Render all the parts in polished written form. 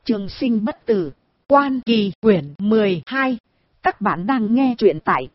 Trường sinh bất tử, Quan Kỳ quyển 12. Các bạn đang nghe truyện tại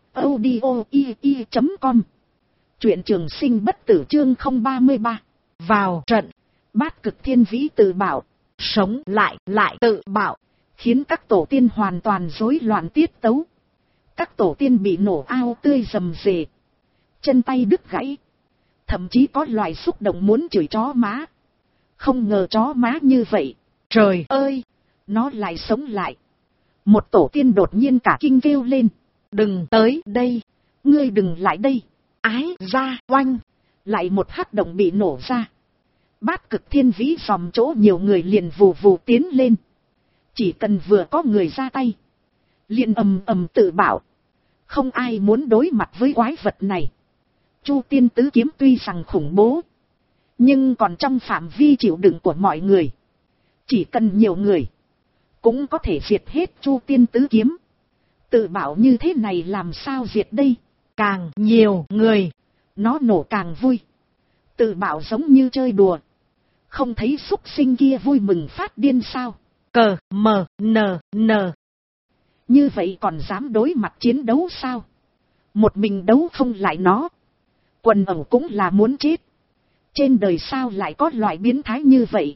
audio.com. Truyện Trường sinh bất tử chương 033. Vào trận, Bát Cực Thiên Vĩ tự bảo, sống lại tự bảo, khiến các tổ tiên hoàn toàn rối loạn tiết tấu. Các tổ tiên bị nổ ao tươi rầm rề, chân tay đứt gãy, thậm chí có loại xúc động muốn chửi chó má. Không ngờ chó má như vậy, trời ơi, nó lại sống lại. Một tổ tiên đột nhiên cả kinh kêu lên, đừng tới đây, ngươi đừng lại đây. Ái ra oanh, lại một hắc động bị nổ ra. Bát Cực Thiên Vĩ dòm chỗ nhiều người liền vù vù tiến lên. Chỉ cần vừa có người ra tay, liền ầm ầm tự bảo. Không ai muốn đối mặt với quái vật này. Chu Tiên Tứ Kiếm tuy rằng khủng bố, nhưng còn trong phạm vi chịu đựng của mọi người. Chỉ cần nhiều người, cũng có thể diệt hết Chu Tiên Tứ Kiếm. Tự bảo như thế này làm sao diệt đây? Càng nhiều người, nó nổ càng vui. Tự bảo giống như chơi đùa. Không thấy súc sinh kia vui mừng phát điên sao? Cờ mờ nờ nờ. Như vậy còn dám đối mặt chiến đấu sao? Một mình đấu không lại nó, quần ẩu cũng là muốn chết. Trên đời sao lại có loại biến thái như vậy?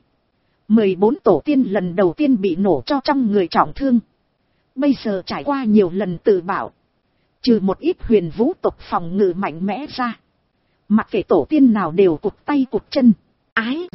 14 tổ tiên lần đầu tiên bị nổ cho trong người trọng thương. Bây giờ trải qua nhiều lần tự bảo, trừ một ít huyền vũ tộc phòng ngự mạnh mẽ ra, mặc kệ tổ tiên nào đều cụt tay cụt chân. Ái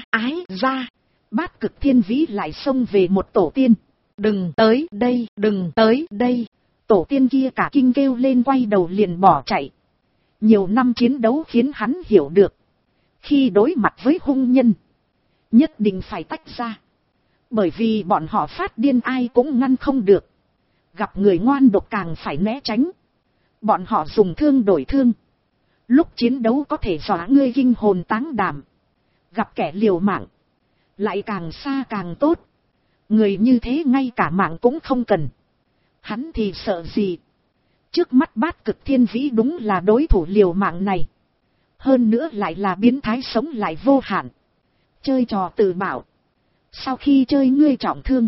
ra, Bát Cực Thiên Vĩ lại xông về một tổ tiên. Đừng tới đây, đừng tới đây. Tổ tiên kia cả kinh kêu lên, quay đầu liền bỏ chạy. Nhiều năm chiến đấu khiến hắn hiểu được, khi đối mặt với hung nhân, nhất định phải tách ra. Bởi vì bọn họ phát điên ai cũng ngăn không được. Gặp người ngoan độc càng phải né tránh. Bọn họ dùng thương đổi thương. Lúc chiến đấu có thể dọa ngươi kinh hồn táng đảm. Gặp kẻ liều mạng, lại càng xa càng tốt. Người như thế ngay cả mạng cũng không cần. Hắn thì sợ gì? Trước mắt Bát Cực Thiên Vĩ đúng là đối thủ liều mạng này. Hơn nữa lại là biến thái sống lại vô hạn. Chơi trò tự bảo. Sau khi chơi ngươi trọng thương,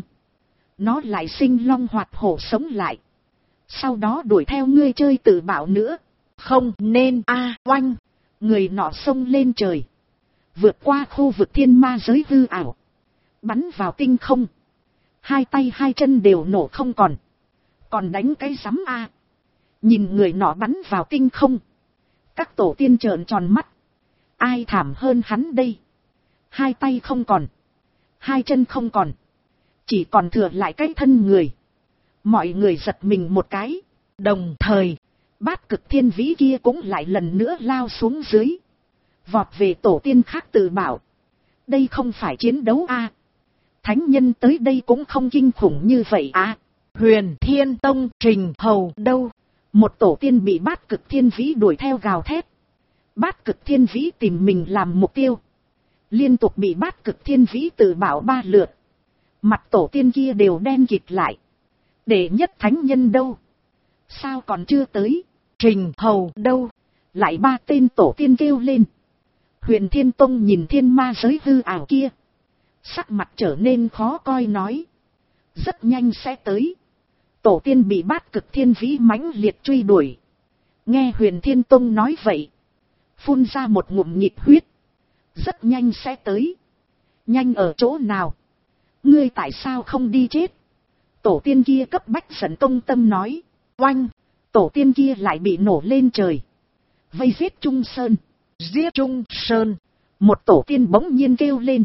nó lại sinh long hoạt hổ sống lại. Sau đó đuổi theo ngươi chơi tự bảo nữa. Không nên oanh. Người nọ xông lên trời, vượt qua khu vực thiên ma giới hư ảo, bắn vào tinh không. Hai tay hai chân đều nổ không còn. Còn đánh cái sắm a? Nhìn người nọ bắn vào tinh không, các tổ tiên trợn tròn mắt. Ai thảm hơn hắn đây? Hai tay không còn, hai chân không còn, chỉ còn thừa lại cái thân người. Mọi người giật mình một cái. Đồng thời, Bát Cực Thiên Vĩ kia cũng lại lần nữa lao xuống dưới, vọt về tổ tiên khác tự bảo. Đây không phải chiến đấu a? Thánh nhân tới đây cũng không kinh khủng như vậy a. Huyền Thiên Tông Trình Hầu đâu? Một tổ tiên bị Bát Cực Thiên Vĩ đuổi theo gào thét. Bát Cực Thiên Vĩ tìm mình làm mục tiêu, liên tục bị Bát Cực Thiên Vĩ tự bảo 3 lượt. Mặt tổ tiên kia đều đen kịt lại. Đệ nhất thánh nhân đâu? Sao còn chưa tới? Trình Hầu đâu? Lại 3 tên tổ tiên kêu lên. Huyền Thiên Tông nhìn thiên ma giới hư ảo kia, sắc mặt trở nên khó coi, nói, rất nhanh sẽ tới. Tổ tiên bị Bát Cực Thiên Vĩ mãnh liệt truy đuổi. Nghe Huyền Thiên Tông nói vậy, phun ra một ngụm nhịp huyết. Rất nhanh sẽ tới. Nhanh ở chỗ nào? Ngươi tại sao không đi chết? Tổ tiên kia cấp bách giận công tâm nói. Oanh! Tổ tiên kia lại bị nổ lên trời, vây giết Trung Sơn. Giết Trung Sơn! Một tổ tiên bỗng nhiên kêu lên.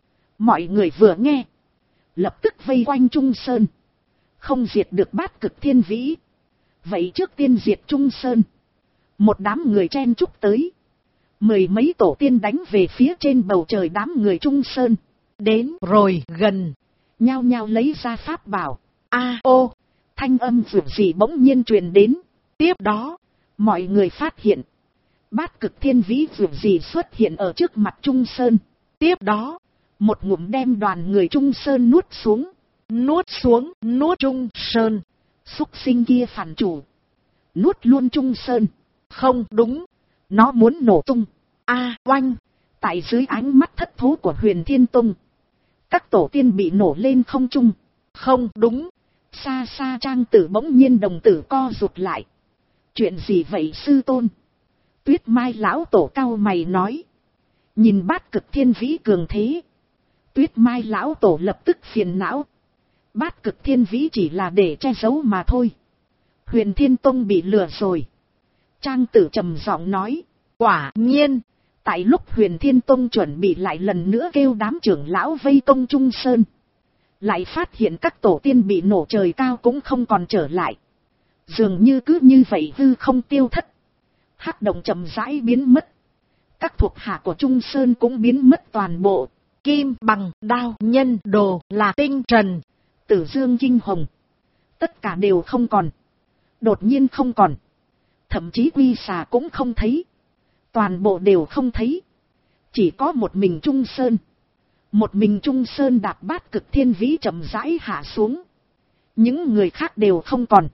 Mọi người vừa nghe, lập tức vây quanh Trung Sơn. Không diệt được Bát Cực Thiên Vĩ, vậy trước tiên diệt Trung Sơn. Một đám người chen chúc tới. 10 mấy tổ tiên đánh về phía trên bầu trời đám người Trung Sơn. Đến rồi gần, nhao nhao lấy ra pháp bảo. Ô, thanh âm dường gì bỗng nhiên truyền đến. Tiếp đó, mọi người phát hiện Bát Cực Thiên Vĩ dường gì xuất hiện ở trước mặt Trung Sơn. Tiếp đó, một ngụm đem đoàn người Trung Sơn nuốt xuống. Nuốt Trung Sơn. Súc sinh kia phản chủ, nuốt luôn Trung Sơn. Không đúng, nó muốn nổ tung. Oanh! Tại dưới ánh mắt thất thố của Huyền Thiên Tông, các tổ tiên bị nổ lên không trung. Không đúng. Xa xa Trang Tử bỗng nhiên đồng tử co rụt lại. Chuyện gì vậy sư tôn? Tuyết Mai lão tổ cau mày nói. Nhìn Bát Cực Thiên Vĩ cường thế. Tuyết Mai lão tổ lập tức phiền não. Bát Cực Thiên Vĩ chỉ là để che giấu mà thôi. Huyền Thiên Tông bị lừa rồi. Trang Tử trầm giọng nói. Quả nhiên. Tại lúc Huyền Thiên Tông chuẩn bị lại lần nữa kêu đám trưởng lão vây công Trung Sơn. Lại phát hiện các tổ tiên bị nổ trời cao cũng không còn trở lại. Dường như cứ như vậy hư không tiêu thất. Hắc động chậm rãi biến mất. Các thuộc hạ của Trung Sơn cũng biến mất toàn bộ. Kim bằng, đao, nhân, đồ, là tinh trần, Tử Dương Kinh Hồng. Tất cả đều không còn. Đột nhiên không còn. Thậm chí Quy Xà cũng không thấy. Toàn bộ đều không thấy. Chỉ có một mình Trung Sơn. Một mình Trung Sơn đạp Bát Cực Thiên Vĩ chậm rãi hạ xuống. Những người khác đều không còn.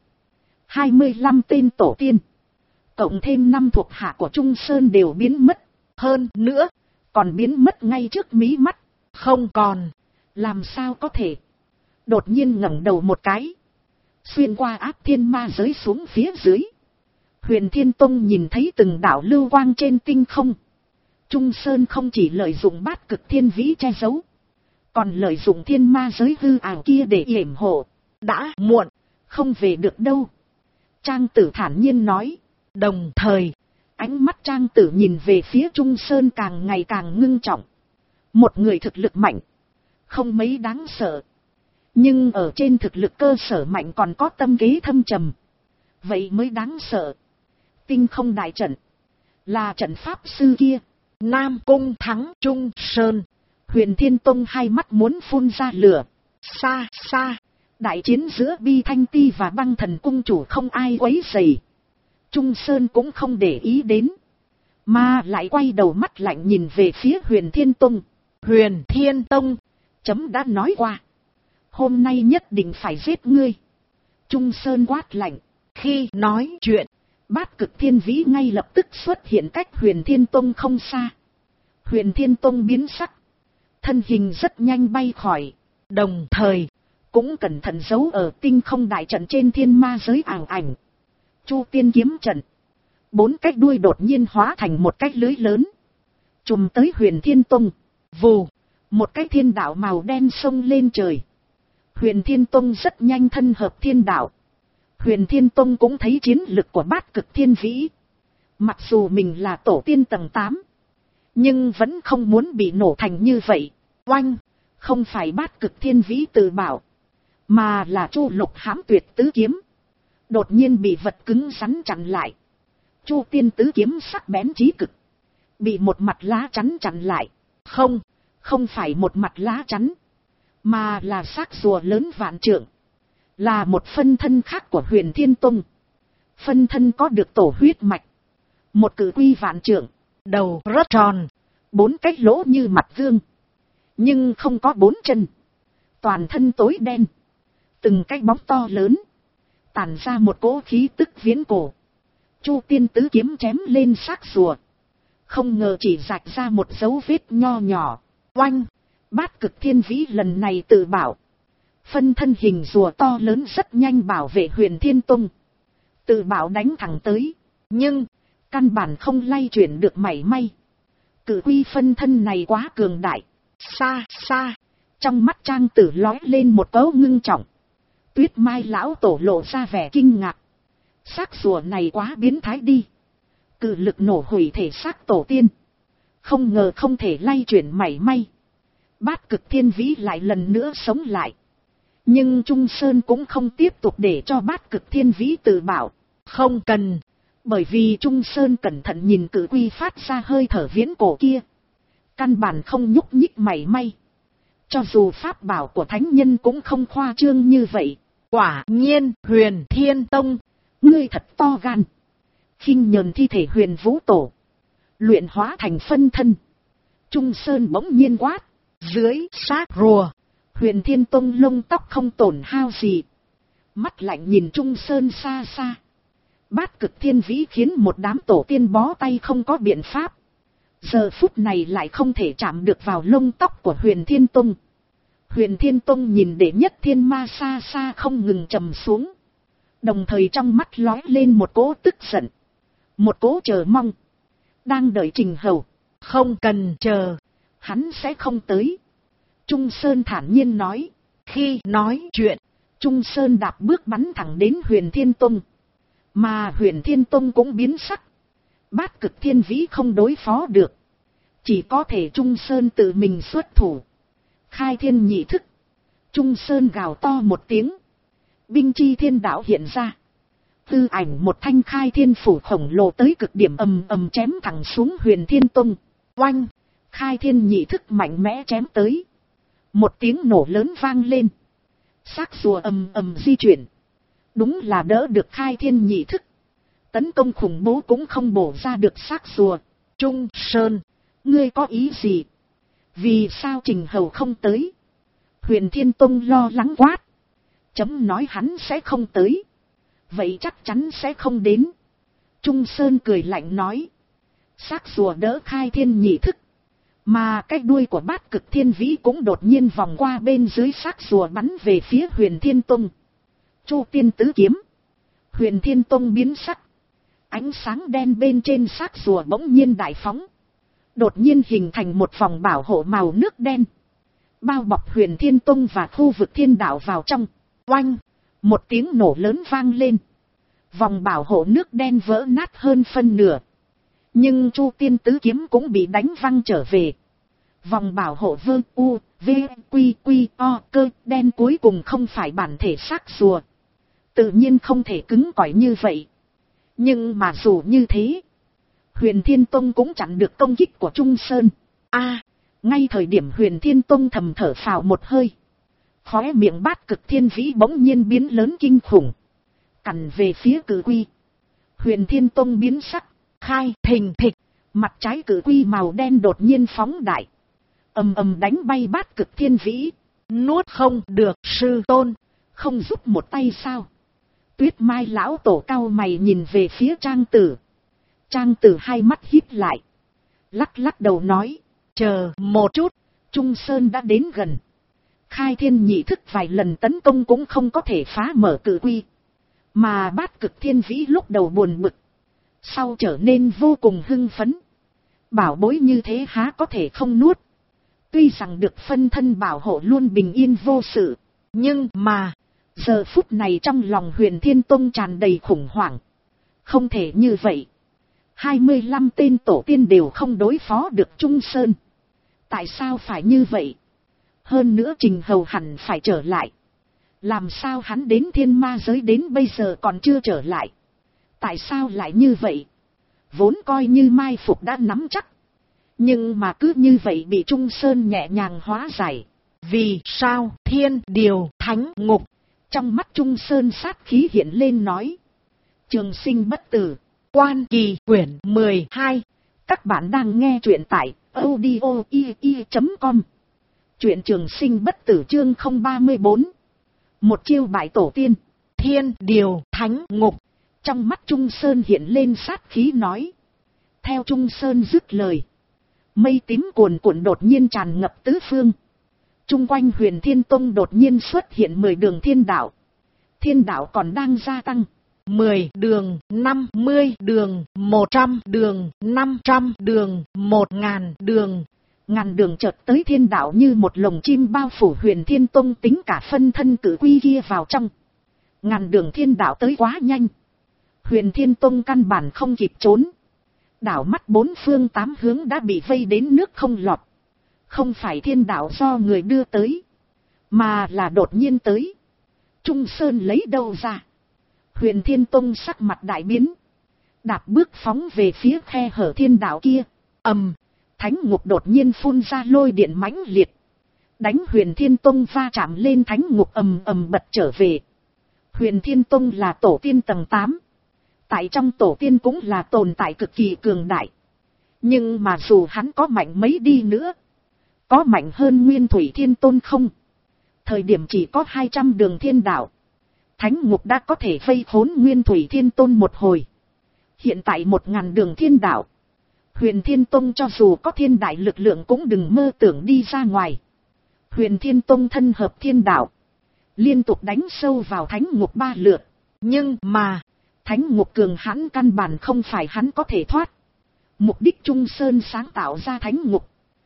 25 tên tổ tiên. Cộng thêm 5 thuộc hạ của Trung Sơn đều biến mất. Hơn nữa, còn biến mất ngay trước mí mắt. Không còn. Làm sao có thể? Đột nhiên ngẩng đầu một cái. Xuyên qua áp thiên ma giới xuống phía dưới. Huyền Thiên Tông nhìn thấy từng đạo lưu quang trên tinh không. Trung Sơn không chỉ lợi dụng Bát Cực Thiên Vĩ che giấu. Còn lợi dụng thiên ma giới hư ảo kia để yểm hộ. Đã muộn, không về được đâu. Trang Tử thản nhiên nói. Đồng thời, ánh mắt Trang Tử nhìn về phía Trung Sơn càng ngày càng ngưng trọng. Một người thực lực mạnh, không mấy đáng sợ. Nhưng ở trên thực lực cơ sở mạnh còn có tâm kế thâm trầm. Vậy mới đáng sợ. Tinh không đại trận. Là trận pháp sư kia. Nam Cung thắng Trung Sơn. Huyền Thiên Tông hai mắt muốn phun ra lửa. Xa xa. Đại chiến giữa Bi Thanh Ti và Băng Thần Cung chủ không ai quấy rầy. Trung Sơn cũng không để ý đến. Mà lại quay đầu mắt lạnh nhìn về phía Huyền Thiên Tông. Huyền Thiên Tông. Chấm đã nói qua. Hôm nay nhất định phải giết ngươi. Trung Sơn quát lạnh. Khi nói chuyện, Bát Cực Thiên Vĩ ngay lập tức xuất hiện cách Huyền Thiên Tông không xa. Huyền Thiên Tông biến sắc. Thân hình rất nhanh bay khỏi. Đồng thời, cũng cẩn thận giấu ở tinh không đại trận trên thiên ma giới ảo ảnh. Chu Tiên kiếm trận. 4 cái đuôi đột nhiên hóa thành một cái lưới lớn. Trùm tới Huyền Thiên Tông. Vù. Một cái thiên đạo màu đen xông lên trời. Huyền Thiên Tông rất nhanh thân hợp thiên đạo. Huyền Thiên Tông cũng thấy chiến lực của Bát Cực Thiên Vĩ. Mặc dù mình là tổ tiên tầng 8. Nhưng vẫn không muốn bị nổ thành như vậy. Oanh. Không phải Bát Cực Thiên Vĩ tự bảo. Mà là Chu Lục hãm tuyệt tứ kiếm. Đột nhiên bị vật cứng rắn chặn lại. Chu Tiên tứ kiếm sắc bén chí cực. Bị một mặt lá chắn chặn lại. Không phải một mặt lá chắn. Mà là xác rùa lớn vạn trượng. Là một phân thân khác của Huyền Thiên Tông. Phân thân có được tổ huyết mạch. Một cử quy vạn trượng. Đầu rất tròn. 4 cái lỗ như mặt gương. Nhưng không có 4 chân. Toàn thân tối đen. Từng cái bóng to lớn. Tản ra một cỗ khí tức viễn cổ. Chu Tiên tứ kiếm chém lên xác rùa. Không ngờ chỉ rạch ra một dấu vết nho nhỏ. Oanh. Bát Cực Thiên Vĩ lần này tự bảo. Phân thân hình rùa to lớn rất nhanh bảo vệ Huyền Thiên Tông. Tự bảo đánh thẳng tới. Nhưng, căn bản không lay chuyển được mảy may. Cử quy phân thân này quá cường đại. Xa xa. Trong mắt Trang Tử lóe lên một cấu ngưng trọng. Tuyết Mai lão tổ lộ ra vẻ kinh ngạc. Xác rùa này quá biến thái đi. Cử lực nổ hủy thể xác tổ tiên. Không ngờ không thể lay chuyển mảy may. Bát Cực Thiên Vĩ lại lần nữa sống lại. Nhưng Trung Sơn cũng không tiếp tục để cho Bát Cực Thiên Vĩ tự bảo. Không cần. Bởi vì Trung Sơn cẩn thận nhìn cử quy phát ra hơi thở viễn cổ kia. Căn bản không nhúc nhích mảy may. Cho dù pháp bảo của thánh nhân cũng không khoa trương như vậy. Quả nhiên Huyền Thiên Tông. Ngươi thật to gan. Khinh nhờn thi thể Huyền Vũ Tổ. Luyện hóa thành phân thân. Trung Sơn bỗng nhiên quát. Dưới xác rùa. Huyền Thiên Tông lông tóc không tổn hao gì. Mắt lạnh nhìn Trung Sơn xa xa. Bát Cực Thiên Vĩ khiến một đám tổ tiên bó tay không có biện pháp. Giờ phút này lại không thể chạm được vào lông tóc của Huyền Thiên Tông. Huyền Thiên Tông nhìn đệ nhất thiên ma xa xa không ngừng trầm xuống. Đồng thời trong mắt lóe lên một cỗ tức giận. Một cỗ chờ mong. Đang đợi Trình Hầu. Không cần chờ. Hắn sẽ không tới. Trung Sơn thản nhiên nói. Khi nói chuyện, Trung Sơn đạp bước bắn thẳng đến Huyền Thiên Tông. Mà Huyền Thiên Tông cũng biến sắc. Bát Cực Thiên Vĩ không đối phó được. Chỉ có thể Trung Sơn tự mình xuất thủ. Khai thiên nhị thức. Trung Sơn gào to một tiếng. Binh chi thiên đạo hiện ra. Tư ảnh một thanh khai thiên phủ khổng lồ tới cực điểm ầm ầm chém thẳng xuống Huyền Thiên Tông. Oanh! Khai thiên nhị thức mạnh mẽ chém tới. Một tiếng nổ lớn vang lên. Xác rùa ầm ầm di chuyển. Đúng là đỡ được khai thiên nhị thức. Tấn công khủng bố cũng không bổ ra được xác rùa. Trung Sơn, ngươi có ý gì? Vì sao Trình Hầu không tới? Huyền Thiên Tông lo lắng quát. Chấm nói hắn sẽ không tới. Vậy chắc chắn sẽ không đến. Trung Sơn cười lạnh nói. Xác rùa đỡ khai thiên nhị thức. Mà cái đuôi của Bát Cực Thiên Vĩ cũng đột nhiên vòng qua bên dưới xác rùa bắn về phía Huyền Thiên Tông. Chu Tiên Tứ Kiếm. Huyền Thiên Tông biến sắc. Ánh sáng đen bên trên xác rùa bỗng nhiên đại phóng. Đột nhiên hình thành một vòng bảo hộ màu nước đen. Bao bọc Huyền Thiên Tông và khu vực thiên đạo vào trong. Oanh! Một tiếng nổ lớn vang lên. Vòng bảo hộ nước đen vỡ nát hơn phân nửa. Nhưng Chu Tiên Tứ Kiếm cũng bị đánh văng trở về. Vòng bảo hộ vương u, v, quy quy o cơ đen cuối cùng không phải bản thể xác rùa. Tự nhiên không thể cứng cỏi như vậy. Nhưng mà dù như thế, Huyền Thiên Tông cũng chặn được công kích của Trung Sơn. Ngay thời điểm Huyền Thiên Tông thầm thở phào một hơi. Khóe miệng Bát Cực Thiên Vĩ bỗng nhiên biến lớn kinh khủng. Cằn về phía cử quy. Huyền Thiên Tông biến sắc. Khai thình thịch. Mặt trái cử quy màu đen đột nhiên phóng đại. Ầm ầm đánh bay Bát Cực Thiên Vĩ. Nuốt không được sư tôn. Không giúp một tay sao? Tuyết Mai lão tổ cao mày nhìn về phía Trang Tử. Trang Tử hai mắt híp lại. Lắc lắc đầu nói. Chờ một chút. Trung Sơn đã đến gần. Khai thiên nhị thức vài lần tấn công cũng không có thể phá mở cử quy. Mà Bát Cực Thiên Vĩ lúc đầu buồn bực. Sau trở nên vô cùng hưng phấn. Bảo bối như thế há có thể không nuốt. Tuy rằng được phân thân bảo hộ luôn bình yên vô sự. Nhưng mà, giờ phút này trong lòng Huyền Thiên Tông tràn đầy khủng hoảng. Không thể như vậy. 25 tên tổ tiên đều không đối phó được Trung Sơn. Tại sao phải như vậy? Hơn nữa Trình Hầu hẳn phải trở lại. Làm sao hắn đến thiên ma giới đến bây giờ còn chưa trở lại? Tại sao lại như vậy? Vốn coi như mai phục đã nắm chắc. Nhưng mà cứ như vậy bị Trung Sơn nhẹ nhàng hóa giải. Vì sao thiên điều thánh ngục? Trong mắt Trung Sơn sát khí hiện lên nói. Trường sinh bất tử. Quan Kỳ quyển 12. Các bạn đang nghe truyện tại audio.com. Truyện Trường Sinh bất tử chương 034. Một chiêu bại tổ tiên. Thiên điều thánh ngục. Trong mắt Trung Sơn hiện lên sát khí nói. Theo Trung Sơn dứt lời. Mây tím cuồn cuộn đột nhiên tràn ngập tứ phương. Trung quanh Huyền Thiên Tông đột nhiên xuất hiện 10 đường thiên đạo. Thiên đạo còn đang gia tăng. 10 đường, 50 đường, 100 đường, 500 đường, 1000 đường. Ngàn đường chợt tới thiên đạo như một lồng chim bao phủ Huyền Thiên Tông tính cả phân thân cử quy kia vào trong. Ngàn đường thiên đạo tới quá nhanh. Huyền Thiên Tông căn bản không kịp trốn. Đảo mắt bốn phương tám hướng đã bị vây đến nước không lọt. Không phải thiên đạo do người đưa tới, mà là đột nhiên tới. Trung Sơn lấy đâu ra? Huyền Thiên Tông sắc mặt đại biến. Đạp bước phóng về phía khe hở thiên đạo kia. Thánh ngục đột nhiên phun ra lôi điện mãnh liệt. Đánh Huyền Thiên Tông va chạm lên thánh ngục ầm ầm bật trở về. Huyền Thiên Tông là tổ tiên tầng 8. Tại trong tổ tiên cũng là tồn tại cực kỳ cường đại. Nhưng mà dù hắn có mạnh mấy đi nữa, có mạnh hơn Nguyên Thủy Thiên Tôn không? Thời điểm chỉ có 200 đường thiên đạo. Thánh ngục đã có thể vây khốn Nguyên Thủy Thiên Tôn một hồi. Hiện tại 1000 đường thiên đạo. Huyền Thiên Tông cho dù có thiên đại lực lượng cũng đừng mơ tưởng đi ra ngoài. Huyền Thiên Tông thân hợp thiên đạo, liên tục đánh sâu vào thánh ngục 3 lượt. Nhưng mà, thánh ngục cường hãn căn bản không phải hắn có thể thoát. Mục đích Trung Sơn sáng tạo ra thánh ngục,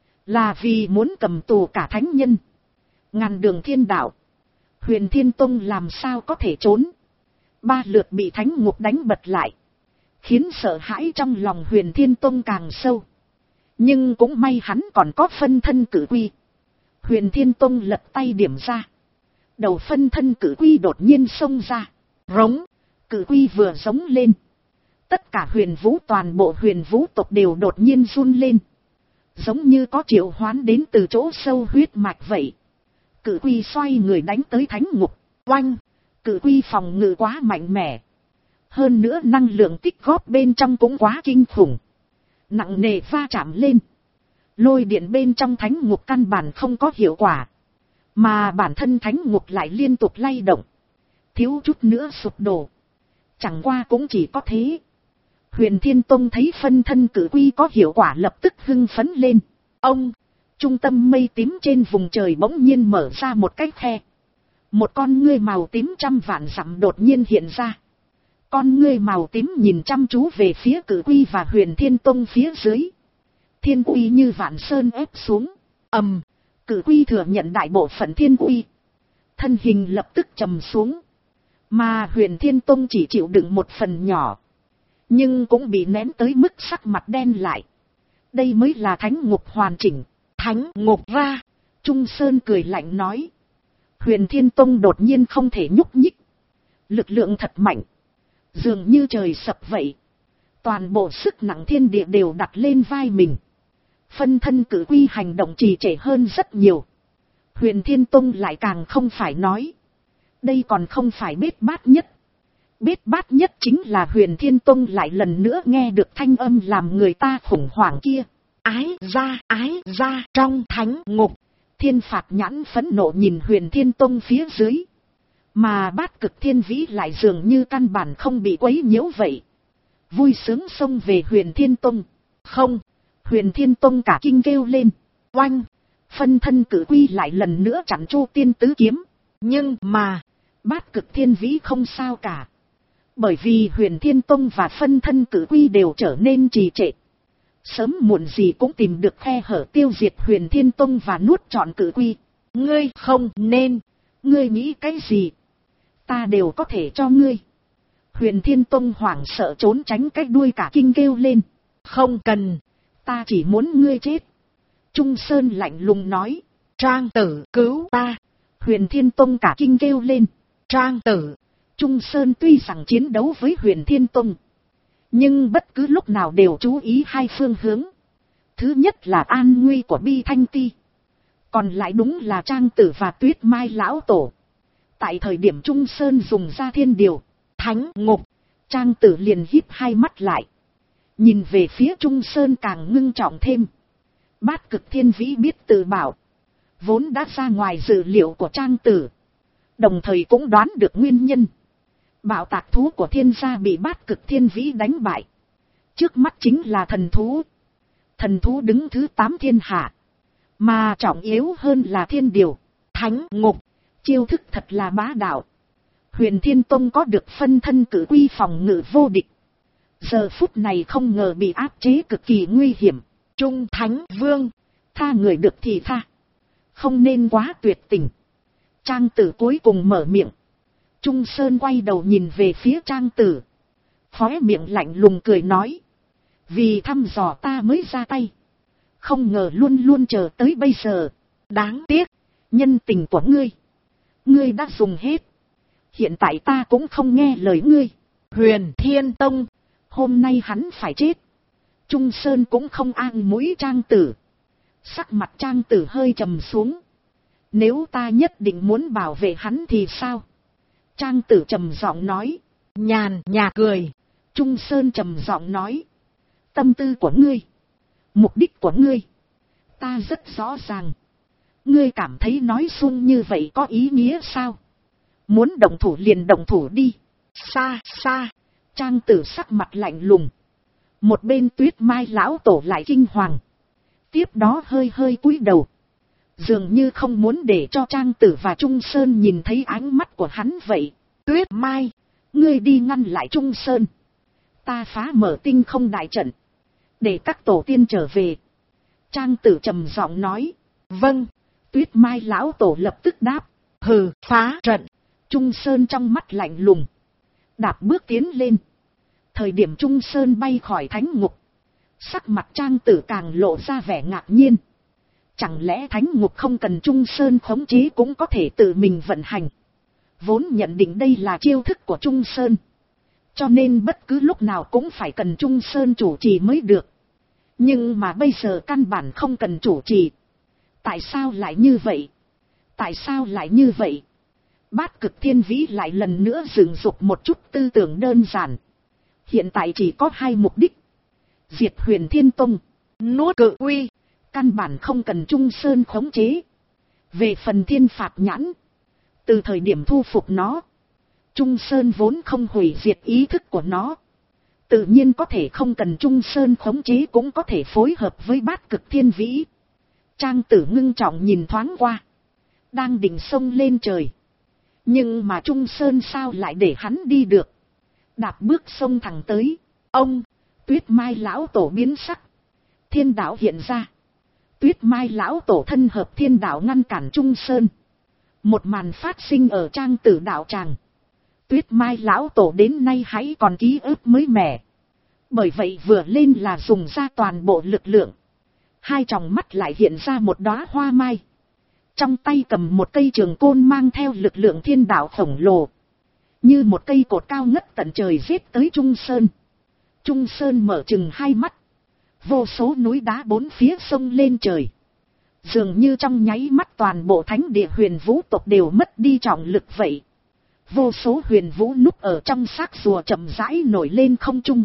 là vì muốn cầm tù cả thánh nhân. Ngàn đường thiên đạo, Huyền Thiên Tông làm sao có thể trốn. 3 lượt bị thánh ngục đánh bật lại, khiến sợ hãi trong lòng Huyền Thiên Tông càng sâu. Nhưng cũng may hắn còn có phân thân cử quy. Huyền Thiên Tông lật tay điểm ra, đầu phân thân cử quy đột nhiên xông ra, rống, cử quy vừa giống lên. Tất cả huyền vũ, toàn bộ huyền vũ tộc đều đột nhiên run lên, giống như có triệu hoán đến từ chỗ sâu huyết mạch vậy. Cử quy xoay người đánh tới thánh ngục, oanh, cử quy phòng ngự quá mạnh mẽ. Hơn nữa năng lượng tích góp bên trong cũng quá kinh khủng. Nặng nề va chạm lên, lôi điện bên trong thánh ngục căn bản không có hiệu quả. Mà bản thân thánh ngục lại liên tục lay động, thiếu chút nữa sụp đổ. Chẳng qua cũng chỉ có thế. Huyền Thiên Tông thấy phân thân cử quy có hiệu quả lập tức hưng phấn lên. Ông, trung tâm mây tím trên vùng trời bỗng nhiên mở ra một cái khe. Một con ngươi màu tím trăm vạn dặm đột nhiên hiện ra. Con ngươi màu tím nhìn chăm chú về phía cử quy và Huyền Thiên Tông phía dưới. Thiên uy như vạn sơn ép xuống. Ầm, cử quy thừa nhận đại bộ phận thiên uy, thân hình lập tức trầm xuống. Mà Huyền Thiên Tông chỉ chịu đựng một phần nhỏ, nhưng cũng bị nén tới mức sắc mặt đen lại. Đây mới là thánh ngục hoàn chỉnh. Thánh ngục ra, Trung Sơn cười lạnh nói. Huyền Thiên Tông đột nhiên không thể nhúc nhích, lực lượng thật mạnh, dường như trời sập vậy. Toàn bộ sức nặng thiên địa đều đặt lên vai mình. Phân thân cử quy hành động trì trệ hơn rất nhiều. Huyền Thiên Tông lại càng không phải nói. Đây còn không phải bết bát nhất. Bết bát nhất chính là Huyền Thiên Tông lại lần nữa nghe được thanh âm làm người ta khủng hoảng kia. Ái ra trong thánh ngục. Thiên Phạt nhãn phẫn nộ nhìn Huyền Thiên Tông phía dưới. Mà Bát Cực Thiên Vĩ lại dường như căn bản không bị quấy nhiễu vậy. Vui sướng xông về Huyền Thiên Tông. Không, Huyền Thiên Tông cả kinh kêu lên. Oanh, phân thân cử quy lại lần nữa chặn Chu Tiên tứ kiếm. Nhưng mà, Bát Cực Thiên Vĩ không sao cả. Bởi vì Huyền Thiên Tông và phân thân cử quy đều trở nên trì trệ. Sớm muộn gì cũng tìm được khe hở tiêu diệt Huyền Thiên Tông và nuốt trọn cử quy. Ngươi không nên, ngươi nghĩ cái gì? Ta đều có thể cho ngươi. Huyền Thiên Tông hoảng sợ trốn tránh cái đuôi cả kinh kêu lên. Không cần, ta chỉ muốn ngươi chết. Trung Sơn lạnh lùng nói. Trang tử cứu ta. Huyền Thiên Tông cả kinh kêu lên. Trang tử. Trung Sơn tuy rằng chiến đấu với Huyền Thiên Tông, nhưng bất cứ lúc nào đều chú ý hai phương hướng. Thứ nhất là an nguy của Bi Thanh Ti, còn lại đúng là Trang tử và Tuyết Mai lão tổ. Tại thời điểm Trung Sơn dùng ra thiên điều, thánh ngục, Trang tử liền híp hai mắt lại. Nhìn về phía Trung Sơn càng ngưng trọng thêm. Bát Cực Thiên Vĩ biết tự bảo, vốn đã ra ngoài dự liệu của Trang tử, đồng thời cũng đoán được nguyên nhân. Bạo tạc thú của thiên gia bị Bát Cực Thiên Vĩ đánh bại. Trước mắt chính là thần thú. Thần thú đứng thứ 8 thiên hạ. Mà trọng yếu hơn là thiên điều, thánh ngục, chiêu thức thật là bá đạo. Huyền Thiên Tông có được phân thân cử quy phòng ngự vô địch. Giờ phút này không ngờ bị áp chế cực kỳ nguy hiểm. Trung Thánh Vương, tha người được thì tha, không nên quá tuyệt tình. Trang tử cuối cùng mở miệng. Trung Sơn quay đầu nhìn về phía Trang tử, khóe miệng lạnh lùng cười nói. Vì thăm dò ta mới ra tay, không ngờ luôn luôn chờ tới bây giờ. Đáng tiếc, nhân tình của ngươi đã dùng hết. Hiện tại ta cũng không nghe lời ngươi. Huyền Thiên Tông, hôm nay hắn phải chết. Trung Sơn cũng không an mũi Trang tử. Sắc mặt Trang tử hơi trầm xuống. Nếu ta nhất định muốn bảo vệ hắn thì sao? Trang tử trầm giọng nói. Nhàn nhạt cười. Trung Sơn trầm giọng nói. Tâm tư của ngươi, mục đích của ngươi, ta rất rõ ràng. Ngươi cảm thấy nói suông như vậy có ý nghĩa sao? Muốn động thủ liền động thủ đi. Xa xa. Trang tử sắc mặt lạnh lùng. Một bên Tuyết Mai lão tổ lại kinh hoàng. Tiếp đó hơi hơi cúi đầu. Dường như không muốn để cho Trang Tử và Trung Sơn nhìn thấy ánh mắt của hắn vậy. Tuyết Mai, ngươi đi ngăn lại Trung Sơn. Ta phá mở tinh không đại trận, để các tổ tiên trở về. Trang Tử trầm giọng nói. Vâng. Tuyết Mai lão tổ lập tức đáp. Hừ, phá trận. Trung Sơn trong mắt lạnh lùng, đạp bước tiến lên. Thời điểm Trung Sơn bay khỏi thánh ngục, sắc mặt Trang Tử càng lộ ra vẻ ngạc nhiên. Chẳng lẽ thánh ngục không cần Trung Sơn khống chế cũng có thể tự mình vận hành? Vốn nhận định đây là chiêu thức của Trung Sơn, cho nên bất cứ lúc nào cũng phải cần Trung Sơn chủ trì mới được. Nhưng mà bây giờ căn bản không cần chủ trì. Tại sao lại như vậy? Tại sao lại như vậy? Bát Cực Thiên Vĩ lại lần nữa dựng dục một chút tư tưởng đơn giản. Hiện tại chỉ có hai mục đích: diệt Huyền Thiên Tông, nuốt Cự Quy. Căn bản không cần Trung Sơn khống chế. Về phần Thiên Phạt Nhãn, từ thời điểm thu phục nó, Trung Sơn vốn không hủy diệt ý thức của nó, tự nhiên có thể không cần Trung Sơn khống chế cũng có thể phối hợp với Bát Cực Thiên Vĩ. Trang Tử ngưng trọng nhìn thoáng qua, đang định xông lên trời, nhưng mà Trung Sơn sao lại để hắn đi được? Đạp bước xông thẳng tới. Ông, Tuyết Mai lão tổ biến sắc, thiên đạo hiện ra. Tuyết Mai lão tổ thân hợp thiên đạo ngăn cản Trung Sơn. Một màn phát sinh ở Trang Tử đạo tràng, Tuyết Mai lão tổ đến nay hãy còn ký ức mới mẻ. Bởi vậy vừa lên là dùng ra toàn bộ lực lượng. Hai tròng mắt lại hiện ra một đóa hoa mai, trong tay cầm một cây trường côn mang theo lực lượng thiên đạo khổng lồ, như một cây cột cao ngất tận trời giết tới Trung Sơn. Trung Sơn mở chừng hai mắt, vô số núi đá bốn phía sông lên trời. Dường như trong nháy mắt toàn bộ thánh địa Huyền Vũ tộc đều mất đi trọng lực vậy. Vô số huyền vũ núp ở trong xác rùa chậm rãi nổi lên không trung.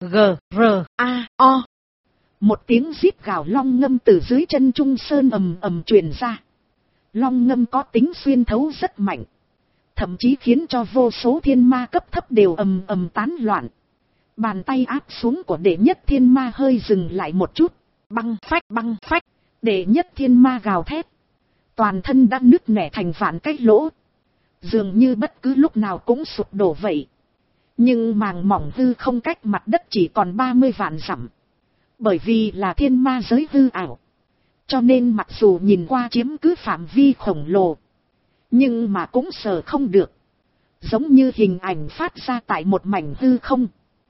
G-R-A-O. Một tiếng rít gào long ngâm từ dưới chân Trung Sơn ầm ầm truyền ra. Long ngâm có tính xuyên thấu rất mạnh, thậm chí khiến cho vô số thiên ma cấp thấp đều ầm ầm tán loạn. Bàn tay áp xuống của đệ nhất thiên ma hơi dừng lại một chút. Băng phách. Đệ nhất thiên ma gào thét, toàn thân đã nứt nẻ thành vạn cái lỗ, dường như bất cứ lúc nào cũng sụp đổ vậy. Nhưng màng mỏng hư không cách mặt đất chỉ còn 30 vạn dặm. Bởi vì là thiên ma giới hư ảo, cho nên mặc dù nhìn qua chiếm cứ phạm vi khổng lồ, nhưng mà cũng sờ không được. Giống như hình ảnh phát ra tại một mảnh hư không,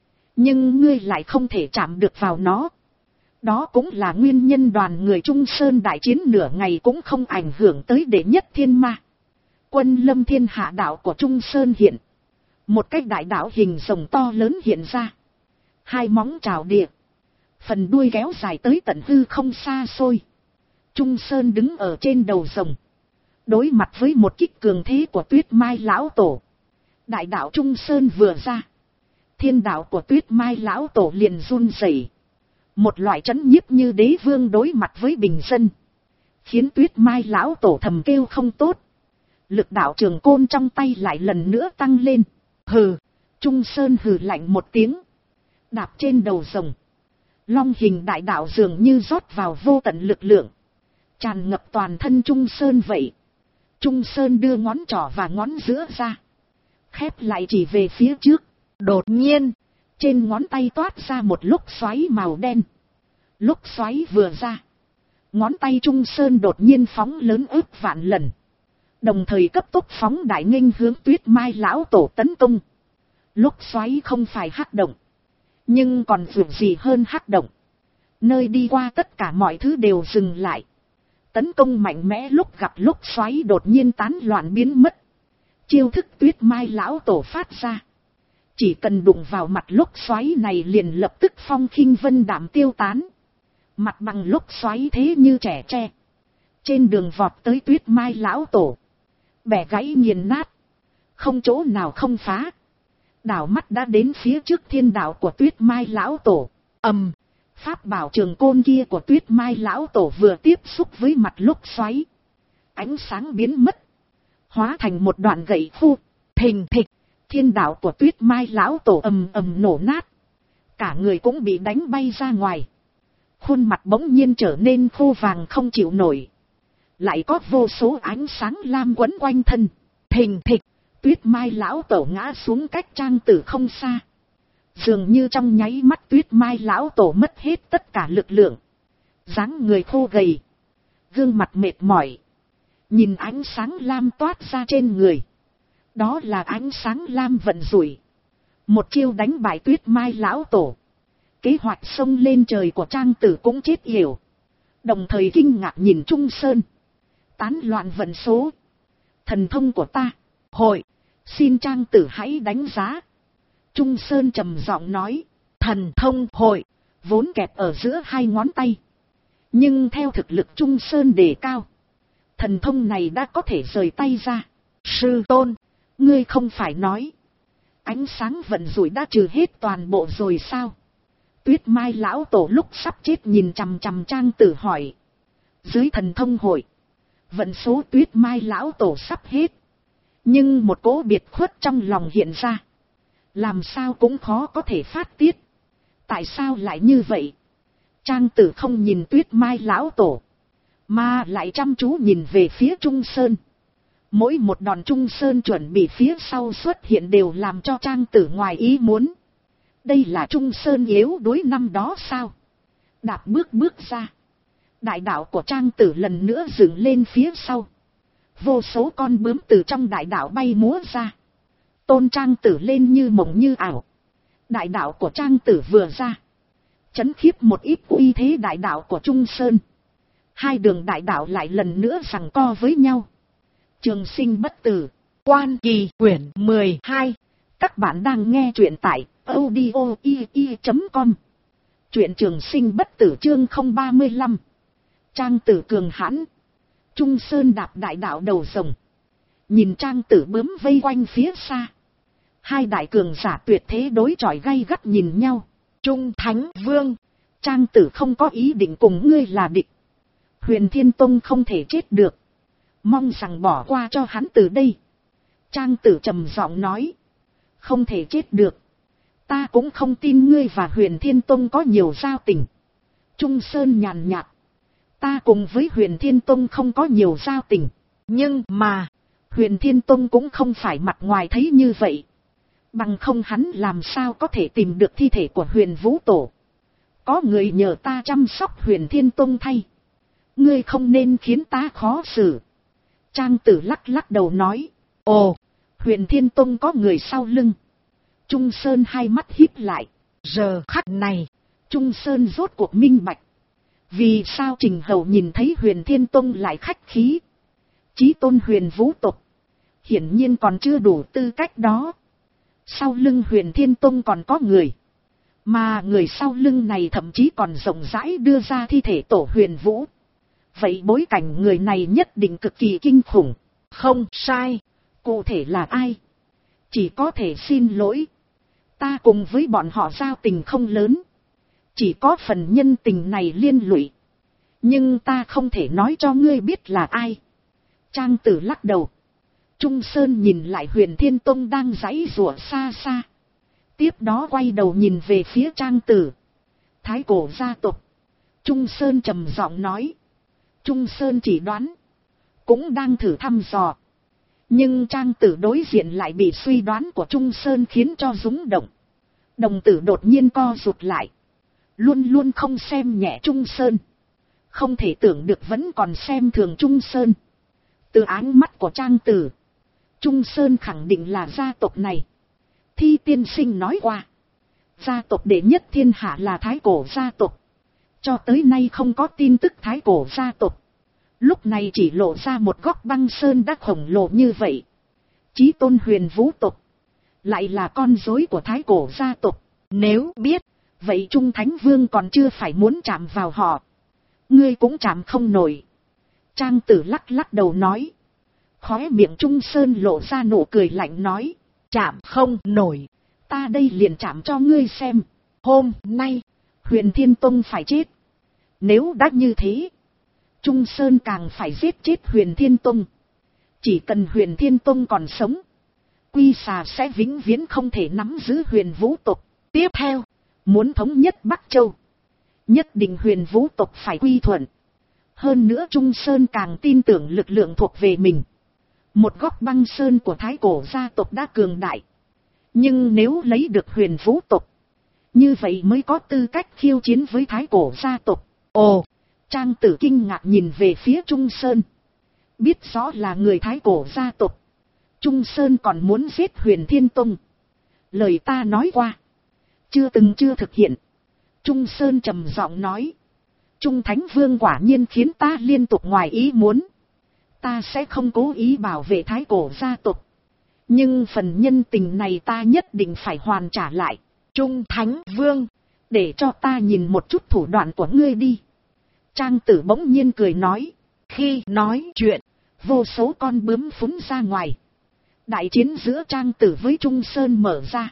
nhưng ngươi lại không thể chạm được vào nó. Đó cũng là nguyên nhân đoàn người Trung Sơn đại chiến nửa ngày cũng không ảnh hưởng tới đệ nhất thiên ma. Quân lâm thiên hạ đạo của Trung Sơn hiện. Một cái đại đạo hình rồng to lớn hiện ra. Hai móng trào địa, phần đuôi kéo dài tới tận hư không xa xôi. Trung Sơn đứng ở trên đầu rồng, đối mặt với một kích cường thế của Tuyết Mai lão tổ. Đại đạo Trung Sơn vừa ra, thiên đạo của Tuyết Mai lão tổ liền run rẩy. Một loại trấn nhiếp như đế vương đối mặt với bình dân, khiến Tuyết Mai lão tổ thầm kêu không tốt. Lực đạo trường côn trong tay lại lần nữa tăng lên. Hừ. Trung Sơn hừ lạnh một tiếng, đạp trên đầu rồng. Long hình đại đạo dường như rót vào vô tận lực lượng, tràn ngập toàn thân Trung Sơn vậy. Trung Sơn đưa ngón trỏ và ngón giữa ra, khép lại chỉ về phía trước. Đột nhiên, trên ngón tay toát ra một lốc xoáy màu đen. Lốc xoáy vừa ra, ngón tay Trung Sơn đột nhiên phóng lớn ước vạn lần, đồng thời cấp tốc phóng đại nghênh hướng Tuyết Mai lão tổ tấn công. Lốc xoáy không phải hắc động, nhưng còn vượt gì hơn hắc động. Nơi đi qua tất cả mọi thứ đều dừng lại. Tấn công mạnh mẽ lúc gặp lốc xoáy đột nhiên tán loạn biến mất. Chiêu thức Tuyết Mai lão tổ phát ra, chỉ cần đụng vào mặt lốc xoáy này liền lập tức phong khinh vân đạm tiêu tán. Mặt bằng lốc xoáy thế như trẻ tre, trên đường vọt tới Tuyết Mai lão tổ, bẻ gãy nghiền nát, không chỗ nào không phá. Đảo mắt đã đến phía trước thiên đạo của Tuyết Mai lão tổ. Pháp bảo trường côn kia của Tuyết Mai lão tổ vừa tiếp xúc với mặt lốc xoáy, ánh sáng biến mất, hóa thành một đoạn gậy khô. Thình thịch, thiên đạo của Tuyết Mai lão tổ ầm ầm nổ nát, cả người cũng bị đánh bay ra ngoài. Khuôn mặt bỗng nhiên trở nên khô vàng không chịu nổi, lại có vô số ánh sáng lam quấn quanh thân. Thình thịch, Tuyết Mai lão tổ ngã xuống cách Trang Tử không xa. Dường như trong nháy mắt Tuyết Mai lão tổ mất hết tất cả lực lượng. Dáng người khô gầy, gương mặt mệt mỏi. Nhìn ánh sáng lam toát ra trên người. Đó là ánh sáng lam vận rủi. Một chiêu đánh bại Tuyết Mai lão tổ. Kế hoạch xông lên trời của Trang Tử cũng chết yểu. Đồng thời kinh ngạc nhìn Trung Sơn. Tán loạn vận số. Thần thông của ta, hội, xin Trang Tử hãy đánh giá. Trung Sơn trầm giọng nói, thần thông hội, vốn kẹp ở giữa hai ngón tay. Nhưng theo thực lực Trung Sơn đề cao, thần thông này đã có thể rời tay ra. Sư tôn, ngươi không phải nói, ánh sáng vận rủi đã trừ hết toàn bộ rồi sao? Tuyết Mai lão tổ lúc sắp chết nhìn chằm chằm Trang Tử hỏi. Dưới thần thông hội, vận số Tuyết Mai lão tổ sắp hết. Nhưng một cỗ biệt khuất trong lòng hiện ra. Làm sao cũng khó có thể phát tiết. Tại sao lại như vậy? Trang Tử không nhìn Tuyết Mai lão tổ, mà lại chăm chú nhìn về phía Trung Sơn. Mỗi một đòn Trung Sơn chuẩn bị phía sau xuất hiện đều làm cho Trang Tử ngoài ý muốn. Đây là Trung Sơn yếu đuối năm đó sao? Đạp bước ra. Đại đạo của Trang Tử lần nữa dựng lên phía sau. Vô số con bướm từ trong đại đạo bay múa ra. Tôn Trang Tử lên như mộng như ảo. Đại đạo của Trang Tử vừa ra, chấn khiếp một ít uy thế đại đạo của Trung Sơn. Hai đường đại đạo lại lần nữa giằng co với nhau. Trường Sinh Bất Tử, Quan Kỳ quyển 12. Các bạn đang nghe truyện tại audio.com. Truyện Trường Sinh Bất Tử chương 035. Trang Tử cường hãn. Trung Sơn đạp đại đạo đầu rồng. Nhìn Trang Tử bướm vây quanh phía xa. Hai đại cường giả tuyệt thế đối chọi gay gắt nhìn nhau. Trung Thánh Vương, Trang Tử không có ý định cùng ngươi là địch. Huyền Thiên Tông không thể chết được. Mong rằng bỏ qua cho hắn từ đây. Trang Tử trầm giọng nói. Không thể chết được. Ta cũng không tin ngươi và Huyền Thiên Tông có nhiều giao tình. Trung Sơn nhàn nhạt. Ta cùng với Huyền Thiên Tông không có nhiều giao tình. Nhưng mà, Huyền Thiên Tông cũng không phải mặt ngoài thấy như vậy. Bằng không hắn làm sao có thể tìm được thi thể của Huyền Vũ Tổ. Có người nhờ ta chăm sóc Huyền Thiên Tông thay. Ngươi không nên khiến ta khó xử. Trang Tử lắc lắc đầu nói. Ồ, Huyền Thiên Tông có người sau lưng. Trung Sơn hai mắt híp lại. Giờ khắc này, Trung Sơn rốt cuộc minh bạch. Vì sao Trình Hầu nhìn thấy Huyền Thiên Tông lại khách khí. Chí tôn Huyền Vũ tộc hiển nhiên còn chưa đủ tư cách đó. Sau lưng Huyền Thiên Tông còn có người. Mà người sau lưng này thậm chí còn rộng rãi đưa ra thi thể tổ Huyền Vũ. Vậy bối cảnh người này nhất định cực kỳ kinh khủng. Không sai. Cụ thể là ai? Chỉ có thể xin lỗi. Ta cùng với bọn họ giao tình không lớn. Chỉ có phần nhân tình này liên lụy. Nhưng ta không thể nói cho ngươi biết là ai. Trang Tử lắc đầu. Trung Sơn nhìn lại Huyền Thiên Tông đang giãy giụa xa xa. Tiếp đó quay đầu nhìn về phía Trang Tử. Thái cổ gia tộc. Trung Sơn trầm giọng nói. Trung Sơn chỉ đoán. Cũng đang thử thăm dò. Nhưng Trang Tử đối diện lại bị suy đoán của Trung Sơn khiến cho rúng động. Đồng tử đột nhiên co rụt lại. Luôn luôn không xem nhẹ Trung Sơn. Không thể tưởng được vẫn còn xem thường Trung Sơn. Từ ánh mắt của Trang Tử, Trung Sơn khẳng định là gia tộc này. Thi tiên sinh nói qua. Gia tộc đệ nhất thiên hạ là Thái cổ gia tộc. Cho tới nay không có tin tức Thái cổ gia tộc. Lúc này chỉ lộ ra một góc băng sơn đã khổng lồ như vậy. Chí tôn Huyền Vũ tộc lại là con rối của Thái cổ gia tộc. Nếu biết, vậy Trung Thánh Vương còn chưa phải muốn chạm vào họ. Ngươi cũng chạm không nổi. Trang Tử lắc lắc đầu nói. Khóe miệng Trung Sơn lộ ra nụ cười lạnh nói. Chạm không nổi. Ta đây liền chạm cho ngươi xem. Hôm nay, Huyền Thiên Tông phải chết. Nếu đã như thế, Trung Sơn càng phải giết chết Huyền Thiên Tông. Chỉ cần Huyền Thiên Tông còn sống, Quy Xà sẽ vĩnh viễn không thể nắm giữ Huyền Vũ tộc. Tiếp theo, muốn thống nhất Bắc Châu, nhất định Huyền Vũ tộc phải quy thuận. Hơn nữa Trung Sơn càng tin tưởng lực lượng thuộc về mình. Một góc băng sơn của thái cổ gia tộc đã cường đại. Nhưng nếu lấy được huyền vũ tộc, như vậy mới có tư cách khiêu chiến với thái cổ gia tộc. Ồ, Trang Tử kinh ngạc nhìn về phía Trung Sơn. Biết rõ là người thái cổ gia tộc. Trung Sơn còn muốn giết Huyền Thiên Tông. Lời ta nói qua, chưa thực hiện. Trung Sơn trầm giọng nói. Trung Thánh Vương quả nhiên khiến ta liên tục ngoài ý muốn. Ta sẽ không cố ý bảo vệ thái cổ gia tộc. Nhưng phần nhân tình này ta nhất định phải hoàn trả lại. Trung Thánh Vương, để cho ta nhìn một chút thủ đoạn của ngươi đi. Trang Tử bỗng nhiên cười nói. Khi nói chuyện, vô số con bướm phúng ra ngoài. Đại chiến giữa Trang Tử với Trung Sơn mở ra.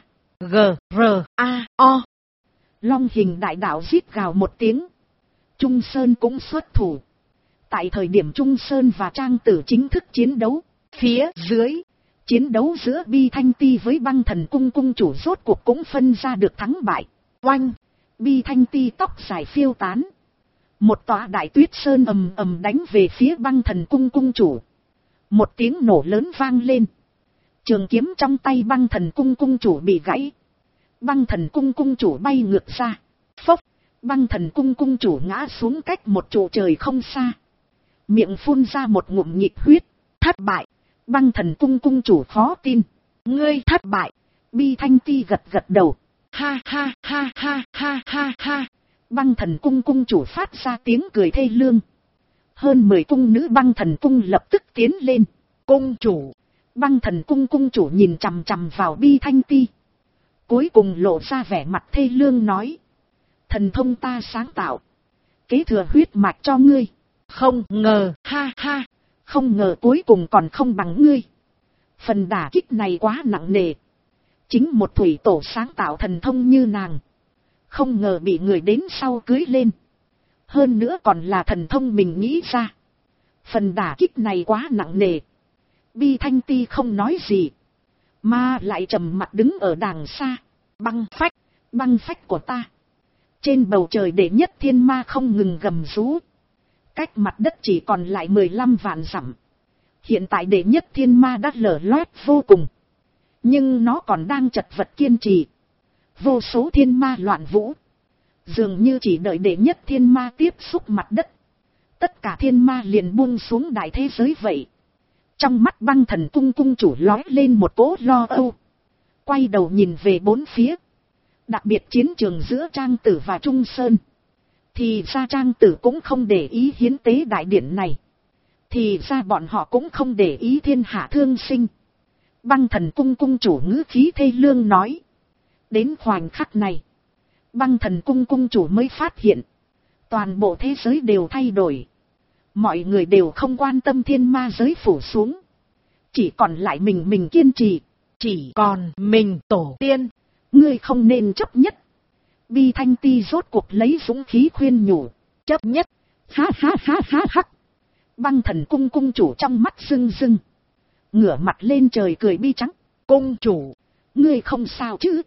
G-R-A-O. Long hình đại đạo rít gào một tiếng. Trung Sơn cũng xuất thủ. Tại thời điểm Trung Sơn và Trang Tử chính thức chiến đấu, phía dưới, chiến đấu giữa Bi Thanh Ti với Băng Thần Cung cung chủ rốt cuộc cũng phân ra được thắng bại. Oanh! Bi Thanh Ti tóc dài phiêu tán. Một tòa đại tuyết sơn ầm ầm đánh về phía Băng Thần Cung cung chủ. Một tiếng nổ lớn vang lên. Trường kiếm trong tay Băng Thần Cung cung chủ bị gãy. Băng Thần Cung cung chủ bay ngược ra. Phốc! Băng Thần Cung cung chủ ngã xuống cách một trụ trời không xa. Miệng phun ra một ngụm nhịp huyết. Thất bại! Băng Thần Cung cung chủ khó tin. Ngươi thất bại! Bi Thanh Ti gật đầu. Ha ha ha ha ha ha ha! Băng Thần Cung cung chủ phát ra tiếng cười thê lương. Hơn 10 cung nữ Băng Thần Cung lập tức tiến lên. Cung chủ! Băng Thần Cung cung chủ nhìn chằm chằm vào Bi Thanh Ti. Cuối cùng lộ ra vẻ mặt thê lương nói. Thần thông ta sáng tạo. Kế thừa huyết mạch cho ngươi. Không ngờ, ha ha, không ngờ cuối cùng còn không bằng ngươi. Phần đả kích này quá nặng nề. Chính một thủy tổ sáng tạo thần thông như nàng. Không ngờ bị người đến sau cưới lên. Hơn nữa còn là thần thông mình nghĩ ra. Phần đả kích này quá nặng nề. Bi Thanh Ti không nói gì. Mà lại trầm mặt đứng ở đàng xa. Băng phách của ta. Trên bầu trời đệ nhất thiên ma không ngừng gầm rú. Cách mặt đất chỉ còn lại 15 vạn dặm. Hiện tại đệ nhất thiên ma đã lở loét vô cùng. Nhưng nó còn đang chật vật kiên trì. Vô số thiên ma loạn vũ. Dường như chỉ đợi đệ nhất thiên ma tiếp xúc mặt đất. Tất cả thiên ma liền buông xuống đại thế giới vậy. Trong mắt Băng Thần Cung cung chủ lóe lên một cỗ lo âu. Quay đầu nhìn về bốn phía. Đặc biệt chiến trường giữa Trang Tử và Trung Sơn. Thì ra Trang Tử cũng không để ý hiến tế đại điển này. Thì ra bọn họ cũng không để ý thiên hạ thương sinh. Băng Thần Cung cung chủ ngữ khí thê lương nói. Đến khoảnh khắc này, Băng Thần Cung cung chủ mới phát hiện. Toàn bộ thế giới đều thay đổi. Mọi người đều không quan tâm thiên ma giới phủ xuống. Chỉ còn lại mình kiên trì. Chỉ còn mình tổ tiên. Ngươi không nên chấp nhất. Bi Thanh Ti rốt cuộc lấy dũng khí khuyên nhủ. Chấp nhất. Ha ha ha ha ha. Băng Thần Cung cung chủ trong mắt rưng rưng. Ngửa mặt lên trời cười bi trắng. Cung chủ, ngươi không sao chứ?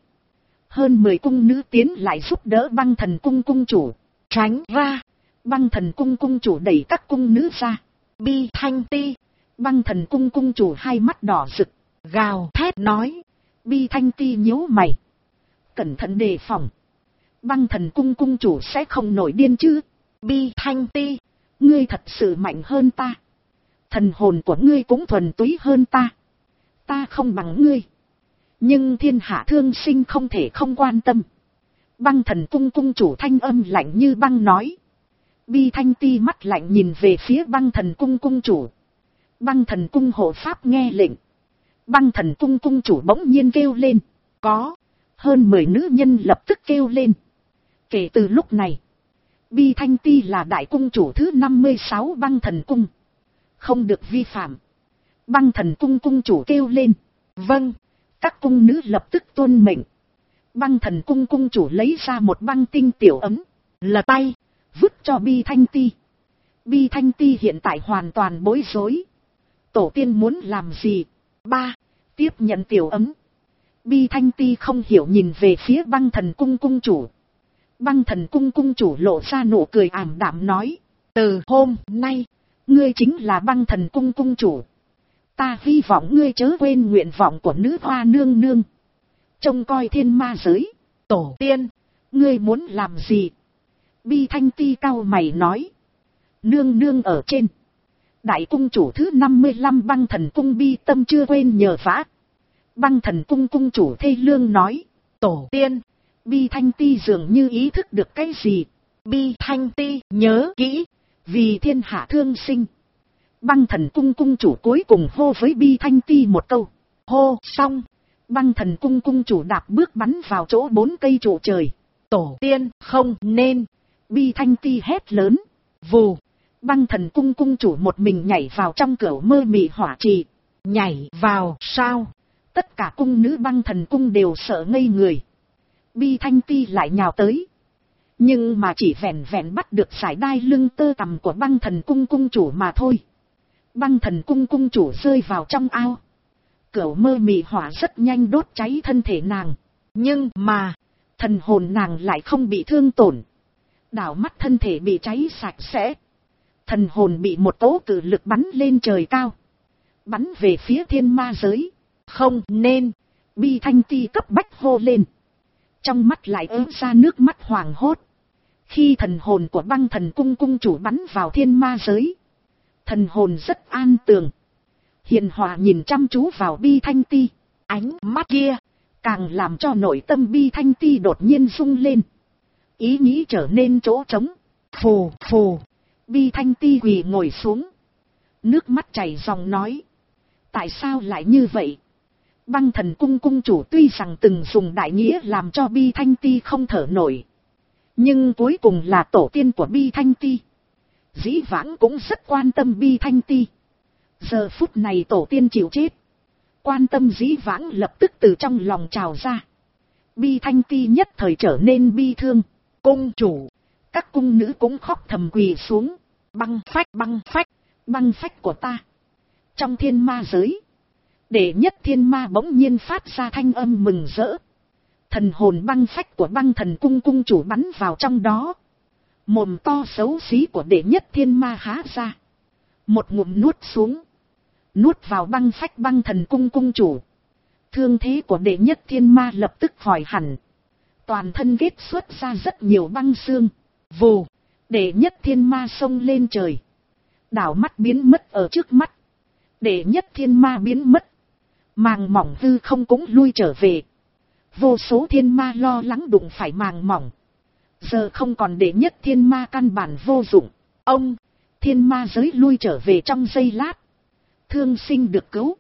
Hơn 10 cung nữ tiến lại giúp đỡ Băng Thần Cung cung chủ. Tránh ra. Băng Thần Cung cung chủ đẩy các cung nữ ra. Bi Thanh Ti. Băng Thần Cung cung chủ hai mắt đỏ rực. Gào thét nói. Bi Thanh Ti nhíu mày. Cẩn thận đề phòng. Băng Thần Cung cung chủ sẽ không nổi điên chứ? Bi Thanh Ti, ngươi thật sự mạnh hơn ta. Thần hồn của ngươi cũng thuần túy hơn ta. Ta không bằng ngươi. Nhưng thiên hạ thương sinh không thể không quan tâm. Băng Thần Cung cung chủ thanh âm lạnh như băng nói. Bi Thanh Ti mắt lạnh nhìn về phía Băng Thần Cung cung chủ. Băng Thần Cung hộ pháp nghe lệnh. Băng Thần Cung cung chủ bỗng nhiên kêu lên. Có. Hơn 10 nữ nhân lập tức kêu lên. Kể từ lúc này, Bi Thanh Ti là đại cung chủ thứ 56 Băng Thần Cung. Không được vi phạm. Băng Thần Cung cung chủ kêu lên. Vâng. Các cung nữ lập tức tuân mệnh. Băng Thần Cung cung chủ lấy ra một băng tinh tiểu ấm. Lật tay. Vứt cho Bi Thanh Ti. Bi Thanh Ti hiện tại hoàn toàn bối rối. Tổ tiên muốn làm gì? Tiếp nhận tiểu ấm. Bi Thanh Ti không hiểu nhìn về phía Băng Thần Cung cung chủ. Băng Thần Cung cung chủ lộ ra nụ cười ảm đạm nói. từ hôm nay, ngươi chính là Băng Thần Cung cung chủ. Ta hy vọng ngươi chớ quên nguyện vọng của nữ hoa nương nương. Trông coi thiên ma giới. Tổ tiên, ngươi muốn làm gì? Bi Thanh Ti cau mày nói. Nương nương ở trên. Đại cung chủ thứ 55 Băng Thần Cung Bi Tâm chưa quên nhờ vả. Băng Thần Cung cung chủ thê lương nói. Tổ tiên, Bi Thanh Ti dường như ý thức được cái gì. Bi Thanh Ti nhớ kỹ, vì thiên hạ thương sinh. Băng Thần Cung cung chủ cuối cùng hô với Bi Thanh Ti một câu. Hô xong, Băng Thần Cung cung chủ đạp bước bắn vào chỗ 4 cây trụ trời. Tổ tiên không nên. Bi Thanh Ti hét lớn. Vù, Băng Thần Cung cung chủ một mình nhảy vào trong cửu mơ mị hỏa trì. Nhảy vào sao? Tất cả cung nữ Băng Thần Cung đều sợ ngây người. Bi Thanh Ti lại nhào tới. Nhưng mà chỉ vẹn vẹn bắt được sải đai lưng tơ tằm của Băng Thần Cung cung chủ mà thôi. Băng Thần Cung cung chủ rơi vào trong ao. Cửu mơ mị hỏa rất nhanh đốt cháy thân thể nàng. Nhưng mà, thần hồn nàng lại không bị thương tổn. Đảo mắt thân thể bị cháy sạch sẽ. Thần hồn bị một tố cự lực bắn lên trời cao. Bắn về phía thiên ma giới. Không nên. Bi Thanh Ti cấp bách hô lên. Trong mắt lại ứa ra nước mắt hoàng hốt. Khi thần hồn của Băng Thần Cung cung chủ bắn vào thiên ma giới. Thần hồn rất an tường. Hiền hòa nhìn chăm chú vào Bi Thanh Ti. Ánh mắt kia càng làm cho nội tâm Bi Thanh Ti đột nhiên rung lên. Ý nghĩ trở nên chỗ trống. Phù phù. Bi Thanh Ti quỳ ngồi xuống. Nước mắt chảy ròng nói. Tại sao lại như vậy? Băng Thần Cung cung chủ tuy rằng từng dùng đại nghĩa làm cho Bi Thanh Ti không thở nổi. Nhưng cuối cùng là tổ tiên của Bi Thanh Ti. Dĩ vãng cũng rất quan tâm Bi Thanh Ti. Giờ phút này tổ tiên chịu chết. Quan tâm dĩ vãng lập tức từ trong lòng trào ra. Bi Thanh Ti nhất thời trở nên bi thương. Cung chủ, các cung nữ cũng khóc thầm quỳ xuống. Băng phách, băng phách, băng phách của ta. Trong thiên ma giới, đệ nhất thiên ma bỗng nhiên phát ra thanh âm mừng rỡ. Thần hồn băng phách của Băng Thần Cung cung chủ bắn vào trong đó. Mồm to xấu xí của đệ nhất thiên ma há ra. Một ngụm nuốt xuống. Nuốt vào băng phách Băng Thần Cung cung chủ. Thương thế của đệ nhất thiên ma lập tức khỏi hẳn. Toàn thân kết xuất ra rất nhiều băng xương. Vù, đệ nhất thiên ma xông lên trời. Đảo mắt biến mất ở trước mắt. Đệ nhất thiên ma biến mất. Màng mỏng hư không cũng lui trở về. Vô số thiên ma lo lắng đụng phải màng mỏng. Giờ không còn đệ nhất thiên ma căn bản vô dụng. Ông, thiên ma giới lui trở về trong giây lát. Thương sinh được cứu.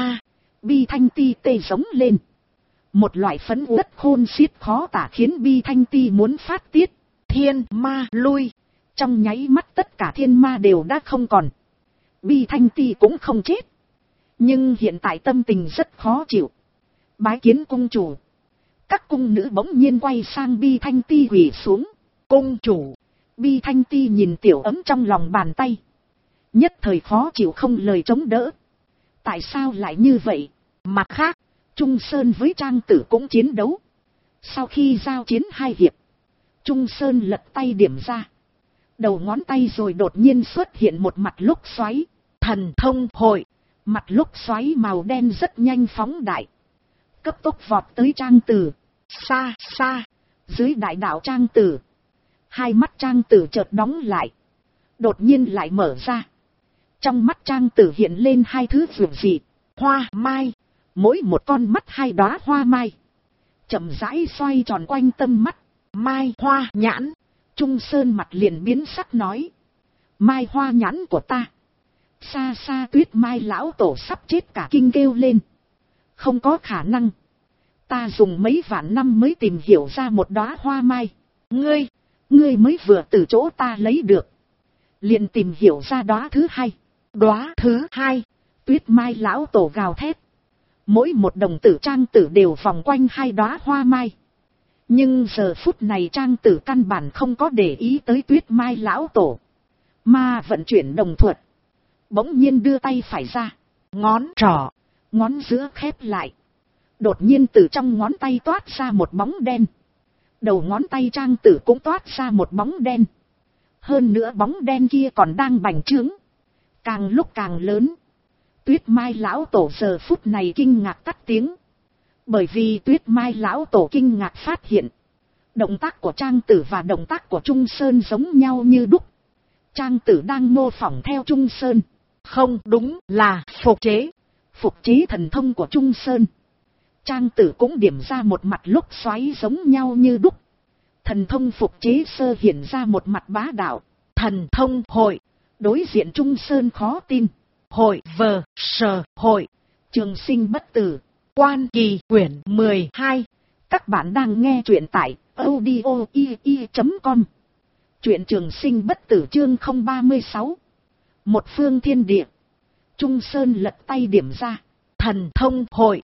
Bi Thanh Ti tê giống lên. Một loại phấn uất khôn xiết khó tả khiến Bi Thanh Ti muốn phát tiết. Thiên ma lui. Trong nháy mắt tất cả thiên ma đều đã không còn. Bi Thanh Ti cũng không chết. Nhưng hiện tại tâm tình rất khó chịu. Bái kiến cung chủ. Các cung nữ bỗng nhiên quay sang Bi Thanh Ti quỳ xuống. Cung chủ. Bi Thanh Ti nhìn tiểu ấm trong lòng bàn tay. Nhất thời khó chịu không lời chống đỡ. Tại sao lại như vậy? Mặt khác, Trung Sơn với Trang Tử cũng chiến đấu. Sau khi giao chiến 2 hiệp, Trung Sơn lật tay điểm ra. Đầu ngón tay rồi đột nhiên xuất hiện một mặt lốc xoáy. Thần thông hội. Mặt lốc xoáy màu đen rất nhanh phóng đại. Cấp tốc vọt tới Trang Tử. Xa xa, dưới đại đạo Trang Tử. Hai mắt Trang Tử chợt đóng lại. Đột nhiên lại mở ra. Trong mắt Trang Tử hiện lên 2 thứ dường dị. Hoa mai. Mỗi một con mắt 2 đóa hoa mai. Chậm rãi xoay tròn quanh tâm mắt. Mai hoa nhãn. Trung Sơn mặt liền biến sắc nói. Mai hoa nhãn của ta. Xa xa Tuyết Mai lão tổ sắp chết cả kinh kêu lên. Không có khả năng. Ta dùng mấy vạn năm mới tìm hiểu ra một đóa hoa mai. Ngươi mới vừa từ chỗ ta lấy được. Liền tìm hiểu ra đóa thứ 2. Đóa thứ 2. Tuyết Mai lão tổ gào thét. Mỗi một đồng tử Trang Tử đều vòng quanh 2 đóa hoa mai. Nhưng giờ phút này Trang Tử căn bản không có để ý tới Tuyết Mai lão tổ. Mà vận chuyển đồng thuật. Bỗng nhiên đưa tay phải ra. Ngón trỏ. Ngón giữa khép lại. Đột nhiên từ trong ngón tay toát ra một bóng đen. Đầu ngón tay Trang Tử cũng toát ra một bóng đen. Hơn nữa bóng đen kia còn đang bành trướng, càng lúc càng lớn. Tuyết Mai lão tổ giờ phút này kinh ngạc tắt tiếng. Bởi vì Tuyết Mai lão tổ kinh ngạc phát hiện, động tác của Trang Tử và động tác của Trung Sơn giống nhau như đúc. Trang Tử đang mô phỏng theo Trung Sơn. Không, đúng là phục chế thần thông của Trung Sơn. Trang Tử cũng điểm ra một mặt lốc xoáy giống nhau như đúc. Thần thông phục chế sơ hiện ra một mặt bá đạo. Thần thông hội. Đối diện Trung Sơn khó tin. Hội vờ sờ hội. Trường sinh bất tử. Quan kỳ quyển 12. Các bạn đang nghe truyện tại audio.com. Truyện trường sinh bất tử chương 036. Một phương thiên địa. Trung Sơn lật tay điểm ra. Thần thông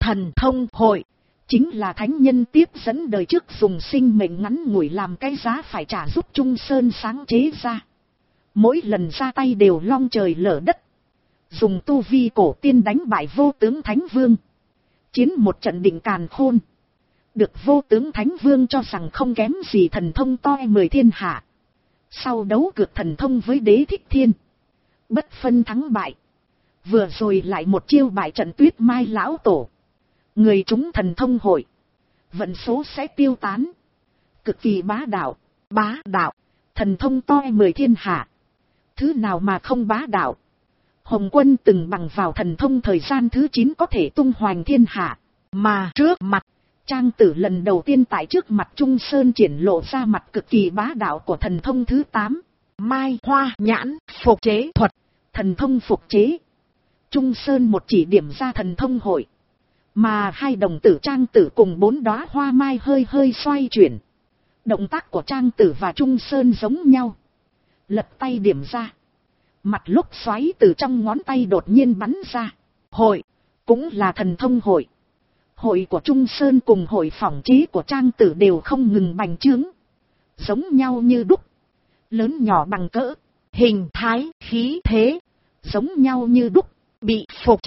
hội. Chính là thánh nhân tiếp dẫn đời trước dùng sinh mệnh ngắn ngủi làm cái giá phải trả giúp Trung Sơn sáng chế ra. Mỗi lần ra tay đều long trời lở đất. Dùng tu vi cổ tiên đánh bại vô tướng Thánh Vương. Chiến một trận định càn khôn. Được vô tướng Thánh Vương cho rằng không kém gì thần thông toi 10 thiên hạ. Sau đấu cược thần thông với Đế Thích Thiên. Bất phân thắng bại. Vừa rồi lại một chiêu bại trận Tuyết Mai lão tổ. Người chúng thần thông hội. Vận số sẽ tiêu tán. Cực kỳ bá đạo. Thần thông toi 10 thiên hạ. Thứ nào mà không bá đạo. Hồng Quân từng bằng vào thần thông thời gian thứ 9 có thể tung hoành thiên hạ. Mà trước mặt, Trang Tử lần đầu tiên tại trước mặt Trung Sơn triển lộ ra mặt cực kỳ bá đạo của thần thông thứ 8. Mai Hoa Nhãn phục chế thuật. Thần thông phục chế. Trung Sơn một chỉ điểm ra thần thông hội. Mà hai đồng tử Trang Tử cùng 4 đóa hoa mai hơi hơi xoay chuyển. Động tác của Trang Tử và Trung Sơn giống nhau. Lật tay điểm ra. Mặt lúc xoáy từ trong ngón tay đột nhiên bắn ra. Hội. Cũng là thần thông hội. Hội của Trung Sơn cùng hội phỏng chế của Trang Tử đều không ngừng bành trướng. Giống nhau như đúc. Lớn nhỏ bằng cỡ. Hình thái, khí thế. Giống nhau như đúc. Bị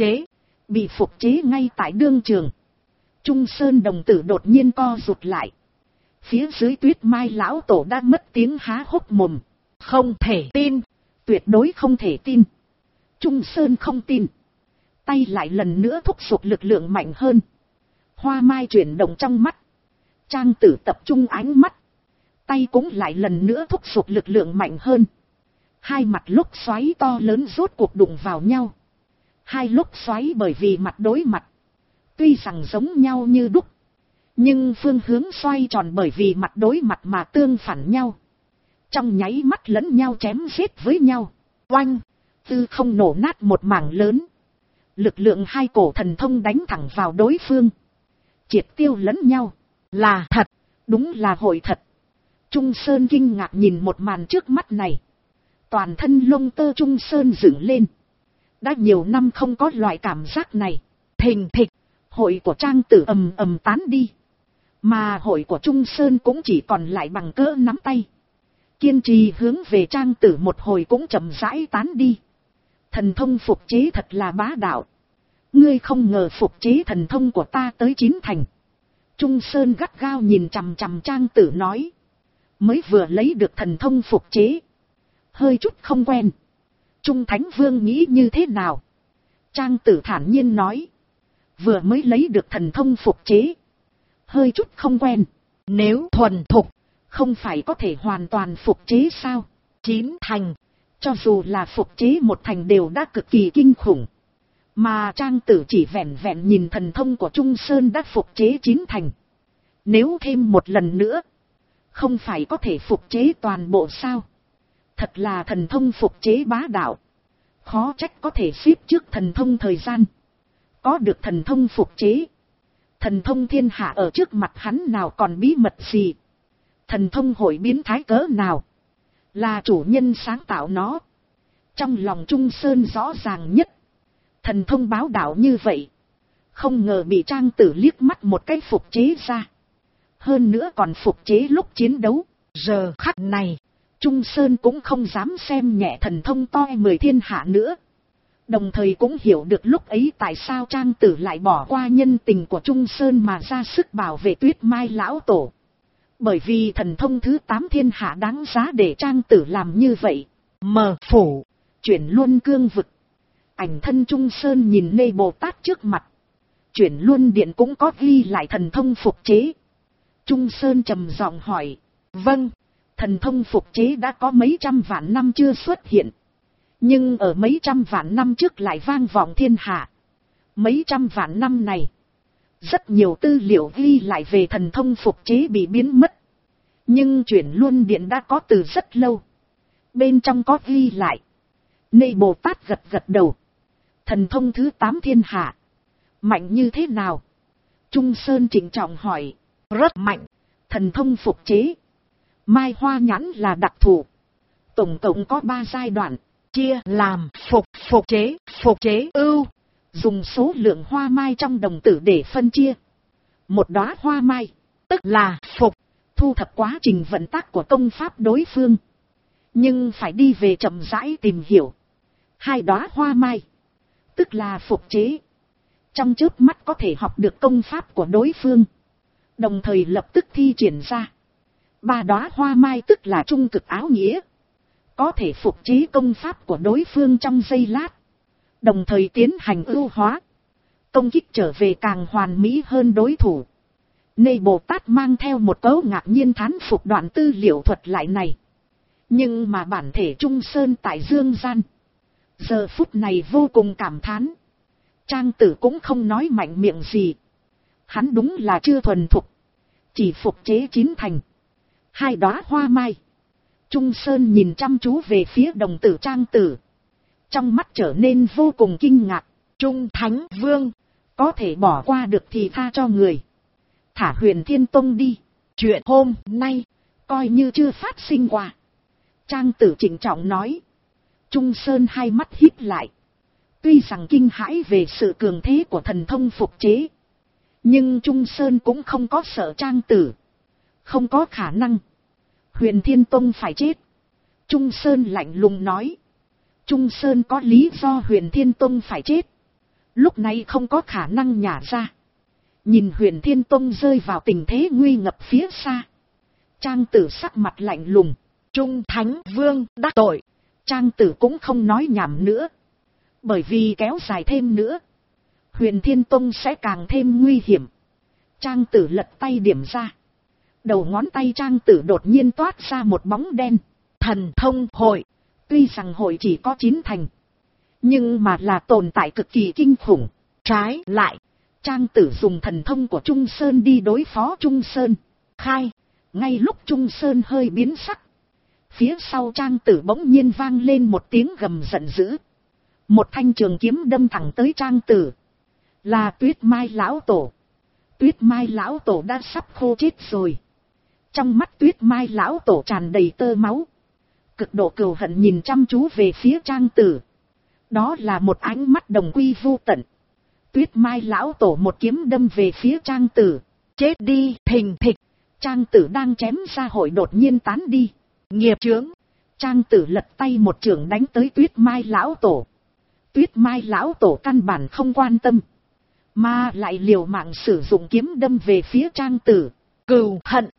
phục chế ngay tại đương trường. Trung Sơn đồng tử đột nhiên co rụt lại. Phía dưới Tuyết Mai lão tổ đã mất tiếng há hốc mồm. Không thể tin. Tuyệt đối không thể tin. Trung Sơn không tin. Tay lại lần nữa thúc giục lực lượng mạnh hơn. Hoa mai chuyển động trong mắt. Trang Tử tập trung ánh mắt. Tay cũng lại lần nữa thúc giục lực lượng mạnh hơn. Hai mặt lốc xoáy to lớn rốt cuộc đụng vào nhau. Hai lốc xoáy bởi vì mặt đối mặt. Tuy rằng giống nhau như đúc. Nhưng phương hướng xoay tròn bởi vì mặt đối mặt mà tương phản nhau. Trong nháy mắt lẫn nhau chém giết với nhau. Oanh! Tư không nổ nát một mảng lớn. Lực lượng hai cổ thần thông đánh thẳng vào đối phương. Triệt tiêu lẫn nhau. Là thật. Đúng là hội thật. Trung Sơn kinh ngạc nhìn một màn trước mắt này. Toàn thân lông tơ Trung Sơn dựng lên. Đã nhiều năm không có loại cảm giác này. Thình thịch. Hội của Trang Tử ầm ầm tán đi. Mà hội của Trung Sơn cũng chỉ còn lại bằng cỡ nắm tay. Kiên trì hướng về Trang Tử một hồi cũng chậm rãi tán đi. Thần thông phục chế thật là bá đạo. Ngươi không ngờ phục chế thần thông của ta tới 9 thành. Trung Sơn gắt gao nhìn chằm chằm Trang Tử nói. Mới vừa lấy được thần thông phục chế. Hơi chút không quen. Trung Thánh Vương nghĩ như thế nào? Trang Tử thản nhiên nói. Vừa mới lấy được thần thông phục chế. Hơi chút không quen. Nếu thuần thục. Không phải có thể hoàn toàn phục chế sao? 9 thành. Cho dù là phục chế một thành đều đã cực kỳ kinh khủng. Mà Trang Tử chỉ vẹn vẹn nhìn thần thông của Trung Sơn đã phục chế 9 thành. Nếu thêm một lần nữa. Không phải có thể phục chế toàn bộ sao? Thật là thần thông phục chế bá đạo. Khó trách có thể xếp trước thần thông thời gian. Có được thần thông phục chế. Thần thông thiên hạ ở trước mặt hắn nào còn bí mật gì. Thần thông hội biến thái cỡ nào. Là chủ nhân sáng tạo nó. Trong lòng Trung Sơn rõ ràng nhất. Thần thông báo đạo như vậy. Không ngờ bị Trang Tử liếc mắt một cái phục chế ra. Hơn nữa còn phục chế lúc chiến đấu. Giờ khắc này. Trung Sơn cũng không dám xem nhẹ thần thông toi 10 thiên hạ nữa. Đồng thời cũng hiểu được lúc ấy tại sao Trang Tử lại bỏ qua nhân tình của Trung Sơn mà ra sức bảo vệ Tuyết Mai lão tổ. Bởi vì thần thông thứ 8 thiên hạ đáng giá để Trang Tử làm như vậy. Mờ phủ, chuyển luân cương vực. Ảnh thân Trung Sơn nhìn Nê Bồ Tát trước mặt. Chuyển luân điện cũng có ghi lại thần thông phục chế. Trung Sơn trầm giọng hỏi. Vâng, thần thông phục chế đã có mấy trăm vạn năm chưa xuất hiện. Nhưng ở mấy trăm vạn năm trước lại vang vọng thiên hạ. Mấy trăm vạn năm này, rất nhiều tư liệu ghi lại về thần thông phục chế bị biến mất. Nhưng chuyển luân điện đã có từ rất lâu. Bên trong có ghi lại. Nê Bồ Tát gật gật đầu. Thần thông thứ 8 thiên hạ. Mạnh như thế nào? Trung Sơn trịnh trọng hỏi. Rất mạnh. Thần thông phục chế. Mai hoa nhãn là đặc thù. Tổng cộng có 3 giai đoạn. Chia làm phục chế ưu. Dùng số lượng hoa mai trong đồng tử để phân chia. Một đóa hoa mai, tức là phục, thu thập quá trình vận tác của công pháp đối phương. Nhưng phải đi về chậm rãi tìm hiểu. 2 đóa hoa mai, tức là phục chế. Trong chớp mắt có thể học được công pháp của đối phương. Đồng thời lập tức thi triển ra. 3 đóa hoa mai tức là trung cực áo nghĩa. Có thể phục chế công pháp của đối phương trong giây lát. Đồng thời tiến hành ưu hóa. Công kích trở về càng hoàn mỹ hơn đối thủ. Nê Bồ Tát mang theo một câu ngạc nhiên thán phục đoạn tư liệu thuật lại này. Nhưng mà bản thể Trung Sơn tại dương gian. Giờ phút này vô cùng cảm thán. Trang Tử cũng không nói mạnh miệng gì. Hắn đúng là chưa thuần thục. Chỉ phục chế 9 thành. 2 đóa hoa mai. Trung Sơn nhìn chăm chú về phía đồng tử Trang Tử. Trong mắt trở nên vô cùng kinh ngạc. Trung Thánh Vương, có thể bỏ qua được thì tha cho người. Thả Huyền Thiên Tông đi. Chuyện hôm nay, coi như chưa phát sinh qua. Trang Tử trịnh trọng nói. Trung Sơn hai mắt híp lại. Tuy rằng kinh hãi về sự cường thế của thần thông phục chế. Nhưng Trung Sơn cũng không có sợ Trang Tử. Không có khả năng. Huyền Thiên Tông phải chết. Trung Sơn lạnh lùng nói. Trung Sơn có lý do Huyền Thiên Tông phải chết. Lúc này không có khả năng nhả ra. Nhìn Huyền Thiên Tông rơi vào tình thế nguy ngập phía xa. Trang Tử sắc mặt lạnh lùng. Trung Thánh Vương đắc tội. Trang Tử cũng không nói nhảm nữa. Bởi vì kéo dài thêm nữa, Huyền Thiên Tông sẽ càng thêm nguy hiểm. Trang Tử lật tay điểm ra. Đầu ngón tay Trang Tử đột nhiên toát ra một bóng đen. Thần thông hội. Tuy rằng hội chỉ có 9 thành. Nhưng mà là tồn tại cực kỳ kinh khủng. Trái lại, Trang Tử dùng thần thông của Trung Sơn đi đối phó Trung Sơn. Khai. Ngay lúc Trung Sơn hơi biến sắc. Phía sau Trang Tử bỗng nhiên vang lên một tiếng gầm giận dữ. Một thanh trường kiếm đâm thẳng tới Trang Tử. Là Tuyết Mai Lão Tổ. Tuyết Mai Lão Tổ đã sắp khô chết rồi. Trong mắt Tuyết Mai Lão Tổ tràn đầy tơ máu. Cực độ cừu hận nhìn chăm chú về phía Trang Tử. Đó là một ánh mắt đồng quy vô tận. Tuyết Mai Lão Tổ một kiếm đâm về phía Trang Tử. Chết đi, thình thịch. Trang Tử đang chém ra hội đột nhiên tán đi. Nghiệp chướng. Trang Tử lật tay một chưởng đánh tới Tuyết Mai Lão Tổ. Tuyết Mai Lão Tổ căn bản không quan tâm. Mà lại liều mạng sử dụng kiếm đâm về phía Trang Tử. Cừu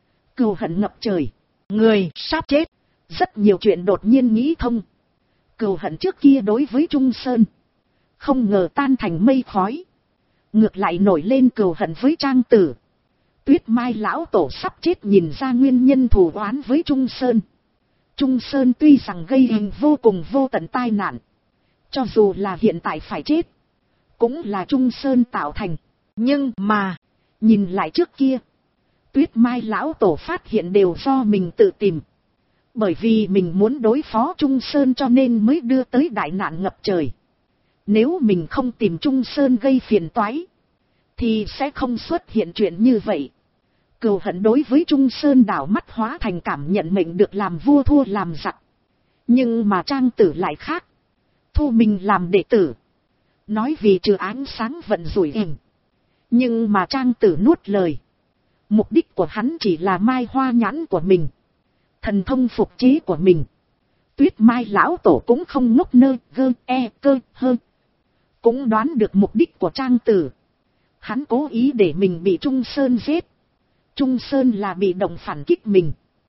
hận ngập trời. Người sắp chết. Rất nhiều chuyện đột nhiên nghĩ thông. Cừu hận trước kia đối với Trung Sơn. Không ngờ tan thành mây khói. Ngược lại nổi lên cừu hận với Trang Tử. Tuyết Mai Lão Tổ sắp chết nhìn ra nguyên nhân thù oán với Trung Sơn. Trung Sơn tuy rằng gây hình vô cùng vô tận tai nạn. Cho dù là hiện tại phải chết. Cũng là Trung Sơn tạo thành. Nhưng mà, nhìn lại trước kia. Tuyết Mai Lão Tổ phát hiện đều do mình tự tìm. Bởi vì mình muốn đối phó Trung Sơn cho nên mới đưa tới đại nạn ngập trời. Nếu mình không tìm Trung Sơn gây phiền toái, thì sẽ không xuất hiện chuyện như vậy. Cừu hận đối với Trung Sơn đảo mắt hóa thành cảm nhận mình được làm vua thua làm giặc. Nhưng mà Trang Tử lại khác. Thu mình làm đệ tử. Nói vì trừ ánh sáng vận rủi ềm. Nhưng mà Trang Tử nuốt lời. Mục đích của hắn chỉ là mai hoa nhãn của mình. Thần thông phục chế của mình. Tuyết Mai Lão Tổ cũng không ngốc nơ cơ hơn. Cũng đoán được mục đích của Trang Tử. Hắn cố ý để mình bị Trung Sơn giết. Trung Sơn là bị động phản kích mình,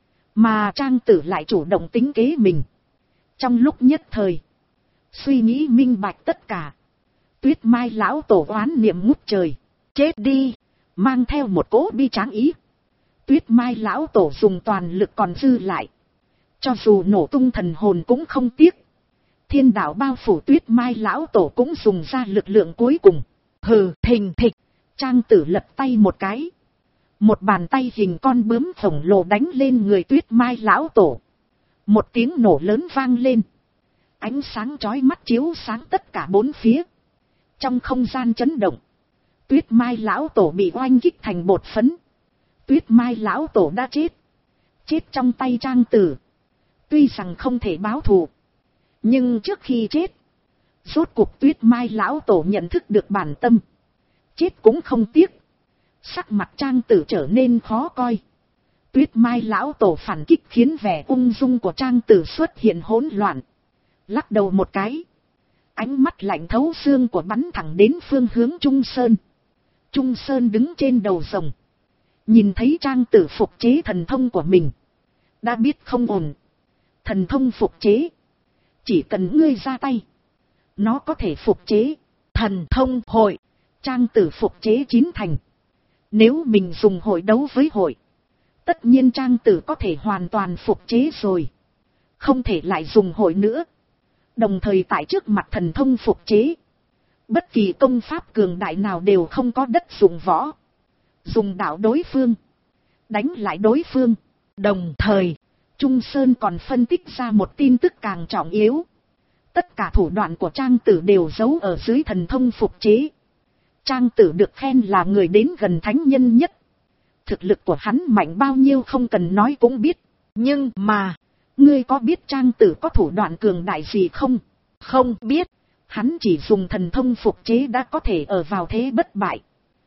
mà Trang Tử lại chủ động tính kế mình. Trong lúc nhất thời, suy nghĩ minh bạch tất cả, Tuyết Mai lão tổ oán niệm ngút trời. Chết đi, mang theo một cỗ bi tráng ý. Tuyết Mai lão tổ dùng toàn lực còn dư lại, cho dù nổ tung thần hồn cũng không tiếc. Thiên đạo bao phủ Tuyết Mai lão tổ cũng dùng ra lực lượng cuối cùng. Hừ, thình thịch, Trang Tử lật tay một cái, một bàn tay hình con bướm khổng lồ đánh lên người Tuyết Mai lão tổ. Một tiếng nổ lớn vang lên, ánh sáng chói mắt chiếu sáng tất cả bốn phía. Trong không gian chấn động, Tuyết Mai lão tổ bị oanh kích thành bột phấn. Tuyết Mai lão tổ đã chết, chết trong tay Trang Tử. Tuy rằng không thể báo thù, nhưng trước khi chết, rốt cuộc Tuyết Mai lão tổ nhận thức được bản tâm, chết cũng không tiếc. Sắc mặt Trang Tử trở nên khó coi. Tuyết Mai lão tổ phản kích khiến vẻ ung dung của Trang Tử xuất hiện hỗn loạn. Lắc đầu một cái, ánh mắt lạnh thấu xương của bắn thẳng đến phương hướng Trung Sơn. Trung Sơn đứng trên đầu rồng, nhìn thấy Trang Tử phục chế thần thông của mình, đã biết không ổn. Thần thông phục chế, chỉ cần ngươi ra tay, nó có thể phục chế. Thần thông hội, Trang Tử phục chế 9 thành. Nếu mình dùng hội đấu với hội, tất nhiên Trang Tử có thể hoàn toàn phục chế rồi, không thể lại dùng hội nữa. Đồng thời tại trước mặt thần thông phục chế, bất kỳ công pháp cường đại nào đều không có đất dụng võ. Dùng đạo đối phương, đánh lại đối phương. Đồng thời, Trung Sơn còn phân tích ra một tin tức càng trọng yếu. Tất cả thủ đoạn của Trang Tử đều giấu ở dưới thần thông phục chế. Trang Tử được khen là người đến gần thánh nhân nhất. Thực lực của hắn mạnh bao nhiêu không cần nói cũng biết. Nhưng mà, ngươi có biết Trang Tử có thủ đoạn cường đại gì không? Không biết. Hắn chỉ dùng thần thông phục chế đã có thể ở vào thế bất bại.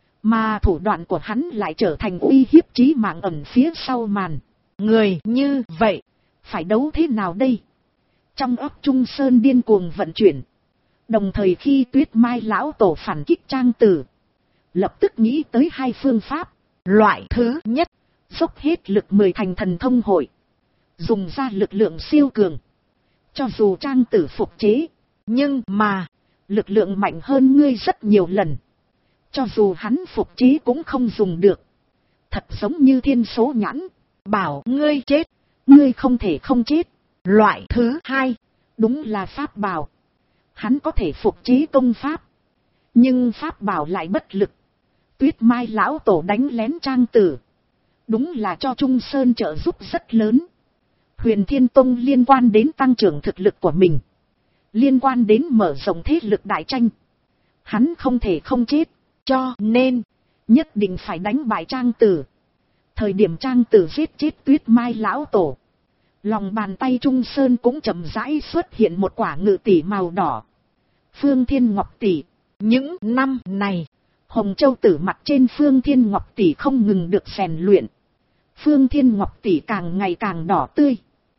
Mà thủ đoạn của hắn lại trở thành uy hiếp chí mạng ẩn phía sau màn. Người như vậy, phải đấu thế nào đây? Trong óc Trung Sơn điên cuồng vận chuyển. Đồng thời khi Tuyết Mai lão tổ phản kích Trang Tử, lập tức nghĩ tới hai phương pháp. Loại thứ nhất, dốc hết lực 10 thành thần thông hội, dùng ra lực lượng siêu cường. Cho dù Trang Tử phục chế, nhưng mà lực lượng mạnh hơn ngươi rất nhiều lần. Cho dù hắn phục chế cũng không dùng được. Thật giống như thiên số nhãn, bảo ngươi chết, ngươi không thể không chết. Loại thứ hai, đúng là pháp bảo. Hắn có thể phục chế công pháp, nhưng pháp bảo lại bất lực. Tuyết Mai lão tổ đánh lén Trang Tử, đúng là cho Trung Sơn trợ giúp rất lớn. Huyền Thiên Tông liên quan đến tăng trưởng thực lực của mình, liên quan đến mở rộng thế lực đại tranh. Hắn không thể không chết, cho nên nhất định phải đánh bại Trang Tử. Thời điểm Trang Tử giết chết Tuyết Mai lão tổ, lòng bàn tay Trung Sơn cũng chậm rãi xuất hiện một quả ngự tỷ màu đỏ. Phương Thiên Ngọc tỷ. Những năm này, Hồng Châu Tử mặt trên Phương Thiên Ngọc tỷ không ngừng được rèn luyện. Phương Thiên Ngọc tỷ càng ngày càng đỏ tươi.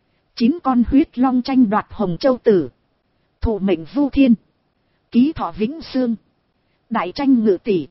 9 con huyết long tranh đoạt Hồng Châu Tử. Thụ mệnh Vu Thiên, ký thọ Vĩnh Xương. Đại tranh ngự tỷ.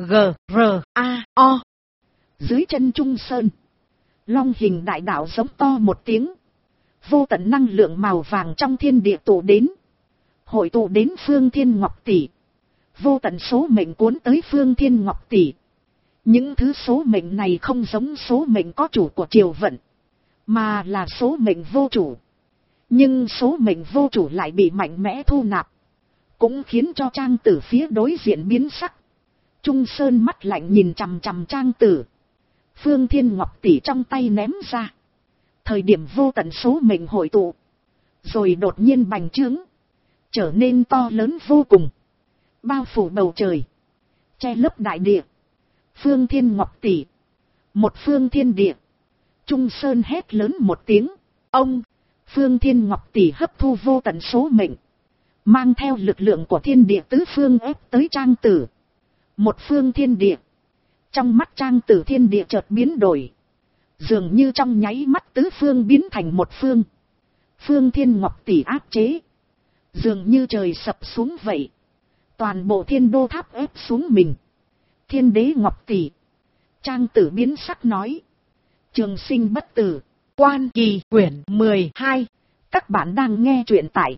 G-R-A-O. Dưới chân Trung Sơn, long hình đại đạo giống to một tiếng. Vô tận năng lượng màu vàng trong thiên địa tụ đến, hội tụ đến Phương Thiên Ngọc tỷ. Vô tận số mệnh cuốn tới Phương Thiên Ngọc tỷ. Những thứ số mệnh này không giống số mệnh có chủ của triều vận, mà là số mệnh vô chủ. Nhưng số mệnh vô chủ lại bị mạnh mẽ thu nạp, cũng khiến cho Trang Tử phía đối diện biến sắc. Trung Sơn mắt lạnh nhìn chằm chằm Trang Tử. Phương Thiên Ngọc tỷ trong tay ném ra. Thời điểm vô tận số mệnh hội tụ, rồi đột nhiên bành trướng, trở nên to lớn vô cùng, bao phủ bầu trời, che lấp đại địa. Phương Thiên Ngọc tỷ, một phương thiên địa. Trung Sơn hét lớn một tiếng, ông. Phương Thiên Ngọc tỷ hấp thu vô tận số mệnh, mang theo lực lượng của thiên địa tứ phương ép tới Trang Tử. Một phương thiên địa. Trong mắt Trang Tử thiên địa chợt biến đổi, dường như trong nháy mắt tứ phương biến thành một phương. Phương Thiên Ngọc tỷ áp chế, dường như trời sập xuống vậy. Toàn bộ thiên đô tháp ép xuống mình. Thiên đế Ngọc tỷ, Trang Tử biến sắc nói. Trường sinh bất tử, Quan Kỳ quyển 12. Các bạn đang nghe truyện tại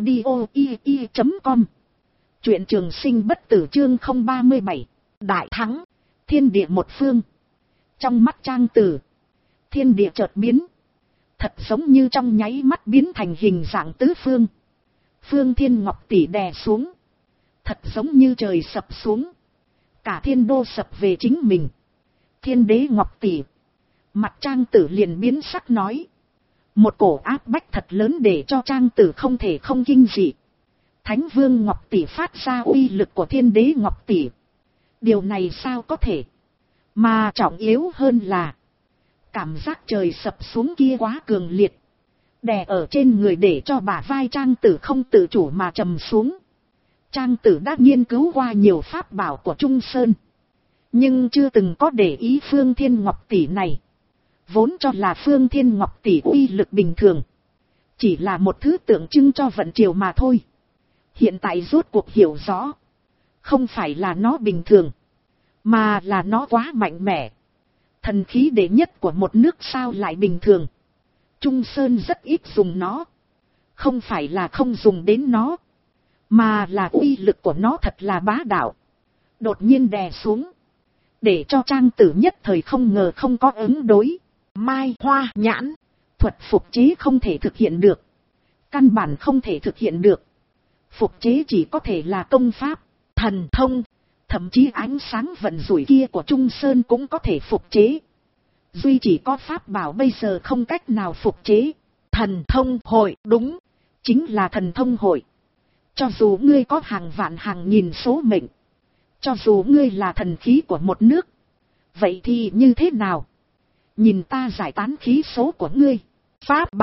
audio.com. Truyện Trường sinh bất tử chương 037. Đại thắng, thiên địa một phương. Trong mắt Trang Tử, thiên địa chợt biến. Thật giống như trong nháy mắt biến thành hình dạng tứ phương. Phương Thiên Ngọc Tỷ đè xuống. Thật giống như trời sập xuống. Cả thiên đô sập về chính mình. Thiên đế Ngọc Tỷ. Mặt Trang Tử liền biến sắc nói. Một cổ áp bách thật lớn để cho Trang Tử không thể không kinh dị. Thánh Vương Ngọc Tỷ phát ra uy lực của thiên đế Ngọc Tỷ. Điều này sao có thể? Mà trọng yếu hơn là cảm giác trời sập xuống kia quá cường liệt. Đè ở trên người để cho bả vai Trang Tử không tự chủ mà trầm xuống. Trang Tử đã nghiên cứu qua nhiều pháp bảo của Trung Sơn. Nhưng chưa từng có để ý Phương Thiên Ngọc Tỷ này. Vốn cho là Phương Thiên Ngọc Tỷ uy lực bình thường. Chỉ là một thứ tượng trưng cho vận triều mà thôi. Hiện tại rốt cuộc hiểu rõ. Không phải là nó bình thường. Mà là nó quá mạnh mẽ. Thần khí đệ nhất của một nước sao lại bình thường. Trung Sơn rất ít dùng nó. Không phải là không dùng đến nó. Mà là uy lực của nó thật là bá đạo. Đột nhiên đè xuống. Để cho Trang Tử nhất thời không ngờ không có ứng đối. Mai Hoa Nhãn. Thuật phục chế không thể thực hiện được. Căn bản không thể thực hiện được. Phục chế chỉ có thể là công pháp, thần thông. Thậm chí ánh sáng vận rủi kia của Trung Sơn cũng có thể phục chế. Duy chỉ có pháp bảo bây giờ không cách nào phục chế. Thần thông hội, đúng. Chính là thần thông hội. Cho dù ngươi có hàng vạn hàng nghìn số mệnh. Cho dù ngươi là thần khí của một nước. Vậy thì như thế nào? Nhìn ta giải tán khí số của ngươi. Pháp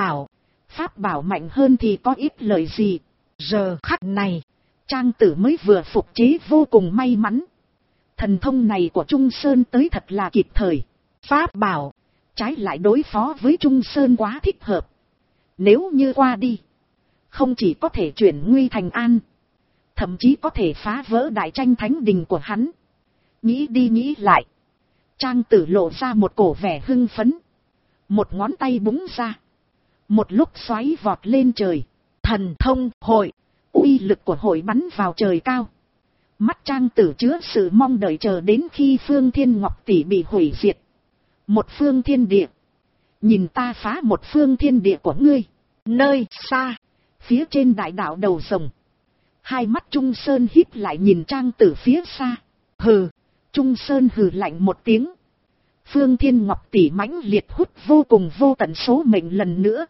bảo mạnh hơn thì có ít lời gì. Giờ khắc này, Trang Tử mới vừa phục chế vô cùng may mắn. Thần thông này của Trung Sơn tới thật là kịp thời. Pháp bảo, trái lại đối phó với Trung Sơn quá thích hợp. Nếu như qua đi, không chỉ có thể chuyển nguy thành an, thậm chí có thể phá vỡ đại tranh thánh đình của hắn. Nghĩ đi nghĩ lại, Trang Tử lộ ra một cổ vẻ hưng phấn. Một ngón tay búng ra. Một lúc xoáy vọt lên trời. Thần thông hội, uy lực của hội bắn vào trời cao. Mắt Trang Tử chứa sự mong đợi chờ đến khi Phương Thiên Ngọc Tỷ bị hủy diệt. Một phương thiên địa. Nhìn ta phá một phương thiên địa của ngươi. Nơi xa, phía trên đại đạo đầu rồng. Hai mắt Trung Sơn híp lại nhìn Trang Tử phía xa. Hừ, Trung Sơn hừ lạnh một tiếng. Phương Thiên Ngọc Tỷ mãnh liệt hút vô cùng vô tận số mệnh lần nữa.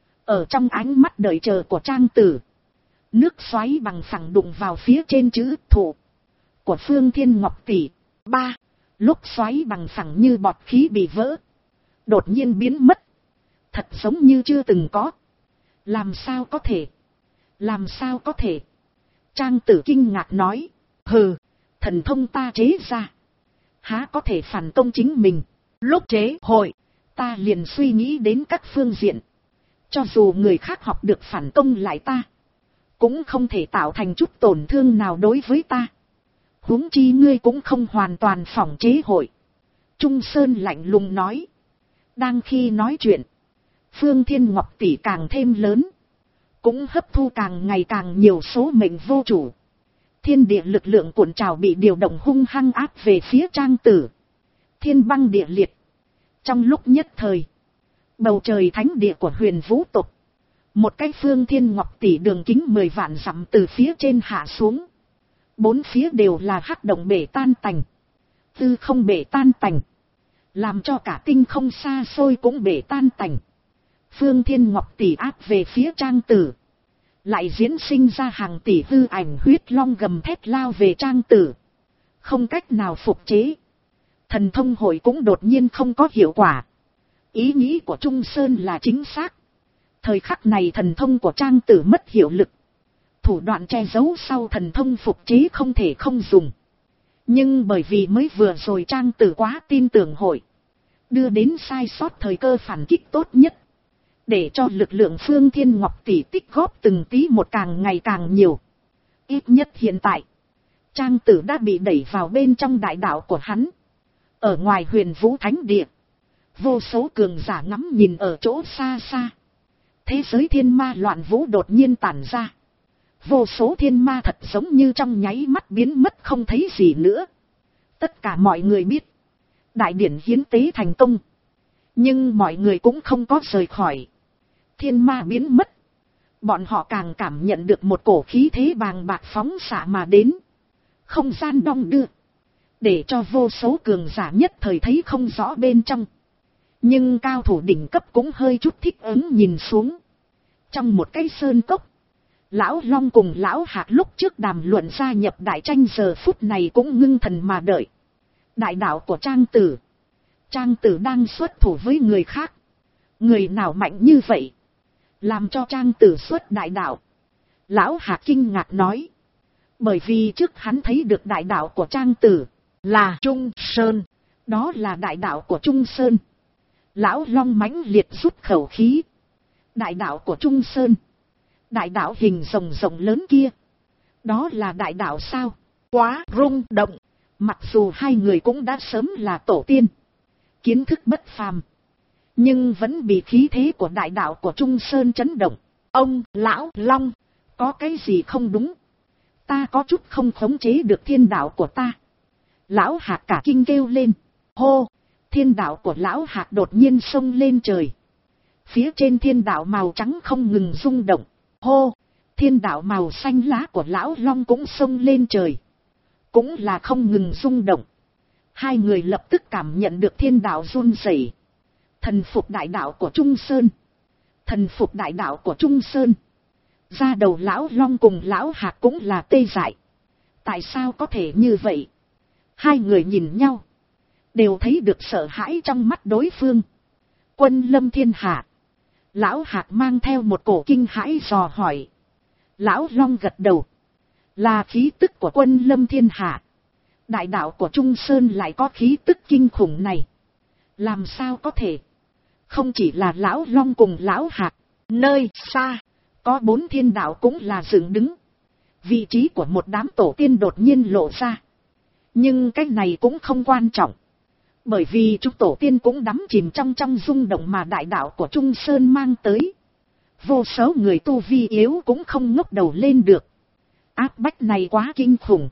Ở trong ánh mắt đợi chờ của Trang Tử, nước xoáy bằng phẳng đụng vào phía trên chữ thụ của Phương Thiên Ngọc Tỷ. Ba, lúc xoáy bằng phẳng như bọt khí bị vỡ, đột nhiên biến mất. Thật giống như chưa từng có. Làm sao có thể? Làm sao có thể? Trang Tử kinh ngạc nói. Hừ, thần thông ta chế ra, há có thể phản công chính mình. Lúc chế hội, ta liền suy nghĩ đến các phương diện. Cho dù người khác học được phản công lại ta, cũng không thể tạo thành chút tổn thương nào đối với ta. Huống chi ngươi cũng không hoàn toàn phỏng chế hội. Trung Sơn lạnh lùng nói. Đang khi nói chuyện, Phương Thiên Ngọc Tỷ càng thêm lớn, cũng hấp thu càng ngày càng nhiều số mệnh vô chủ. Thiên địa lực lượng cuộn trào bị điều động hung hăng áp về phía Trang Tử. Thiên băng địa liệt. Trong lúc nhất thời, bầu trời thánh địa của Huyền Vũ tộc, một cái Phương Thiên Ngọc Tỷ đường kính 10 vạn dặm từ phía trên hạ xuống. Bốn phía đều là hắc động bể tan tành, tư không bể tan tành, làm cho cả tinh không xa xôi cũng bể tan tành. Phương Thiên Ngọc Tỷ áp về phía Trang Tử, lại diễn sinh ra hàng tỷ hư ảnh huyết long gầm thét lao về Trang Tử. Không cách nào phục chế. Thần thông hội cũng đột nhiên không có hiệu quả. Ý nghĩ của Trung Sơn là chính xác. Thời khắc này thần thông của Trang Tử mất hiệu lực. Thủ đoạn che giấu sau thần thông phục chế không thể không dùng. Nhưng bởi vì mới vừa rồi Trang Tử quá tin tưởng hội, đưa đến sai sót thời cơ phản kích tốt nhất. Để cho lực lượng Phương Thiên Ngọc Tỷ tích góp từng tí một càng ngày càng nhiều. Ít nhất hiện tại, Trang Tử đã bị đẩy vào bên trong đại đạo của hắn. Ở ngoài Huyền Vũ Thánh Địa, vô số cường giả ngắm nhìn ở chỗ xa xa. Thế giới thiên ma loạn vũ đột nhiên tản ra. Vô số thiên ma thật giống như trong nháy mắt biến mất không thấy gì nữa. Tất cả mọi người biết, đại điển hiến tế thành công. Nhưng mọi người cũng không có rời khỏi. Thiên ma biến mất. Bọn họ càng cảm nhận được một cổ khí thế bàng bạc phóng xạ mà đến. Không gian đong đưa, để cho vô số cường giả nhất thời thấy không rõ bên trong. Nhưng cao thủ đỉnh cấp cũng hơi chút thích ứng nhìn xuống. Trong một cái sơn cốc, Lão Long cùng Lão Hạc lúc trước đàm luận gia nhập đại tranh giờ phút này cũng ngưng thần mà đợi. Đại đạo của Trang Tử. Trang Tử đang xuất thủ với người khác. Người nào mạnh như vậy, làm cho Trang Tử xuất đại đạo? Lão Hạc kinh ngạc nói. Bởi vì trước hắn thấy được đại đạo của Trang Tử là Trung Sơn. Đó là đại đạo của Trung Sơn. Lão Long mãnh liệt rút khẩu khí. Đại đạo của Trung Sơn. Đại đạo hình rồng rồng lớn kia. Đó là đại đạo sao? Quá rung động. Mặc dù hai người cũng đã sớm là tổ tiên, kiến thức bất phàm, nhưng vẫn bị khí thế của đại đạo của Trung Sơn chấn động. Ông, Lão Long, có cái gì không đúng? Ta có chút không khống chế được thiên đạo của ta. Lão Hạc cả kinh kêu lên. Hô! Thiên đạo của Lão Hạc đột nhiên xông lên trời. Phía trên thiên đạo màu trắng không ngừng rung động. Hô! Thiên đạo màu xanh lá của Lão Long cũng xông lên trời. Cũng là không ngừng rung động. Hai người lập tức cảm nhận được thiên đạo run rẩy. Thần phục đại đạo của Trung Sơn. Thần phục đại đạo của Trung Sơn. Ra đầu Lão Long cùng Lão Hạc cũng là tê dại. Tại sao có thể như vậy? Hai người nhìn nhau, đều thấy được sợ hãi trong mắt đối phương. Quân lâm thiên hạ. Lão Hạc mang theo một cổ kinh hãi dò hỏi. Lão Long gật đầu. Là khí tức của quân lâm thiên hạ. Đại đạo của Trung Sơn lại có khí tức kinh khủng này. Làm sao có thể? Không chỉ là Lão Long cùng Lão Hạc. Nơi xa, có 4 thiên đạo cũng là dựng đứng. Vị trí của một đám tổ tiên đột nhiên lộ ra. Nhưng cái này cũng không quan trọng. Bởi vì chúng tổ tiên cũng đắm chìm trong rung động mà đại đạo của Trung Sơn mang tới. Vô số người tu vi yếu cũng không ngóc đầu lên được. Áp bách này quá kinh khủng.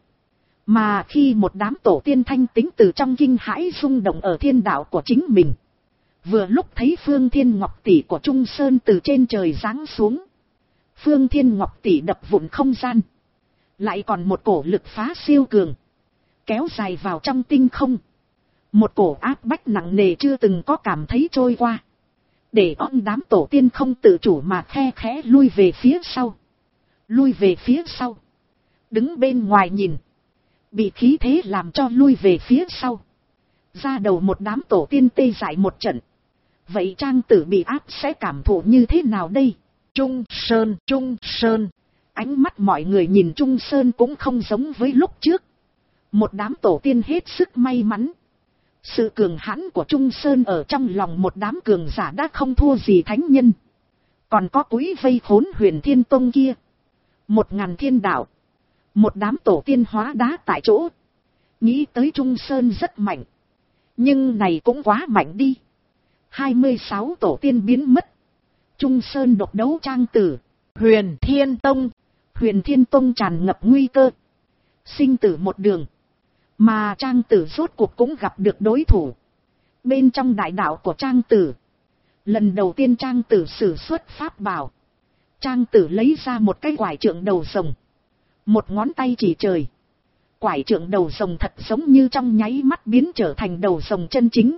Mà khi một đám tổ tiên thanh tính từ trong kinh hãi rung động ở thiên đạo của chính mình. Vừa lúc thấy Phương Thiên Ngọc Tỷ của Trung Sơn từ trên trời giáng xuống. Phương Thiên Ngọc Tỷ đập vụn không gian. Lại còn một cổ lực phá siêu cường. Kéo dài vào trong tinh không. Một cổ áp bách nặng nề chưa từng có cảm thấy trôi qua. Để đám tổ tiên không tự chủ mà khe khẽ lui về phía sau. Lui về phía sau. Đứng bên ngoài nhìn. Bị khí thế làm cho lui về phía sau. Ra đầu một đám tổ tiên tê dại một trận. Vậy Trang Tử bị áp sẽ cảm thụ như thế nào đây? Trung Sơn, Trung Sơn. Ánh mắt mọi người nhìn Trung Sơn cũng không giống với lúc trước. Một đám tổ tiên hết sức may mắn. Sự cường hãn của Trung Sơn ở trong lòng một đám cường giả đã không thua gì thánh nhân. Còn có cúi vây khốn Huyền Thiên Tông kia. 1000 thiên đạo. Một đám tổ tiên hóa đá tại chỗ. Nghĩ tới Trung Sơn rất mạnh. Nhưng này cũng quá mạnh đi. 26 tổ tiên biến mất. Trung Sơn độc đấu Trang Tử. Huyền Thiên Tông. Huyền Thiên Tông tràn ngập nguy cơ. Sinh tử một đường. Mà Trang Tử rốt cuộc cũng gặp được đối thủ. Bên trong đại đạo của Trang Tử. Lần đầu tiên Trang Tử sử xuất pháp bảo. Trang Tử lấy ra một cái quải trượng đầu rồng. Một ngón tay chỉ trời. Quải trượng đầu rồng thật giống như trong nháy mắt biến trở thành đầu rồng chân chính.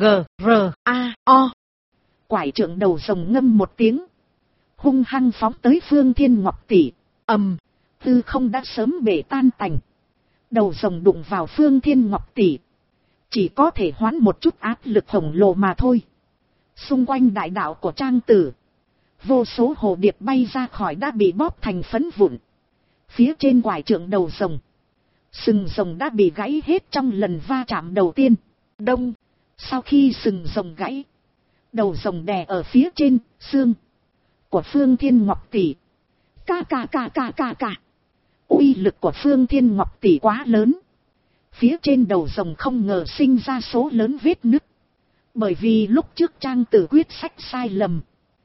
G-R-A-O. Quải trượng đầu rồng ngâm một tiếng. Hung hăng phóng tới Phương Thiên Ngọc Tỷ. Tư không đã sớm bể tan tành. Đầu rồng đụng vào Phương Thiên Ngọc Tỷ. Chỉ có thể hoán một chút áp lực khổng lồ mà thôi. Xung quanh đại đạo của Trang Tử. Vô số hồ điệp bay ra khỏi đã bị bóp thành phấn vụn. Phía trên quải trượng đầu rồng. Sừng rồng đã bị gãy hết trong lần va chạm đầu tiên. Đông. Sau khi sừng rồng gãy. Đầu rồng đè ở phía trên xương của Phương Thiên Ngọc Tỷ. Ca. Uy lực của Phương Thiên Ngọc Tỷ quá lớn. Phía trên đầu rồng không ngờ sinh ra số lớn vết nứt. Bởi vì lúc trước Trang Tử quyết sách sai lầm,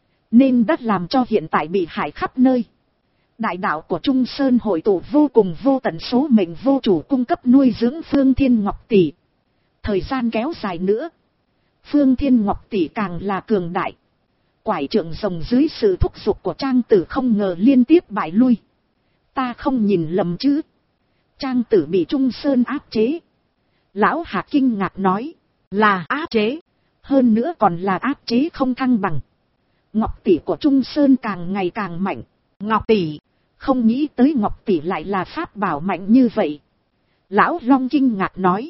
nên đã làm cho hiện tại bị hại khắp nơi. Đại đạo của Trung Sơn hội tụ vô cùng vô tận số mệnh vô chủ cung cấp nuôi dưỡng Phương Thiên Ngọc Tỷ. Thời gian kéo dài nữa, Phương Thiên Ngọc Tỷ càng là cường đại. Quải trượng rồng dưới sự thúc giục của Trang Tử không ngờ liên tiếp bại lui. Ta không nhìn lầm chứ? Trang Tử bị Trung Sơn áp chế. Lão Hà kinh ngạc nói, là áp chế, hơn nữa còn là áp chế không thăng bằng. Ngọc Tỷ của Trung Sơn càng ngày càng mạnh. Ngọc Tỷ, không nghĩ tới Ngọc Tỷ lại là pháp bảo mạnh như vậy. Lão Long kinh ngạc nói,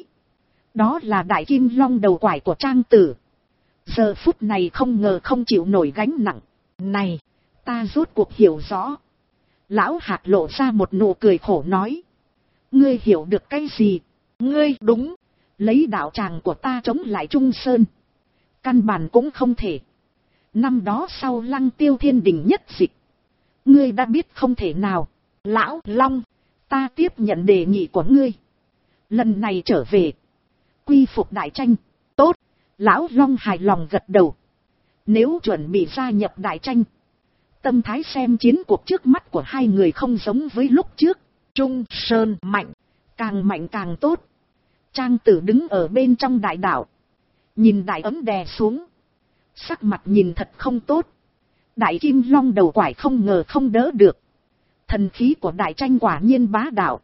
đó là đại kim long đầu quải của Trang Tử. Giờ phút này không ngờ không chịu nổi gánh nặng. Này, ta rốt cuộc hiểu rõ. Lão Hạc lộ ra một nụ cười khổ nói, ngươi hiểu được cái gì? Ngươi đúng, lấy đạo tràng của ta chống lại Trung Sơn, căn bản cũng không thể. Năm đó sau Lăng Tiêu Thiên Đình nhất dịch, ngươi đã biết không thể nào. Lão Long, ta tiếp nhận đề nghị của ngươi. Lần này trở về, quy phục đại tranh. Tốt, Lão Long hài lòng gật đầu. Nếu chuẩn bị gia nhập đại tranh, tâm thái xem chiến cuộc trước mắt của hai người không giống với lúc trước. Trung Sơn mạnh càng tốt. Trang Tử đứng ở bên trong đại đạo, nhìn đại ấm đè xuống, sắc mặt nhìn thật không tốt. Đại kim long đầu quải không ngờ không đỡ được. Thần khí của đại tranh quả nhiên bá đạo,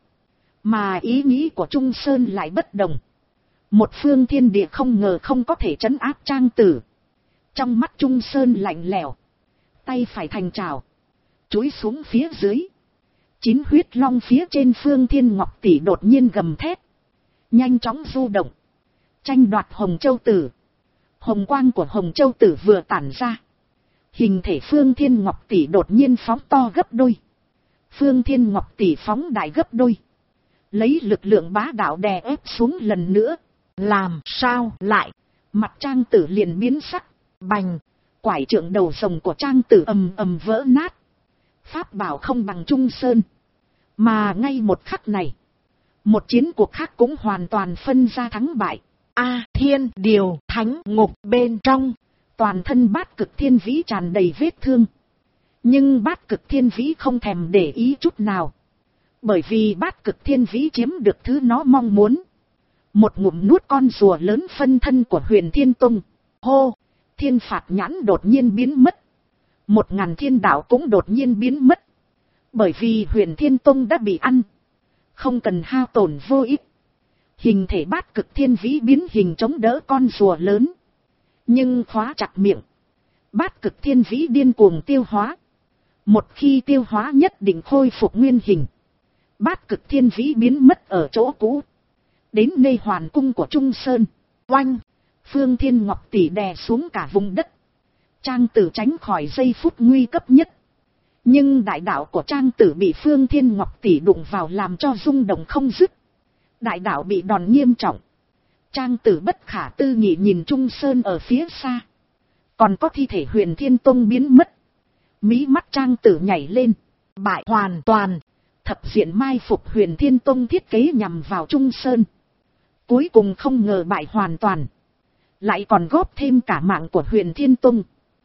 mà ý nghĩ của Trung Sơn lại bất đồng. Một phương thiên địa không ngờ không có thể trấn áp Trang Tử. Trong mắt Trung Sơn lạnh lẽo, tay phải thành trào, chúi xuống phía dưới. 9 huyết long phía trên Phương Thiên Ngọc Tỷ đột nhiên gầm thét, nhanh chóng du động, tranh đoạt Hồng Châu Tử. Hồng quang của Hồng Châu Tử vừa tản ra, hình thể Phương Thiên Ngọc Tỷ đột nhiên phóng to gấp đôi. Phương Thiên Ngọc Tỷ phóng đại gấp đôi, lấy lực lượng bá đạo đè ép xuống lần nữa. Làm sao lại? Mặt Trang Tử liền biến sắc. Bành! Quải trượng đầu rồng của Trang Tử ầm ầm vỡ nát. Pháp bảo không bằng Trung Sơn. Mà ngay một khắc này, một chiến cuộc khác cũng hoàn toàn phân ra thắng bại. Thiên Điều Thánh Ngục bên trong, toàn thân Bát Cực Thiên Vĩ tràn đầy vết thương. Nhưng Bát Cực Thiên Vĩ không thèm để ý chút nào. Bởi vì Bát Cực Thiên Vĩ chiếm được thứ nó mong muốn. Một ngụm nuốt con rùa lớn phân thân của Huyền Thiên Tông. Hô! Thiên Phạt Nhãn đột nhiên biến mất. 1000 thiên đạo cũng đột nhiên biến mất. Bởi vì Huyền Thiên Tông đã bị ăn, không cần hao tổn vô ích. Hình thể Bát Cực Thiên Vĩ biến hình chống đỡ con rùa lớn, nhưng khóa chặt miệng. Bát Cực Thiên Vĩ điên cuồng tiêu hóa. Một khi tiêu hóa nhất định khôi phục nguyên hình. Bát Cực Thiên Vĩ biến mất ở chỗ cũ. Đến nơi hoàn cung của Trung Sơn. Oanh! Phương Thiên Ngọc Tỷ đè xuống cả vùng đất. Trang Tử tránh khỏi giây phút nguy cấp nhất. Nhưng đại đạo của Trang Tử bị Phương Thiên Ngọc Tỷ đụng vào làm cho rung động không dứt. Đại đạo bị đòn nghiêm trọng. Trang Tử bất khả tư nghị nhìn Trung Sơn ở phía xa. Còn có thi thể Huyền Thiên Tông biến mất. Mí mắt Trang Tử nhảy lên. Bại hoàn toàn. Thập diện mai phục Huyền Thiên Tông thiết kế nhằm vào Trung Sơn. Cuối cùng không ngờ bại hoàn toàn. Lại còn góp thêm cả mạng của Huyền Thiên Tông.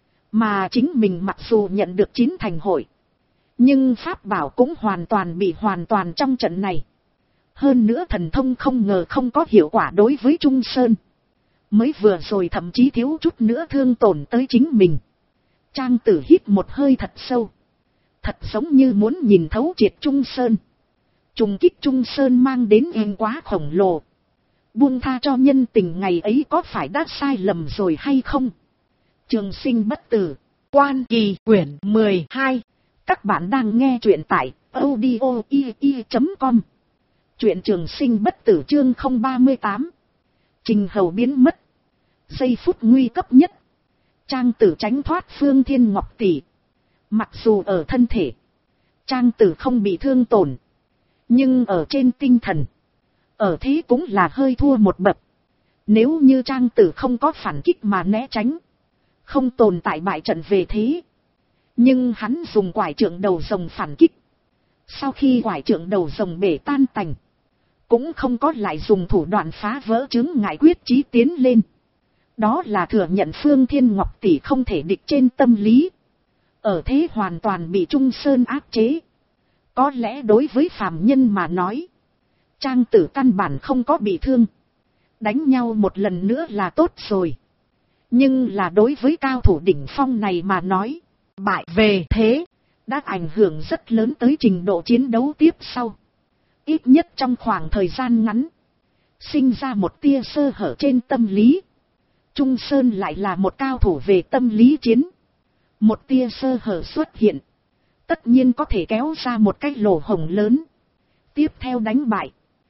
Mà chính mình mặc dù nhận được 9 thành hội, nhưng pháp bảo cũng hoàn toàn trong trận này. Hơn nữa thần thông không ngờ không có hiệu quả đối với Trung Sơn. Mới vừa rồi thậm chí thiếu chút nữa thương tổn tới chính mình. Trang Tử hít một hơi thật sâu. Thật giống như muốn nhìn thấu triệt Trung Sơn. Trùng kích Trung Sơn mang đến êm quá khổng lồ. Buông tha cho nhân tình ngày ấy có phải đã sai lầm rồi hay không? Trường Sinh Bất Tử, Quan Kỳ quyển 12. Các bạn đang nghe truyện tại audio.com. Truyện Trường Sinh Bất Tử chương 038. Trình Hầu biến mất. Giây phút nguy cấp nhất, Trang Tử tránh thoát Phương Thiên Ngọc Tỷ. Mặc dù ở thân thể, Trang Tử không bị thương tổn, nhưng ở trên tinh thần, ở thế cũng là hơi thua một bậc. Nếu như Trang Tử không có phản kích mà né tránh, không tồn tại bại trận về thế. Nhưng hắn dùng quải trượng đầu rồng phản kích. Sau khi quải trượng đầu rồng bể tan tành, cũng không có lại dùng thủ đoạn phá vỡ chướng ngại quyết chí tiến lên. Đó là thừa nhận Phương Thiên Ngọc tỷ không thể địch trên tâm lý. Ở thế hoàn toàn bị Trung Sơn áp chế. Có lẽ đối với phàm nhân mà nói, Trang Tử căn bản không có bị thương. Đánh nhau một lần nữa là tốt rồi. Nhưng là đối với cao thủ đỉnh phong này mà nói, bại về thế, đã ảnh hưởng rất lớn tới trình độ chiến đấu tiếp sau. Ít nhất trong khoảng thời gian ngắn, sinh ra một tia sơ hở trên tâm lý. Trung Sơn lại là một cao thủ về tâm lý chiến. Một tia sơ hở xuất hiện, tất nhiên có thể kéo ra một cái lỗ hổng lớn. Tiếp theo đánh bại.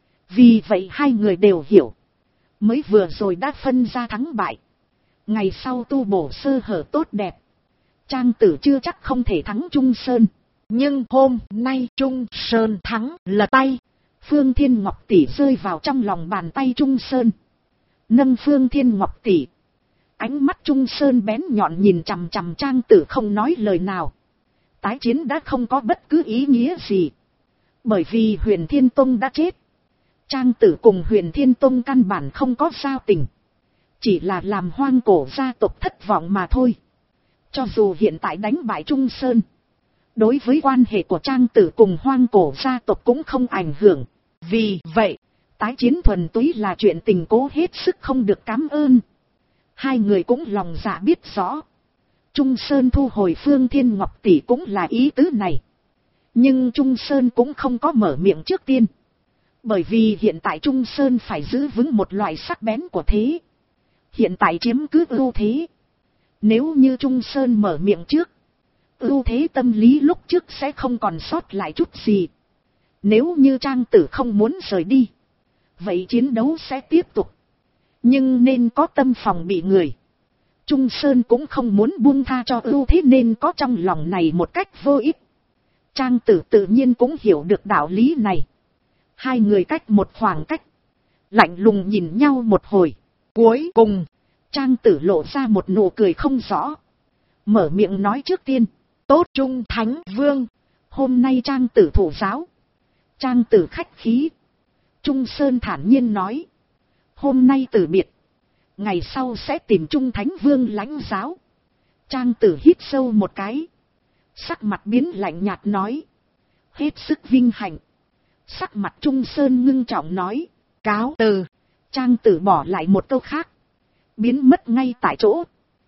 Vì vậy hai người đều hiểu. Mới vừa rồi đã phân ra thắng bại. Ngày sau tu bổ sơ hở tốt đẹp. Trang Tử chưa chắc không thể thắng Trung Sơn. Nhưng hôm nay Trung Sơn thắng là tay. Phương Thiên Ngọc tỷ rơi vào trong lòng bàn tay Trung Sơn. Nâng Phương Thiên Ngọc tỷ. Ánh mắt Trung Sơn bén nhọn nhìn chằm chằm Trang Tử không nói lời nào. Tái chiến đã không có bất cứ ý nghĩa gì. Bởi vì Huyền Thiên Tông đã chết. Trang Tử cùng Huyền Thiên Tông căn bản không có giao tình. Chỉ là làm Hoang Cổ gia tộc thất vọng mà thôi. Cho dù hiện tại đánh bại Trung Sơn, đối với quan hệ của Trang Tử cùng Hoang Cổ gia tộc cũng không ảnh hưởng. Vì vậy, tái chiến thuần túy là chuyện tình cố hết sức không được cảm ơn. Hai người cũng lòng dạ biết rõ. Trung Sơn thu hồi Phương Thiên Ngọc tỷ cũng là ý tứ này. Nhưng Trung Sơn cũng không có mở miệng trước tiên. Bởi vì hiện tại Trung Sơn phải giữ vững một loại sắc bén của thế. Hiện tại chiếm cứ ưu thế. Nếu như Trung Sơn mở miệng trước, ưu thế tâm lý lúc trước sẽ không còn sót lại chút gì. Nếu như Trang Tử không muốn rời đi, vậy chiến đấu sẽ tiếp tục. Nhưng nên có tâm phòng bị người. Trung Sơn cũng không muốn buông tha cho ưu thế nên có trong lòng này một cách vô ích. Trang Tử tự nhiên cũng hiểu được đạo lý này. Hai người cách một khoảng cách, lạnh lùng nhìn nhau một hồi. Cuối cùng, Trang Tử lộ ra một nụ cười không rõ. Mở miệng nói trước tiên. Tốt Trung Thánh Vương. Hôm nay Trang Tử thủ giáo. Trang Tử khách khí. Trung Sơn thản nhiên nói. Hôm nay từ biệt. Ngày sau sẽ tìm Trung Thánh Vương lãnh giáo. Trang Tử hít sâu một cái. Sắc mặt biến lạnh nhạt nói. Hết sức vinh hạnh. Sắc mặt Trung Sơn ngưng trọng nói. Cáo từ. Trang Tử bỏ lại một câu khác. Biến mất ngay tại chỗ.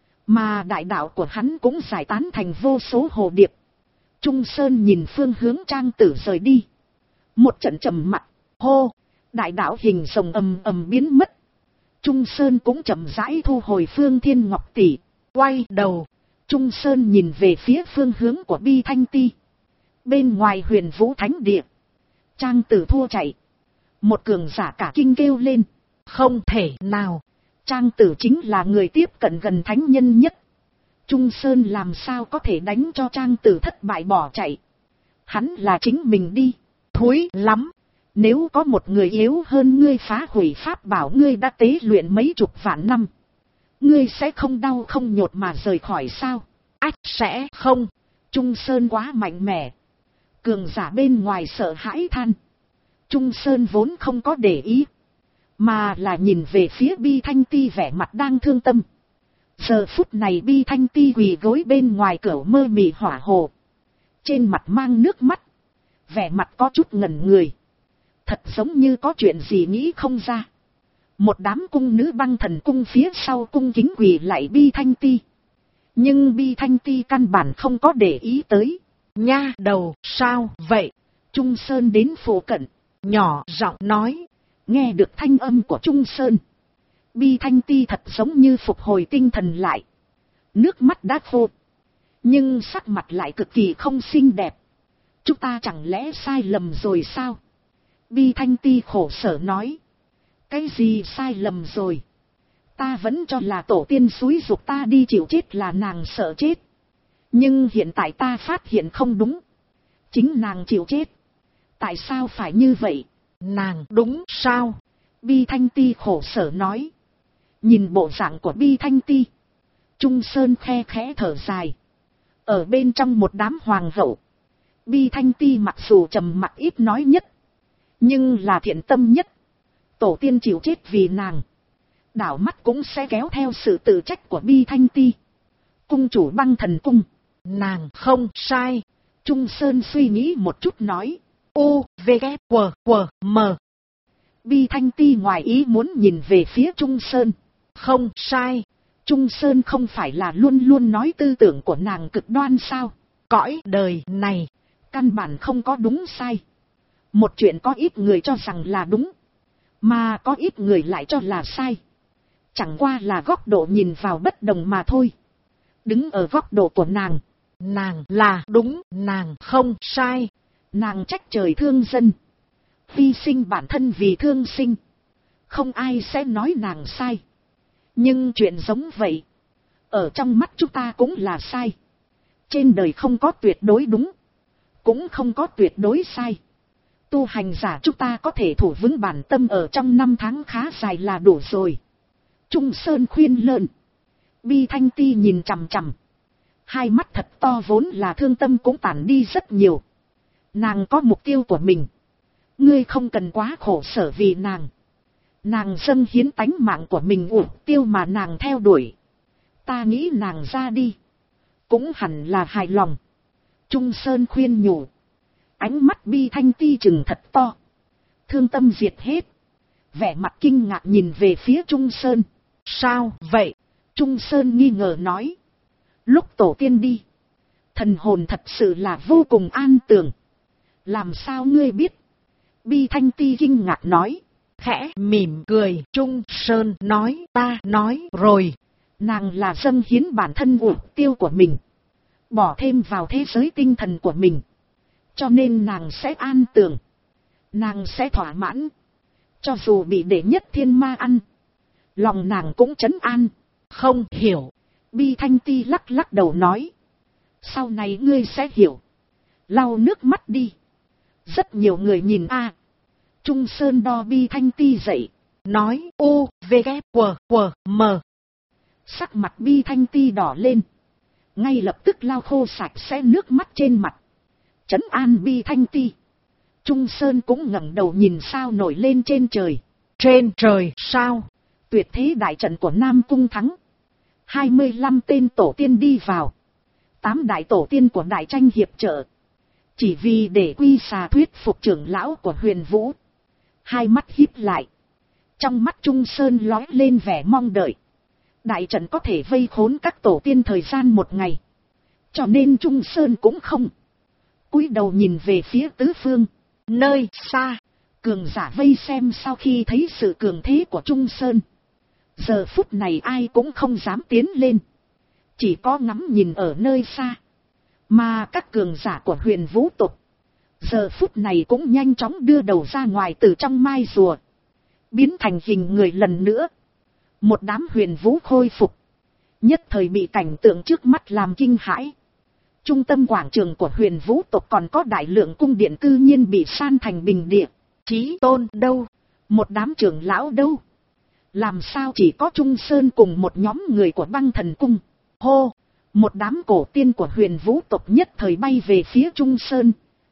Mà đại đạo của hắn cũng giải tán thành vô số hồ điệp. Trung Sơn nhìn phương hướng Trang Tử rời đi. Một trận trầm mặc. Hô. Đại đạo hình rồng ầm ầm biến mất. Trung Sơn cũng chậm rãi thu hồi Phương Thiên Ngọc tỷ. Quay đầu. Trung Sơn nhìn về phía phương hướng của Bi Thanh Ti. Bên ngoài Huyền Vũ Thánh Địa. Trang Tử thua chạy. Một cường giả cả kinh kêu lên. Không thể nào. Trang Tử chính là người tiếp cận gần thánh nhân nhất. Trung Sơn làm sao có thể đánh cho Trang Tử thất bại bỏ chạy. Hắn là chính mình đi. Thối lắm. Nếu có một người yếu hơn ngươi phá hủy pháp bảo ngươi đã tế luyện mấy chục vạn năm. Ngươi sẽ không đau không nhột mà rời khỏi sao? Ách sẽ không. Trung Sơn quá mạnh mẽ. Cường giả bên ngoài sợ hãi than. Trung Sơn vốn không có để ý. Mà là nhìn về phía Bi Thanh Ti vẻ mặt đang thương tâm. Giờ phút này Bi Thanh Ti quỳ gối bên ngoài cửa mơ mị hỏa hồ. Trên mặt mang nước mắt. Vẻ mặt có chút ngẩn người. Thật giống như có chuyện gì nghĩ không ra. Một đám cung nữ Băng Thần cung phía sau cung kính quỳ lại Bi Thanh Ti. Nhưng Bi Thanh Ti căn bản không có để ý tới. Nha đầu sao vậy? Trung Sơn đến phụ cận. Nhỏ giọng nói. Nghe được thanh âm của Trung Sơn. Bi Thanh Ti thật giống như phục hồi tinh thần lại. Nước mắt đã khô. Nhưng sắc mặt lại cực kỳ không xinh đẹp. Chúng ta chẳng lẽ sai lầm rồi sao? Bi Thanh Ti khổ sở nói. Cái gì sai lầm rồi? Ta vẫn cho là tổ tiên xúi giục ta đi chịu chết là nàng sợ chết. Nhưng hiện tại ta phát hiện không đúng. Chính nàng chịu chết. Tại sao phải như vậy? Nàng đúng sao? Bi Thanh Ti khổ sở nói. Nhìn bộ dạng của Bi Thanh Ti. Trung Sơn khe khẽ thở dài. Ở bên trong một đám hoàng hậu. Bi Thanh Ti mặc dù trầm mặc ít nói nhất. Nhưng là thiện tâm nhất. Tổ tiên chịu chết vì nàng. Đảo mắt cũng sẽ kéo theo sự tự trách của Bi Thanh Ti. Cung chủ Băng Thần Cung. Nàng không sai. Trung Sơn suy nghĩ một chút nói. U, V, K, W, M. Bi Thanh Ti ngoài ý muốn nhìn về phía Trung Sơn. Không sai. Trung Sơn không phải là luôn luôn nói tư tưởng của nàng cực đoan sao? Cõi đời này, căn bản không có đúng sai. Một chuyện có ít người cho rằng là đúng, mà có ít người lại cho là sai. Chẳng qua là góc độ nhìn vào bất đồng mà thôi. Đứng ở góc độ của nàng là đúng, nàng không sai. Nàng trách trời thương dân, hy sinh bản thân vì thương sinh. Không ai sẽ nói nàng sai. Nhưng chuyện giống vậy, ở trong mắt chúng ta cũng là sai. Trên đời không có tuyệt đối đúng, cũng không có tuyệt đối sai. Tu hành giả chúng ta có thể thủ vững bản tâm ở trong 5 tháng khá dài là đủ rồi. Trung Sơn khuyên lơn. Bi Thanh Ti nhìn chằm chằm. Hai mắt thật to vốn là thương tâm cũng tản đi rất nhiều. Nàng có mục tiêu của mình. Ngươi không cần quá khổ sở vì nàng. Nàng dâng hiến tánh mạng của mình mục tiêu mà nàng theo đuổi. Ta nghĩ nàng ra đi cũng hẳn là hài lòng. Trung Sơn khuyên nhủ. Ánh mắt Bi Thanh Ti chừng thật to. Thương tâm diệt hết. Vẻ mặt kinh ngạc nhìn về phía Trung Sơn. Sao vậy? Trung Sơn nghi ngờ nói. Lúc tổ tiên đi, thần hồn thật sự là vô cùng an tường. Làm sao ngươi biết? Bi Thanh Ti kinh ngạc nói. Khẽ mỉm cười. Trung Sơn nói. Ta nói rồi. Nàng là dâng hiến bản thân mục tiêu của mình, bỏ thêm vào thế giới tinh thần của mình. Cho nên nàng sẽ an tường. Nàng sẽ thỏa mãn. Cho dù bị đệ nhất thiên ma ăn, lòng nàng cũng trấn an. Không hiểu. Bi Thanh Ti lắc lắc đầu nói. Sau này ngươi sẽ hiểu. Lau nước mắt đi. Rất nhiều người nhìn a. Trung Sơn đo Bi Thanh Ti dậy. Nói U, V, K, W, M. Sắc mặt Bi Thanh Ti đỏ lên. Ngay lập tức lau khô sạch sẽ nước mắt trên mặt. Trấn an Bi Thanh Ti. Trung Sơn cũng ngẩng đầu nhìn sao nổi lên trên trời. Trên trời sao? Tuyệt thế đại trận của Nam Cung thắng. 25 tên tổ tiên đi vào. 8 đại tổ tiên của đại tranh hiệp trợ. Chỉ vì để quy xà thuyết phục trưởng lão của Huyền Vũ. Hai mắt híp lại. Trong mắt Trung Sơn lóe lên vẻ mong đợi. Đại trận có thể vây khốn các tổ tiên thời gian 1 ngày. Cho nên Trung Sơn cũng không. Cúi đầu nhìn về phía tứ phương. Nơi xa, cường giả vây xem sau khi thấy sự cường thế của Trung Sơn. Giờ phút này ai cũng không dám tiến lên. Chỉ có ngắm nhìn ở nơi xa. Mà các cường giả của Huyền Vũ tộc, giờ phút này cũng nhanh chóng đưa đầu ra ngoài từ trong mai rùa. Biến thành hình người lần nữa. Một đám Huyền Vũ khôi phục. Nhất thời bị cảnh tượng trước mắt làm kinh hãi. Trung tâm quảng trường của Huyền Vũ tộc còn có đại lượng cung điện cư nhiên bị san thành bình địa. Chí Tôn đâu? Một đám trưởng lão đâu? Làm sao chỉ có Trung Sơn cùng một nhóm người của Băng Thần Cung? Hô! Một đám cổ tiên của Huyền Vũ tộc nhất thời bay về phía Trung Sơn.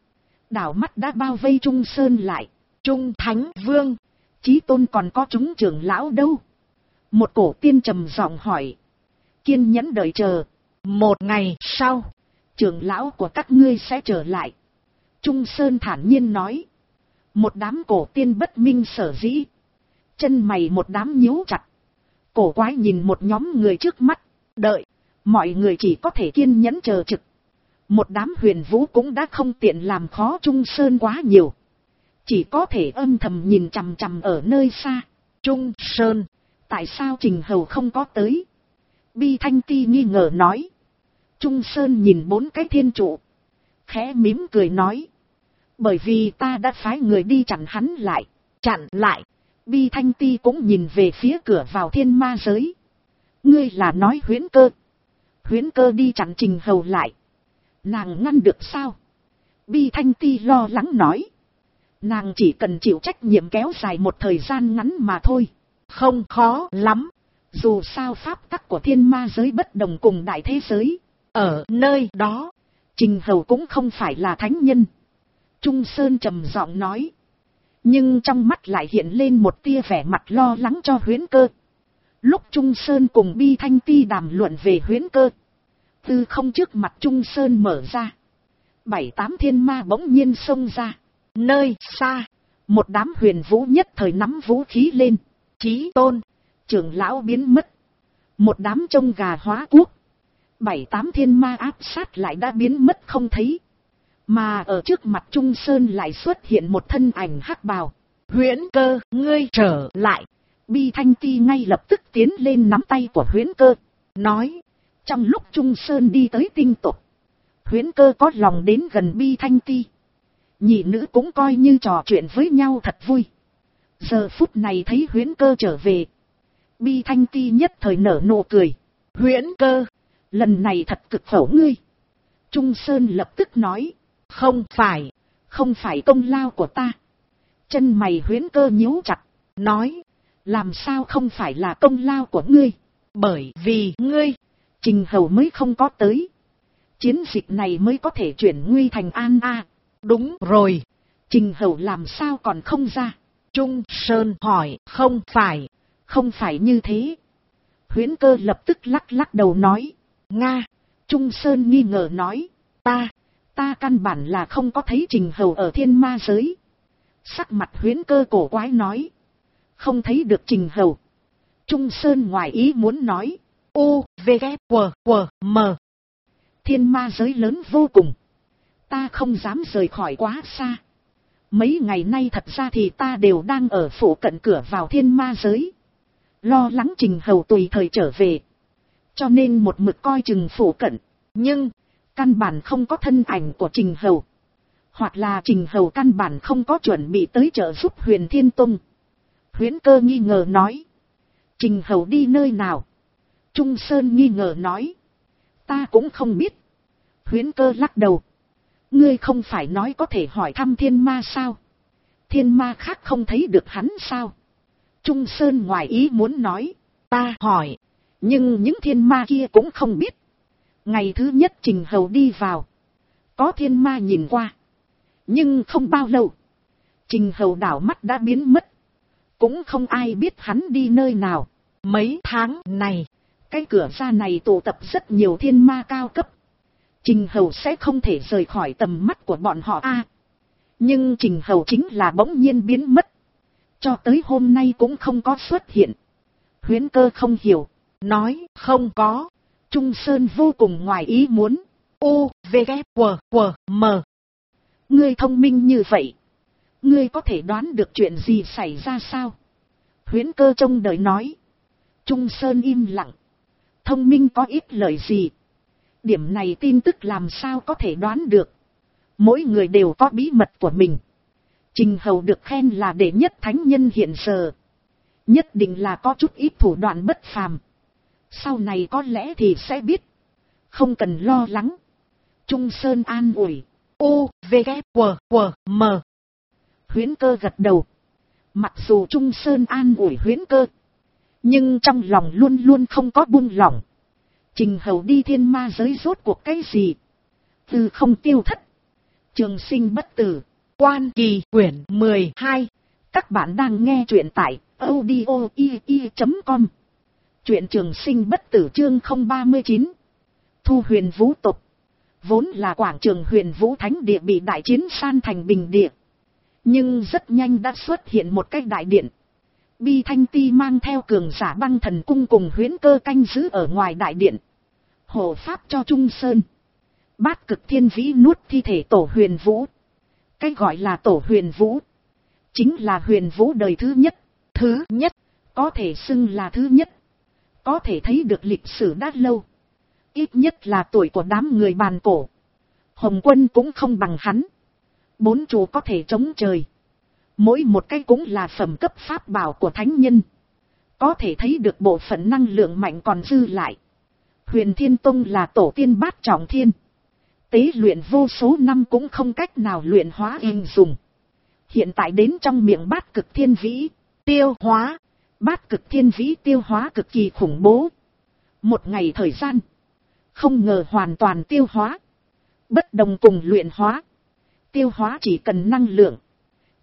Đảo mắt đã bao vây Trung Sơn lại. Trung Thánh Vương! Chí Tôn còn có chúng trưởng lão đâu? Một cổ tiên trầm giọng hỏi. Kiên nhẫn đợi chờ. 1 ngày sau, trưởng lão của các ngươi sẽ trở lại. Trung Sơn thản nhiên nói. Một đám cổ tiên bất minh sở dĩ. Chân mày một đám nhíu chặt. Cổ quái nhìn một nhóm người trước mắt. Đợi. Mọi người chỉ có thể kiên nhẫn chờ trực. Một đám Huyền Vũ cũng đã không tiện làm khó Trung Sơn quá nhiều. Chỉ có thể âm thầm nhìn chằm chằm ở nơi xa. Trung Sơn. Tại sao Trình Hầu không có tới? Bi Thanh Ti nghi ngờ nói. Trung Sơn nhìn 4 cái thiên trụ. Khẽ mím cười nói. Bởi vì ta đã phái người đi chặn hắn lại. Chặn lại. Bi Thanh Ti cũng nhìn về phía cửa vào thiên ma giới. Ngươi là nói Huyễn Cơ. Huyễn Cơ đi chặn Trình Hầu lại. Nàng ngăn được sao? Bi Thanh Ti lo lắng nói. Nàng chỉ cần chịu trách nhiệm kéo dài một thời gian ngắn mà thôi. Không khó lắm. Dù sao pháp tắc của thiên ma giới bất đồng cùng đại thế giới. Ở nơi đó, Trình Hầu cũng không phải là thánh nhân. Trung Sơn trầm giọng nói. Nhưng trong mắt lại hiện lên một tia vẻ mặt lo lắng cho Huyễn Cơ. Lúc Trung Sơn cùng Bi Thanh Ti đàm luận về Huyễn Cơ, tư không trước mặt Trung Sơn mở ra. 7-8 thiên ma bỗng nhiên xông ra. Nơi xa, một đám huyền vũ nhất thời nắm vũ khí lên. Chí Tôn, trưởng lão biến mất. Một đám trông gà hóa quốc. 7-8 thiên ma áp sát lại đã biến mất không thấy. Mà ở trước mặt Trung Sơn lại xuất hiện một thân ảnh hắc bào. Huyễn Cơ, ngươi trở lại. Bi Thanh Ti ngay lập tức tiến lên nắm tay của Huyễn Cơ, nói. Trong lúc Trung Sơn đi tới tinh tộc, Huyễn Cơ có lòng đến gần Bi Thanh Ti. Nhị nữ cũng coi như trò chuyện với nhau thật vui. Giờ phút này thấy Huyễn Cơ trở về, Bi Thanh Ti nhất thời nở nụ cười. Huyễn Cơ, lần này thật cực khổ ngươi. Trung Sơn lập tức nói. Không phải công lao của ta. Chân mày Huyễn Cơ nhíu chặt, nói. Làm sao không phải là công lao của ngươi? Bởi vì ngươi, Trình Hầu mới không có tới. Chiến dịch này mới có thể chuyển nguy thành an a. Đúng rồi, Trình Hầu làm sao còn không ra? Trung Sơn hỏi. Không phải như thế. Huyễn Cơ lập tức lắc đầu nói. Nga. Trung Sơn nghi ngờ nói. Ta căn bản là không có thấy Trình Hầu ở thiên ma giới. Sắc mặt Huyễn Cơ cổ quái nói. Không thấy được Trình Hầu. Trung Sơn ngoài ý muốn nói. M. Thiên ma giới lớn vô cùng. Ta không dám rời khỏi quá xa. Mấy ngày nay thật ra thì ta đều đang ở phủ cận cửa vào thiên ma giới. Lo lắng Trình Hầu tùy thời trở về. Cho nên một mực coi chừng phủ cận. Nhưng, căn bản không có thân ảnh của Trình Hầu. Hoặc là Trình Hầu căn bản không có chuẩn bị tới trợ giúp Huyền Thiên Tông. Huyễn Cơ nghi ngờ nói. Trình Hầu đi nơi nào? Trung Sơn nghi ngờ nói. Ta cũng không biết. Huyễn Cơ lắc đầu. Ngươi không phải nói có thể hỏi thăm thiên ma sao? Thiên ma khác không thấy được hắn sao? Trung Sơn ngoài ý muốn nói. Ta hỏi. Nhưng những thiên ma kia cũng không biết. Ngày thứ nhất Trình Hầu đi vào, có thiên ma nhìn qua. Nhưng không bao lâu, Trình Hầu đảo mắt đã biến mất. Cũng không ai biết hắn đi nơi nào. Mấy tháng này, cái cửa ra này tụ tập rất nhiều thiên ma cao cấp. Trình Hầu sẽ không thể rời khỏi tầm mắt của bọn họ a. Nhưng Trình Hầu chính là bỗng nhiên biến mất. Cho tới hôm nay cũng không có xuất hiện. Huyễn Cơ không hiểu, nói không có. Trung Sơn vô cùng ngoài ý muốn. M. Ngươi thông minh như vậy. Ngươi có thể đoán được chuyện gì xảy ra sao? Huyễn Cơ trông đợi nói. Trung Sơn im lặng. Thông minh có ít lợi gì? Điểm này tin tức làm sao có thể đoán được. Mỗi người đều có bí mật của mình. Trình Hầu được khen là đệ nhất thánh nhân hiện giờ. Nhất định là có chút ít thủ đoạn bất phàm. Sau này có lẽ thì sẽ biết. Không cần lo lắng. Trung Sơn an ủi. M. Huyễn Cơ gật đầu. Mặc dù Trung Sơn an ủi Huyễn Cơ, nhưng trong lòng luôn luôn không có buông lỏng. Trình Hầu đi thiên ma giới rốt cuộc cái gì? Từ không tiêu thất, trường sinh bất tử. Quan Kỳ quyển 12. Các bạn đang nghe truyện tại audio.com. Truyện trường sinh bất tử chương 039. Thu Huyền Vũ tộc. Vốn là quảng trường Huyền Vũ Thánh Địa bị đại chiến san thành bình địa. Nhưng rất nhanh đã xuất hiện một cái đại điện. Bi Thanh Ti mang theo cường giả Băng Thần Cung cùng Huyễn Cơ canh giữ ở ngoài đại điện. Hộ pháp cho Trung Sơn. Bát Cực Thiên Vĩ nuốt thi thể Tổ Huyền Vũ. Cái gọi là Tổ Huyền Vũ chính là Huyền Vũ đời thứ nhất. Thứ nhất, có thể xưng là thứ nhất. Có thể thấy được lịch sử đã lâu. Ít nhất là tuổi của đám người bàn cổ. Hồng Quân cũng không bằng hắn. 4 chủ có thể chống trời. Mỗi một cái cũng là phẩm cấp pháp bảo của thánh nhân. Có thể thấy được bộ phận năng lượng mạnh còn dư lại. Huyền Thiên Tông là tổ tiên bát trọng thiên. Tế luyện vô số năm cũng không cách nào luyện hóa hình dùng. Hiện tại đến trong miệng Bát Cực Thiên Vĩ, tiêu hóa. Bát Cực Thiên Vĩ tiêu hóa cực kỳ khủng bố. Một ngày thời gian, không ngờ hoàn toàn tiêu hóa. Bất đồng cùng luyện hóa. Tiêu hóa chỉ cần năng lượng.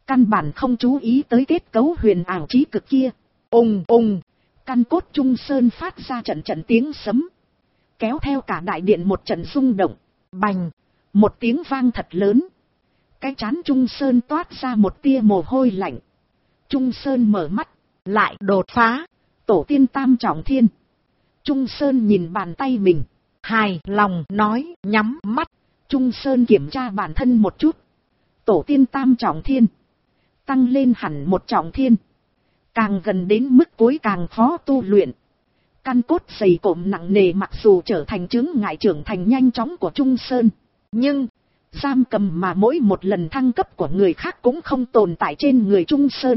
Căn bản không chú ý tới kết cấu huyền ảo trí cực kia. Ùng ùng, căn cốt Trung Sơn phát ra trận trận tiếng sấm. Kéo theo cả đại điện một trận rung động. Bành, một tiếng vang thật lớn. Cái trán Trung Sơn toát ra một tia mồ hôi lạnh. Trung Sơn mở mắt, lại đột phá, tổ tiên tam trọng thiên. Trung Sơn nhìn bàn tay mình, hài lòng nói, nhắm mắt. Trung Sơn kiểm tra bản thân một chút. Tổ tiên tam trọng thiên, tăng lên hẳn một trọng thiên. Càng gần đến mức cuối càng khó tu luyện. Căn cốt dày cộm nặng nề mặc dù trở thành chướng ngại trưởng thành nhanh chóng của Trung Sơn. Nhưng, giam cầm mà mỗi một lần thăng cấp của người khác cũng không tồn tại trên người Trung Sơn.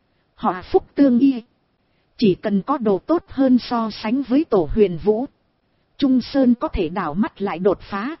Họ phúc tương y. Chỉ cần có đồ tốt hơn so sánh với tổ Huyền Vũ, Trung Sơn có thể đảo mắt lại đột phá.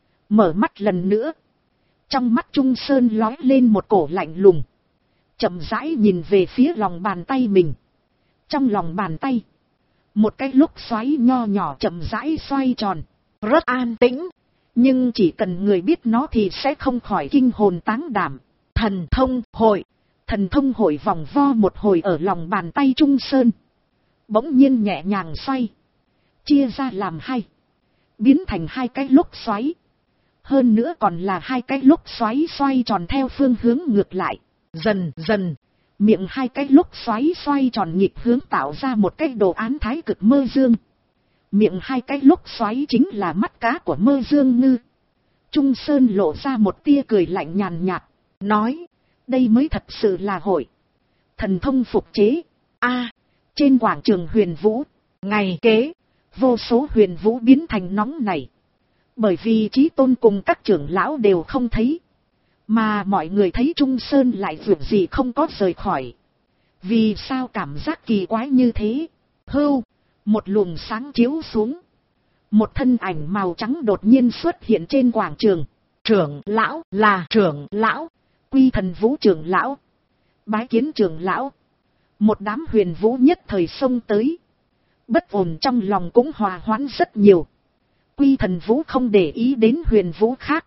Mở mắt lần nữa. Trong mắt Trung Sơn lóe lên một cổ lạnh lùng. Chậm rãi nhìn về phía lòng bàn tay mình. Trong lòng bàn tay, một cái lúc xoáy nho nhỏ chậm rãi xoay tròn. Rất an tĩnh. Nhưng chỉ cần người biết nó thì sẽ không khỏi kinh hồn táng đảm. Thần thông hội. Thần thông hội vòng vo một hồi ở lòng bàn tay Trung Sơn. Bỗng nhiên nhẹ nhàng xoay. Chia ra làm hai. Biến thành hai cái lúc xoáy. Hơn nữa còn là hai cái lúc xoáy xoay tròn theo phương hướng ngược lại. Dần dần, miệng hai cái lúc xoáy xoay tròn nghịch hướng tạo ra một cái đồ án thái cực mơ dương. Miệng hai cái lúc xoáy chính là mắt cá của mơ dương ngư. Trung Sơn lộ ra một tia cười lạnh nhàn nhạt, nói, đây mới thật sự là hội. Thần thông phục chế. Trên quảng trường Huyền Vũ, ngày kế, vô số Huyền Vũ biến thành nóng này. Bởi vì Chí Tôn cùng các trưởng lão đều không thấy. Mà mọi người thấy Trung Sơn lại việc gì không có rời khỏi. Vì sao cảm giác kỳ quái như thế? Hưu, một luồng sáng chiếu xuống. Một thân ảnh màu trắng đột nhiên xuất hiện trên quảng trường. Trưởng lão là trưởng lão, Quy Thần Vũ trưởng lão. Bái kiến trưởng lão. Một đám Huyền Vũ nhất thời xông tới. Bất ổn trong lòng cũng hòa hoãn rất nhiều. Quy Thần Vũ không để ý đến Huyền Vũ khác,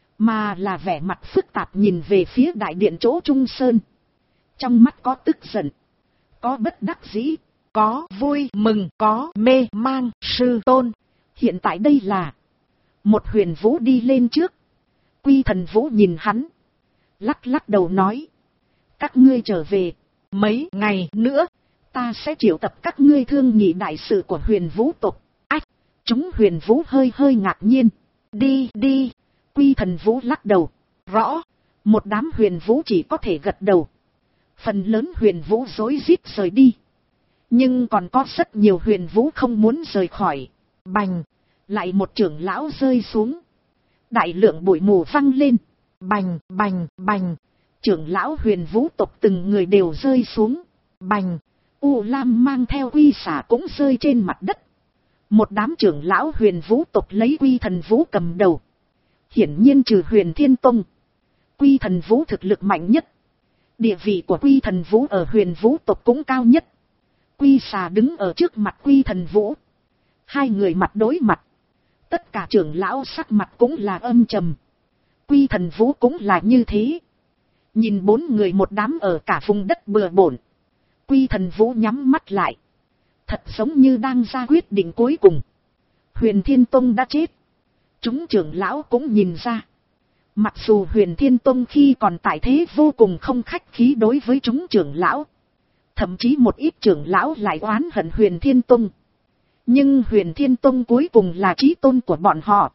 mà là vẻ mặt phức tạp nhìn về phía đại điện chỗ Trung Sơn. Trong mắt có tức giận, có bất đắc dĩ, có vui mừng, có mê mang. Sư tôn, hiện tại đây là... Một Huyền Vũ đi lên trước. Quy Thần Vũ nhìn hắn, lắc lắc đầu nói, các ngươi trở về, mấy ngày nữa, ta sẽ triệu tập các ngươi thương nghị đại sự của Huyền Vũ tộc. Chúng Huyền Vũ hơi hơi ngạc nhiên. Đi đi. Quy Thần Vũ lắc đầu. Rõ. Một đám Huyền Vũ chỉ có thể gật đầu. Phần lớn Huyền Vũ rối rít rời đi. Nhưng còn có rất nhiều Huyền Vũ không muốn rời khỏi. Bành. Lại một trưởng lão rơi xuống. Đại lượng bụi mù văng lên. Bành bành bành. Trưởng lão Huyền Vũ tộc từng người đều rơi xuống. Bành. U Lam mang theo Quy Xả cũng rơi trên mặt đất. Một đám trưởng lão Huyền Vũ tộc lấy Quy Thần Vũ cầm đầu. Hiển nhiên trừ Huyền Thiên Tông, Quy Thần Vũ thực lực mạnh nhất. Địa vị của Quy Thần Vũ ở Huyền Vũ tộc cũng cao nhất. Quy Xà đứng ở trước mặt Quy Thần Vũ. Hai người mặt đối mặt. Tất cả trưởng lão sắc mặt cũng là âm trầm. Quy Thần Vũ cũng là như thế. Nhìn bốn người một đám ở cả vùng đất bừa bộn. Quy Thần Vũ nhắm mắt lại. Thật giống như đang ra quyết định cuối cùng. Huyền Thiên Tông đã chết. Chúng trưởng lão cũng nhìn ra. Mặc dù Huyền Thiên Tông khi còn tại thế vô cùng không khách khí đối với chúng trưởng lão. Thậm chí một ít trưởng lão lại oán hận Huyền Thiên Tông. Nhưng Huyền Thiên Tông cuối cùng là chí tôn của bọn họ.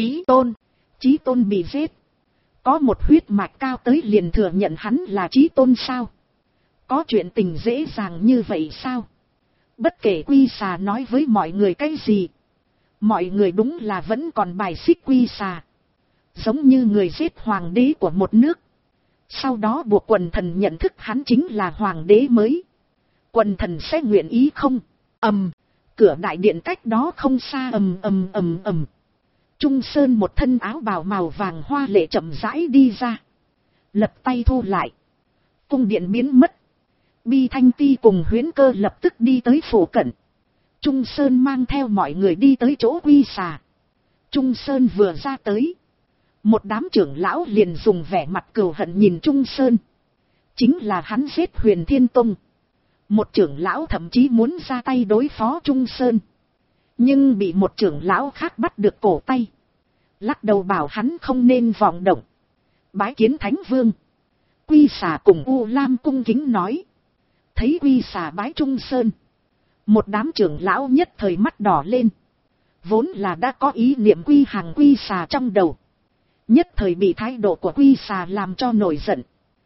Chí tôn bị giết. Có một huyết mạch cao tới liền thừa nhận hắn là chí tôn sao? Có chuyện tình dễ dàng như vậy sao? Bất kể Quy Xà nói với mọi người cái gì, mọi người đúng là vẫn còn bài xích Quy Xà. Giống như người giết hoàng đế của một nước. Sau đó buộc quần thần nhận thức hắn chính là hoàng đế mới. Quần thần sẽ nguyện ý không? Cửa đại điện cách đó không xa ầm. Trung Sơn một thân áo bào màu vàng hoa lệ chậm rãi đi ra. Lật tay thu lại. Cung điện biến mất. Bi Thanh Ti cùng Huyễn Cơ lập tức đi tới phủ cận. Trung Sơn mang theo mọi người đi tới chỗ Quy Xà. Trung Sơn vừa ra tới, một đám trưởng lão liền dùng vẻ mặt cừu hận nhìn Trung Sơn. chính là hắn giết Huyền Thiên Tông. Một trưởng lão thậm chí muốn ra tay đối phó Trung Sơn, nhưng bị một trưởng lão khác bắt được cổ tay, lắc đầu bảo hắn không nên vọng động. Bái kiến Thánh Vương. Quy Xà cùng U Lam cung kính nói. Thấy Quy Xà bái Trung Sơn, một đám trưởng lão nhất thời mắt đỏ lên. Vốn là đã có ý niệm quy hàng Quy Xà trong đầu, nhất thời bị thái độ của Quy Xà làm cho nổi giận.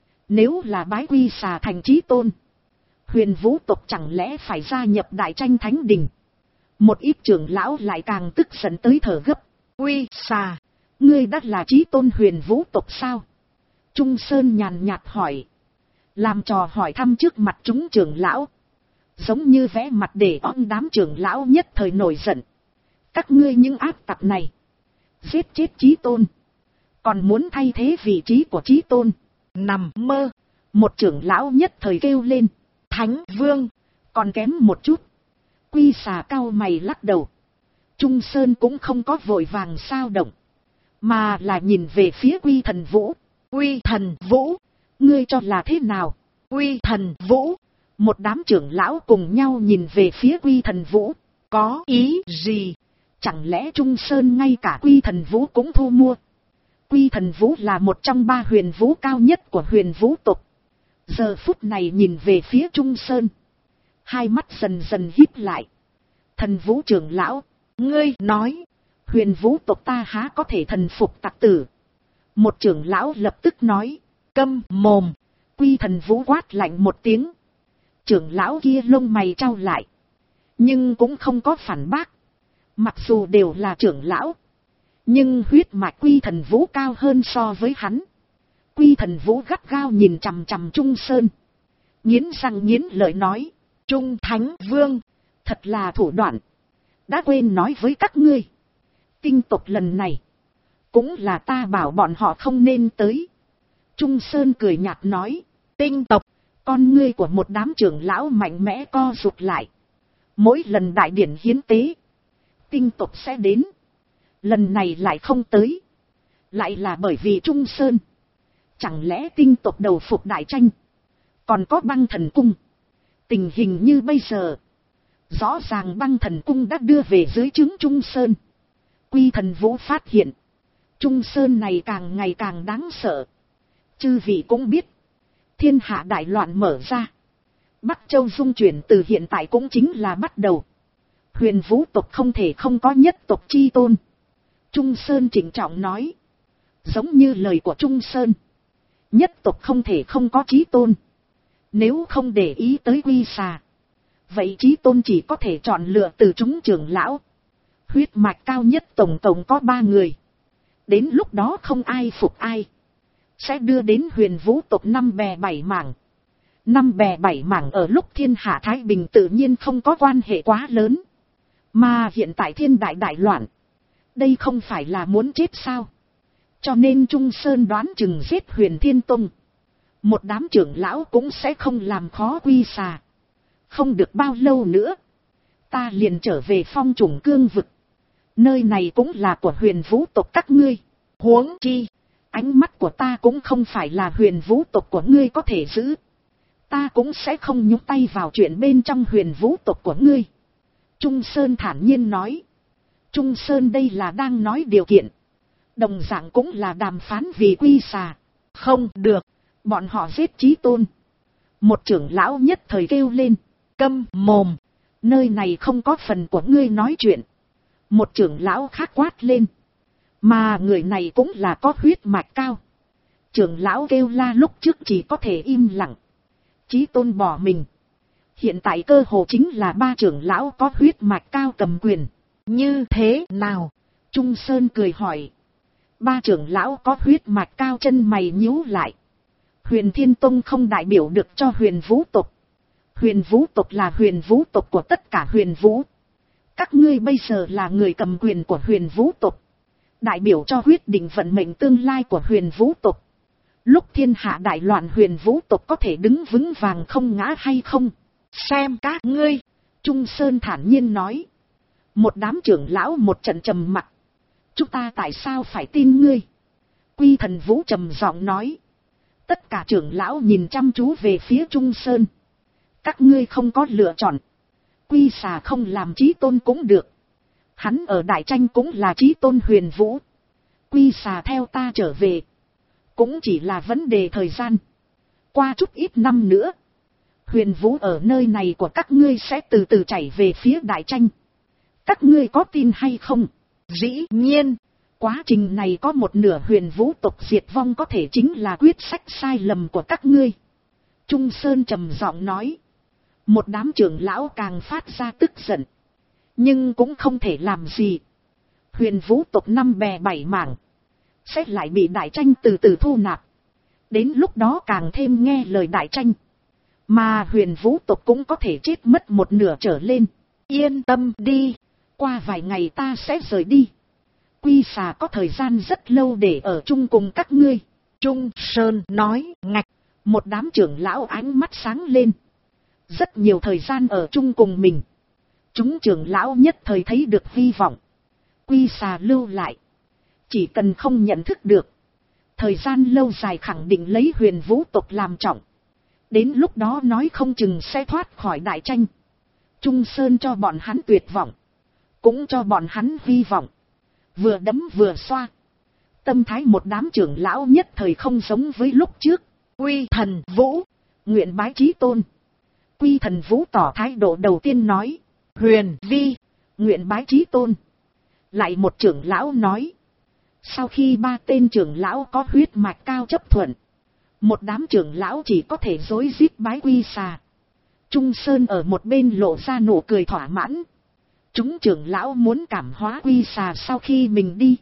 Nếu là bái Quy Xà thành chí tôn, Huyền Vũ tộc chẳng lẽ phải gia nhập Đại Tranh Thánh Đình? Một ít trưởng lão lại càng tức giận tới thở gấp. Quy Xà, ngươi đã là chí tôn Huyền Vũ tộc sao? Trung Sơn nhàn nhạt hỏi, làm trò hỏi thăm trước mặt chúng trưởng lão, giống như vẽ mặt để on đám trưởng lão nhất thời nổi giận. Các ngươi những ác tặc này, giết chết chí tôn, còn muốn thay thế vị trí của chí tôn, nằm mơ. Một trưởng lão nhất thời kêu lên. Thánh Vương, còn kém một chút. Quy Xà cau mày lắc đầu. Trung Sơn cũng không có vội vàng sao động, mà là nhìn về phía Quy Thần Vũ. Quy Thần Vũ, ngươi cho là thế nào? Quy Thần Vũ, một đám trưởng lão cùng nhau nhìn về phía Quy Thần Vũ. Có ý gì? Chẳng lẽ Trung Sơn ngay cả Quy Thần Vũ cũng thu mua? Quy Thần Vũ là một trong 3 huyền vũ cao nhất của Huyền Vũ tộc. Giờ phút này nhìn về phía Trung Sơn, hai mắt dần dần híp lại. Thần Vũ trưởng lão, ngươi nói, Huyền Vũ tộc ta há có thể thần phục tặc tử? Một trưởng lão lập tức nói. Câm mồm. Quy Thần Vũ quát lạnh một tiếng. Trưởng lão kia lông mày trao lại, nhưng cũng không có phản bác. Mặc dù đều là trưởng lão, nhưng huyết mạch Quy Thần Vũ cao hơn so với hắn. Quy Thần Vũ gắt gao nhìn chằm chằm Trung Sơn, nghiến răng nghiến lợi nói. Trung Thánh Vương, thật là thủ đoạn. Đã quên nói với các ngươi, tinh tộc lần này cũng là ta bảo bọn họ không nên tới. Trung Sơn cười nhạt nói. Tinh tộc? Con ngươi của một đám trưởng lão mạnh mẽ co rụt lại. Mỗi lần đại điển hiến tế, tinh tộc sẽ đến. Lần này lại không tới, lại là bởi vì Trung Sơn. Chẳng lẽ tinh tộc đầu phục Đại Tranh, còn có Băng Thần Cung? Tình hình như bây giờ, rõ ràng Băng Thần Cung đã đưa về dưới trướng Trung Sơn. Quy Thần Vũ phát hiện, Trung Sơn này càng ngày càng đáng sợ. Chư vị cũng biết, thiên hạ đại loạn mở ra, Bắc Châu dung chuyển từ hiện tại cũng chính là bắt đầu. Huyền Vũ tộc không thể không có nhất tộc chi tôn. Trung Sơn trịnh trọng nói. Giống như lời của Trung Sơn, nhất tộc không thể không có chí tôn. Nếu không để ý tới Quy Xà, vậy chí tôn chỉ có thể chọn lựa từ chúng trưởng lão. Huyết mạch cao nhất tổng cộng có 3 người. Đến lúc đó không ai phục ai, sẽ đưa đến Huyền Vũ tộc 5 bè 7 mảng. 5 bè 7 mảng ở lúc thiên hạ thái bình tự nhiên không có quan hệ quá lớn. Mà hiện tại thiên đại đại loạn, đây không phải là muốn chết sao? Cho nên Trung Sơn đoán chừng giết Huyền Thiên Tông, một đám trưởng lão cũng sẽ không làm khó Quy Xà. Không được bao lâu nữa, ta liền trở về Phong Chủng Cương vực. Nơi này cũng là của Huyền Vũ tộc các ngươi. Huống chi, ánh mắt của ta cũng không phải là Huyền Vũ tộc của ngươi có thể giữ. Ta cũng sẽ không nhúng tay vào chuyện bên trong Huyền Vũ tộc của ngươi. Trung Sơn thản nhiên nói. Trung Sơn đây là đang nói điều kiện, đồng dạng cũng là đàm phán vì Quy Xà. Không được, bọn họ giết chí tôn. Một trưởng lão nhất thời kêu lên. Câm mồm, nơi này không có phần của ngươi nói chuyện. Một trưởng lão khác quát lên, mà người này cũng là có huyết mạch cao. Trưởng lão kêu la lúc trước chỉ có thể im lặng. Chí tôn bỏ mình, hiện tại cơ hồ chính là 3 trưởng lão có huyết mạch cao cầm quyền. Như thế nào? Trung Sơn cười hỏi. 3 trưởng lão có huyết mạch cao, chân mày nhíu lại. Huyền Thiên Tông không đại biểu được cho Huyền Vũ tộc. Huyền Vũ tộc là Huyền Vũ tộc của tất cả Huyền Vũ. Các ngươi bây giờ là người cầm quyền của Huyền Vũ tộc, đại biểu cho quyết định vận mệnh tương lai của Huyền Vũ tộc. Lúc thiên hạ đại loạn Huyền Vũ tộc có thể đứng vững vàng không ngã hay không, xem các ngươi. Trung Sơn thản nhiên nói. Một đám trưởng lão một trận trầm mặc. Chúng ta tại sao phải tin ngươi? Quy Thần Vũ trầm giọng nói. Tất cả trưởng lão nhìn chăm chú về phía Trung Sơn. Các ngươi không có lựa chọn. Quy xà không làm chí tôn cũng được. Hắn ở đại tranh cũng là chí tôn Huyền Vũ. Quy xà theo ta trở về. Cũng chỉ là vấn đề thời gian. Qua chút ít năm nữa. Huyền Vũ ở nơi này của các ngươi sẽ từ từ chảy về phía đại tranh. Các ngươi có tin hay không? Dĩ nhiên. Quá trình này có một nửa Huyền Vũ tộc diệt vong có thể chính là quyết sách sai lầm của các ngươi. Trung Sơn trầm giọng nói. Một đám trưởng lão càng phát ra tức giận. Nhưng cũng không thể làm gì. Huyền Vũ tộc 5 bè 7 mảng. Sẽ lại bị đại tranh từ từ thu nạp. Đến lúc đó càng thêm nghe lời đại tranh. Mà Huyền Vũ tộc cũng có thể chết mất một nửa trở lên. Yên tâm đi. Qua vài ngày ta sẽ rời đi. Quy xà có thời gian rất lâu để ở chung cùng các ngươi. Trung Sơn nói ngạch. Một đám trưởng lão ánh mắt sáng lên. Rất nhiều thời gian ở chung cùng mình. Chúng trưởng lão nhất thời thấy được hy vọng. Quy xà lưu lại. Chỉ cần không nhận thức được. Thời gian lâu dài khẳng định lấy Huyền Vũ tộc làm trọng. Đến lúc đó nói không chừng sẽ thoát khỏi đại tranh. Trung Sơn cho bọn hắn tuyệt vọng. Cũng cho bọn hắn hy vọng. Vừa đấm vừa xoa. Tâm thái một đám trưởng lão nhất thời không giống với lúc trước. Quy Thần Vũ. Nguyện bái chí tôn. Quy Thần Vũ tỏ thái độ đầu tiên nói. Huyền Vi. Nguyện bái chí tôn. Lại một trưởng lão nói. Sau khi 3 tên trưởng lão có huyết mạch cao chấp thuận. Một đám trưởng lão chỉ có thể rối rít bái Quy xà. Trung Sơn ở một bên lộ ra nụ cười thỏa mãn. Chúng trưởng lão muốn cảm hóa Quy xà sau khi mình đi.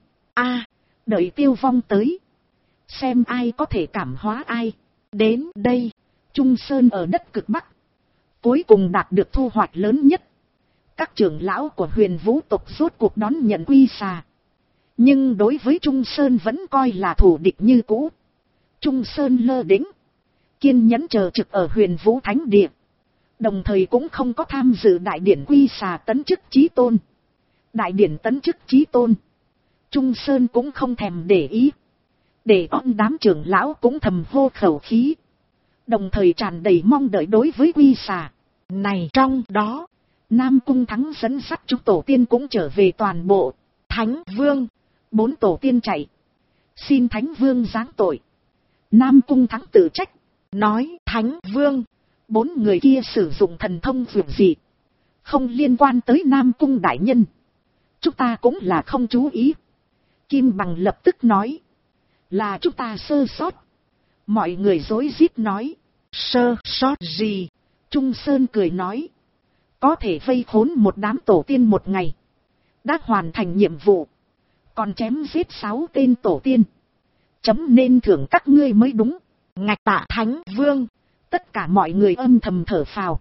Đợi tiêu vong tới. Xem ai có thể cảm hóa ai. Đến đây, Trung Sơn ở đất cực Bắc. Cuối cùng đạt được thu hoạch lớn nhất. Các trưởng lão của Huyền Vũ tộc rốt cuộc đón nhận Quy xà. Nhưng đối với Trung Sơn vẫn coi là thù địch như cũ. Trung Sơn lơ đễnh, kiên nhẫn chờ trực ở Huyền Vũ Thánh Địa. Đồng thời cũng không có tham dự đại điển Quy xà tấn chức chí tôn. Đại điển tấn chức chí tôn. Trung Sơn cũng không thèm để ý. Để ông đám trưởng lão cũng thầm hô khẩu khí. Đồng thời tràn đầy mong đợi đối với Quy xà. Này trong đó, Nam Cung Thắng dẫn dắt chúng tổ tiên cũng trở về toàn bộ. Thánh Vương, 4 tổ tiên chạy. Xin Thánh Vương giáng tội. Nam Cung Thắng tự trách. Nói Thánh Vương, 4 người kia sử dụng thần thông vượt dị. Không liên quan tới Nam Cung đại nhân. Chúng ta cũng là không chú ý. Kim Bằng lập tức nói. Là chúng ta sơ sót. Mọi người rối rít nói. Sơ sót gì? Trung Sơn cười nói. Có thể vây khốn một đám tổ tiên một ngày. Đã hoàn thành nhiệm vụ. Còn chém giết 6 tên tổ tiên. Chấm nên thưởng các ngươi mới đúng. Ngạch Tạ Thánh Vương. Tất cả mọi người âm thầm thở phào.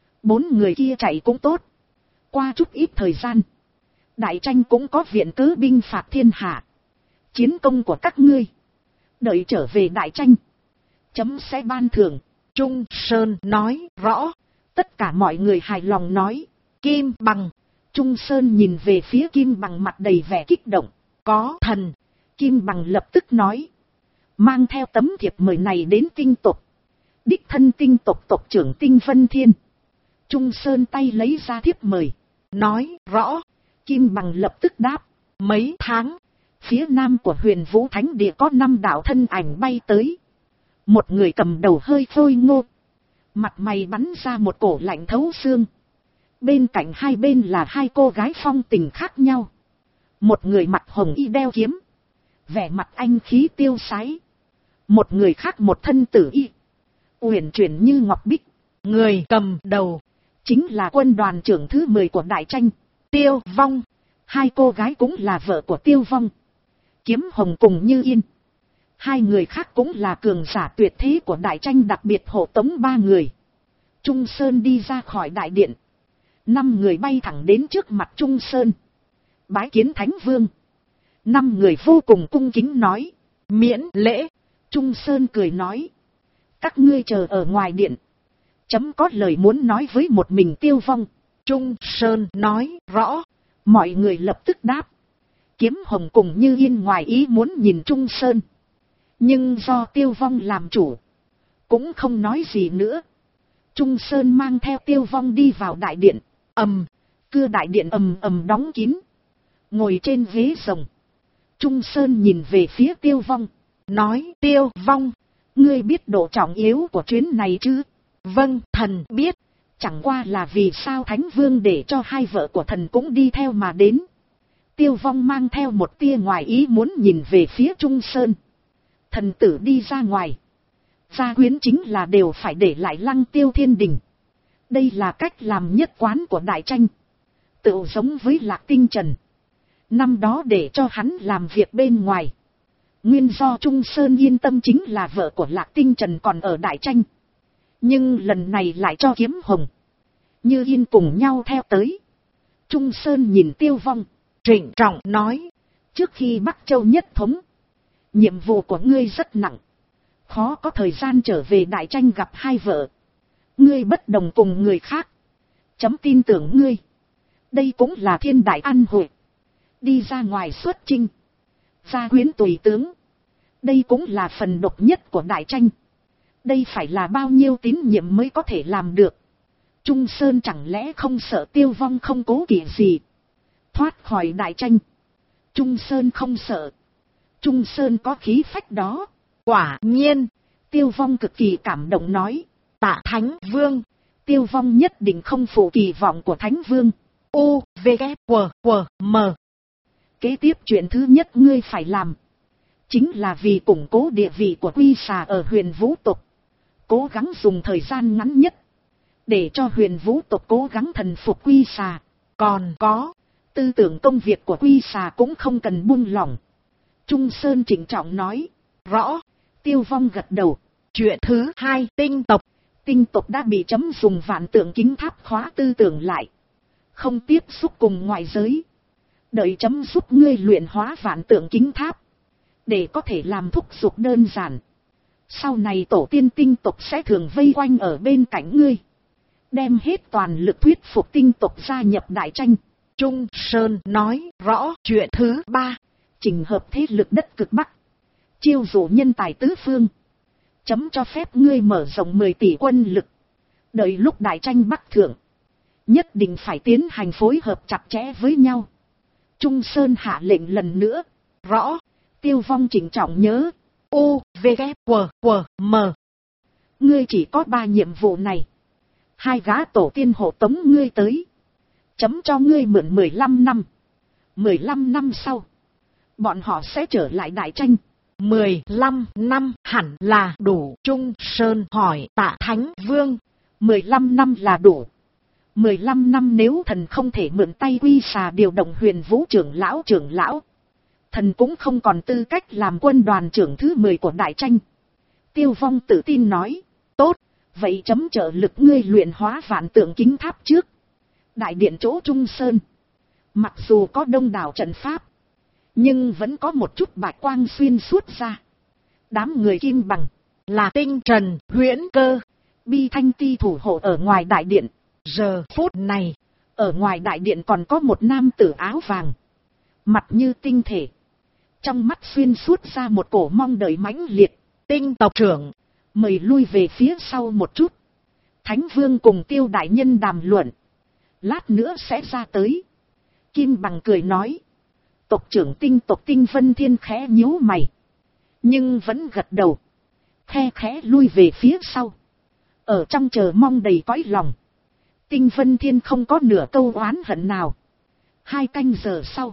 4 người kia chạy cũng tốt. Qua chút ít thời gian. Đại tranh cũng có viện cớ binh phạt thiên hạ. Chiến công của các ngươi. Đợi trở về đại tranh. Chấm sẽ ban thưởng. Trung Sơn nói rõ. Tất cả mọi người hài lòng nói. Kim Bằng. Trung Sơn nhìn về phía Kim Bằng mặt đầy vẻ kích động. Có thần. Kim Bằng lập tức nói. Mang theo tấm thiệp mời này đến tinh tộc. Đích thân tinh tộc tộc trưởng Tinh Vân Thiên. Trung Sơn tay lấy ra thiệp mời. Nói rõ. Kim Bằng lập tức đáp. Mấy tháng. Phía nam của Huyền Vũ Thánh Địa có 5 đạo thân ảnh bay tới. Một người cầm đầu hơi phôi ngô. Mặt mày bắn ra một cổ lạnh thấu xương. Bên cạnh hai bên là 2 cô gái phong tình khác nhau. Một người mặt hồng y đeo kiếm. Vẻ mặt anh khí tiêu sái. Một người khác một thân tử y. Uyển chuyển như ngọc bích. Người cầm đầu. Chính là quân đoàn trưởng thứ 10 của đại tranh. Tiêu Vong. 2 cô gái cũng là vợ của Tiêu Vong. Kiếm Hồng cùng Như Yên. 2 người khác cũng là cường giả tuyệt thế của đại tranh, đặc biệt hộ tống 3 người. Trung Sơn đi ra khỏi đại điện. 5 người bay thẳng đến trước mặt Trung Sơn. Bái kiến Thánh Vương. 5 người vô cùng cung kính nói. Miễn lễ. Trung Sơn cười nói. Các ngươi chờ ở ngoài điện. Chấm có lời muốn nói với một mình Tiêu Vong. Trung Sơn nói rõ. Mọi người lập tức đáp. Kiếm Hồng cùng Như Yên ngoài ý muốn nhìn Trung Sơn. Nhưng do Tiêu Vong làm chủ, cũng không nói gì nữa. Trung Sơn mang theo Tiêu Vong đi vào đại điện, cưa đại điện ầm ầm đóng kín. Ngồi trên ghế rồng, Trung Sơn nhìn về phía Tiêu Vong, nói: Tiêu Vong, ngươi biết độ trọng yếu của chuyến này chứ? Vâng, thần biết. Chẳng qua là vì sao Thánh Vương để cho hai vợ của thần cũng đi theo mà đến. Tiêu Vong mang theo một tia ngoài ý muốn nhìn về phía Trung Sơn. Thần tử đi ra ngoài, gia quyến chính là đều phải để lại Lăng Tiêu Thiên Đình. Đây là cách làm nhất quán của Đại Tranh. Tự giống với Lạc Tinh Trần, năm đó để cho hắn làm việc bên ngoài. Nguyên do Trung Sơn yên tâm chính là vợ của Lạc Tinh Trần còn ở Đại Tranh. Nhưng lần này lại cho Kiếm Hồng, Như Yên cùng nhau theo tới. Trung Sơn nhìn Tiêu Vong, trịnh trọng nói: trước khi Bắc Châu nhất thống, nhiệm vụ của ngươi rất nặng, khó có thời gian trở về Đại Tranh gặp hai vợ. Ngươi bất đồng cùng người khác, chấm tin tưởng ngươi. Đây cũng là thiên đại an hội. Đi ra ngoài xuất chinh, gia quyến tùy tướng, đây cũng là phần độc nhất của Đại Tranh. Đây phải là bao nhiêu tín nhiệm mới có thể làm được. Trung Sơn chẳng lẽ không sợ Tiêu Vong không cố kỵ gì thoát khỏi Đại Tranh? Trung Sơn không sợ. Trung Sơn có khí phách đó. Quả nhiên. Tiêu Vong cực kỳ cảm động nói: tạ Thánh Vương. Tiêu Vong nhất định không phụ kỳ vọng của Thánh Vương. U, V, K, W, M. Kế tiếp chuyện thứ nhất ngươi phải làm, chính là vì củng cố địa vị của Quy Xà ở Huyền Vũ tộc. Cố gắng dùng thời gian ngắn nhất, để cho Huyền Vũ tộc cố gắng thần phục Quy Xà. Còn có, tư tưởng công việc của Quy Xà cũng không cần buông lỏng. Trung Sơn trịnh trọng nói: rõ. Tiêu Vong gật đầu. Chuyện thứ hai, tinh tộc. Tinh tộc đã bị chấm dùng vạn tượng kính tháp khóa tư tưởng lại, không tiếp xúc cùng ngoại giới. Đợi chấm giúp ngươi luyện hóa vạn tượng kính tháp, để có thể làm thúc giục đơn giản. Sau này tổ tiên tinh tộc sẽ thường vây quanh ở bên cạnh ngươi, đem hết toàn lực thuyết phục tinh tộc gia nhập Đại Tranh. Trung Sơn nói: rõ. Chuyện thứ ba, chỉnh hợp thế lực đất cực Bắc, chiêu dụ nhân tài tứ phương. Chấm cho phép ngươi mở rộng 10 tỷ quân lực. Đợi lúc Đại Tranh Bắc thượng, nhất định phải tiến hành phối hợp chặt chẽ với nhau. Trung Sơn hạ lệnh lần nữa. Rõ. Tiêu Vong chỉnh trọng nhớ. U, V, K, W, M. Ngươi chỉ có 3 nhiệm vụ này. 2 gã tổ tiên hộ tống ngươi tới, chấm cho ngươi mượn 15 năm. 15 năm sau, bọn họ sẽ trở lại Đại Tranh. 15 năm hẳn là đủ. Trung Sơn hỏi tạ Thánh Vương: 15 năm là đủ. 15 năm nếu thần không thể mượn tay Quy Xà điều động Huyền Vũ trưởng lão, thần cũng không còn tư cách làm quân đoàn trưởng thứ 10 của Đại Tranh. Tiêu Vong tự tin nói: tốt, vậy chấm trợ lực ngươi luyện hóa vạn tượng kính tháp trước. Đại điện chỗ Trung Sơn, mặc dù có đông đảo trận pháp, nhưng vẫn có một chút bạch quang xuyên suốt ra. Đám người Kim Bằng, là Tinh Trần, Huyễn Cơ, Bi Thanh Ti thủ hộ ở ngoài đại điện. Giờ phút này, ở ngoài đại điện còn có một nam tử áo vàng, mặt như tinh thể, trong mắt xuyên suốt ra một cổ mong đợi mãnh liệt. Tinh tộc trưởng, mời lui về phía sau một chút. Thánh Vương cùng Tiêu đại nhân đàm luận, lát nữa sẽ ra tới. Kim Bằng cười nói. Tộc trưởng tinh tộc Tinh Vân Thiên khẽ nhíu mày, nhưng vẫn gật đầu, khe khẽ lui về phía sau, ở trong chờ mong đầy cõi lòng. Tinh Vân Thiên không có nửa câu oán hận nào. 2 canh giờ sau,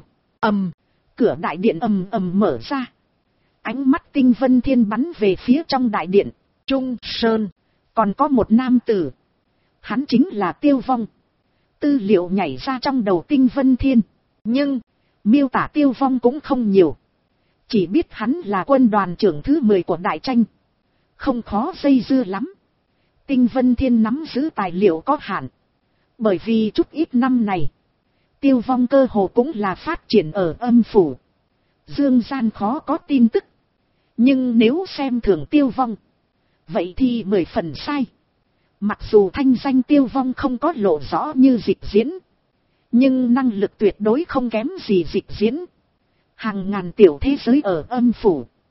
cửa đại điện ầm ầm mở ra. Ánh mắt Tinh Vân Thiên bắn về phía trong đại điện. Trung Sơn, còn có một nam tử, hắn chính là Tiêu Vong. Tư liệu nhảy ra trong đầu Tinh Vân Thiên, nhưng miêu tả Tiêu Vong cũng không nhiều, chỉ biết hắn là quân đoàn trưởng thứ 10 của Đại Tranh, không khó dây dưa lắm. Tinh Vân Thiên nắm giữ tài liệu có hạn, bởi vì chút ít năm này, Tiêu Vong cơ hồ cũng là phát triển ở âm phủ, dương gian khó có tin tức. Nhưng nếu xem thường Tiêu Vong, vậy thì 10 phần sai. Mặc dù thanh danh Tiêu Vong không có lộ rõ như Dịch Diễn, nhưng năng lực tuyệt đối không kém gì Dịch Diễn. Hàng ngàn tiểu thế giới ở âm phủ,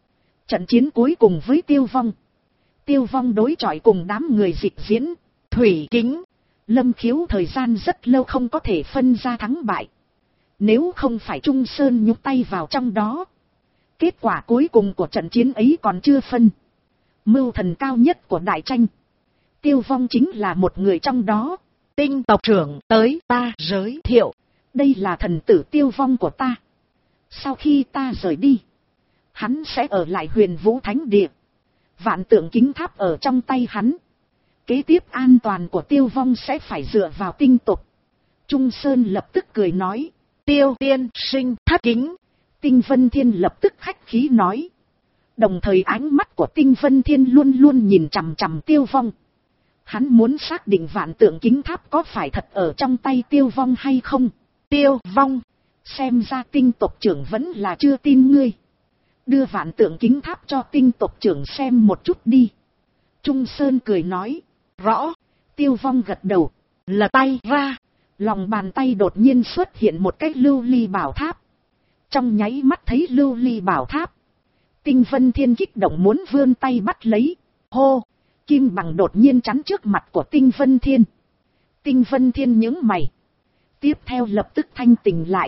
Trận chiến cuối cùng với Tiêu Vong. Tiêu Vong đối chọi cùng đám người dịch diễn, Thủy Kính, Lâm Khiếu thời gian rất lâu không có thể phân ra thắng bại. Nếu không phải Trung Sơn nhúc tay vào trong đó, kết quả cuối cùng của trận chiến ấy còn chưa phân. Mưu thần cao nhất của đại tranh, Tiêu Vong chính là một người trong đó. Tinh tộc trưởng tới ta giới thiệu, đây là thần tử Tiêu Vong của ta. Sau khi ta rời đi, hắn sẽ ở lại Huyền Vũ Thánh Địa. Vạn Tượng Kính Tháp ở trong tay hắn. Kế tiếp an toàn của Tiêu Vong sẽ phải dựa vào tinh tộc. Trung Sơn lập tức cười nói. Tiêu tiên sinh thất kính. Tinh Vân Thiên lập tức khách khí nói. Đồng thời ánh mắt của Tinh Vân Thiên luôn luôn nhìn chằm chằm Tiêu Vong. Hắn muốn xác định Vạn Tượng Kính Tháp có phải thật ở trong tay Tiêu Vong hay không. Tiêu Vong, xem ra tinh tộc trưởng vẫn là chưa tin ngươi. Đưa Vạn Tượng Kính Tháp cho tinh tộc trưởng xem một chút đi. Trung Sơn cười nói. Rõ. Tiêu Vong gật đầu, lật tay ra. Lòng bàn tay đột nhiên xuất hiện một cái lưu ly bảo tháp. Trong nháy mắt thấy lưu ly bảo tháp, Tinh Vân Thiên kích động muốn vươn tay bắt lấy. Hô! Kim bằng đột nhiên chắn trước mặt của Tinh Vân Thiên. Tinh Vân Thiên nhướng mày. Tiếp theo lập tức thanh tỉnh lại.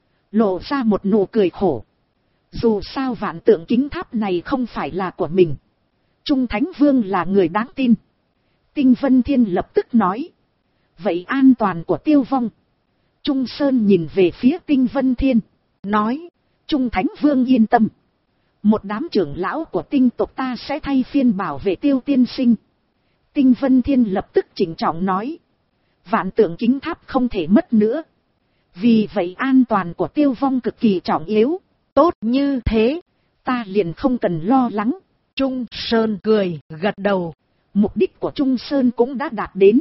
Lộ ra một nụ cười khổ. Dù sao Vạn Tượng Kính Tháp này không phải là của mình. Trung Thánh Vương là người đáng tin. Tinh Vân Thiên lập tức nói. Vậy an toàn của Tiêu Vong? Trung Sơn nhìn về phía Tinh Vân Thiên. Nói. Trung Thánh Vương yên tâm. Một đám trưởng lão của tinh tộc ta sẽ thay phiên bảo vệ Tiêu tiên sinh. Tinh Vân Thiên lập tức chỉnh trọng nói. Vạn Tượng Kính Tháp không thể mất nữa. Vì vậy an toàn của Tiêu Vong cực kỳ trọng yếu. Tốt như thế, ta liền không cần lo lắng. Trung Sơn cười, gật đầu. Mục đích của Trung Sơn cũng đã đạt đến.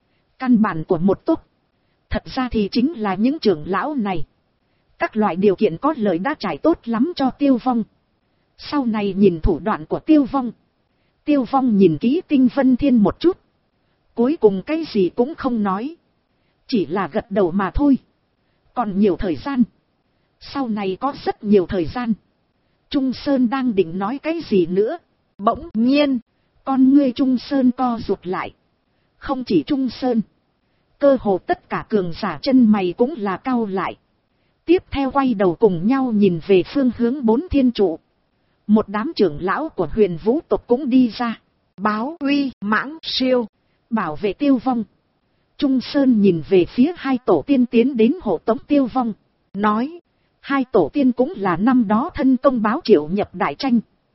Căn bản của một tộc, thật ra thì chính là những trưởng lão này. Các loại điều kiện có lợi đã trải tốt lắm cho Tiêu Vong. Sau này nhìn thủ đoạn của Tiêu Vong. Tiêu Vong nhìn kỹ Tinh Vân Thiên một chút. Cuối cùng cái gì cũng không nói. Chỉ là gật đầu mà thôi. Còn nhiều thời gian. Sau này có rất nhiều thời gian. Trung Sơn đang định nói cái gì nữa. Bỗng nhiên, con ngươi Trung Sơn co rụt lại. Không chỉ Trung Sơn, cơ hồ tất cả cường giả chân mày cũng là cau lại. Tiếp theo quay đầu cùng nhau nhìn về phương hướng 4 thiên trụ. Một đám trưởng lão của Huyền Vũ tộc cũng đi ra. Báo uy mãng siêu, bảo vệ Tiêu Vong. Trung Sơn nhìn về phía 2 tổ tiên tiến đến hộ tống Tiêu Vong. Nói, 2 tổ tiên cũng là năm đó thân công báo triệu nhập đại tranh.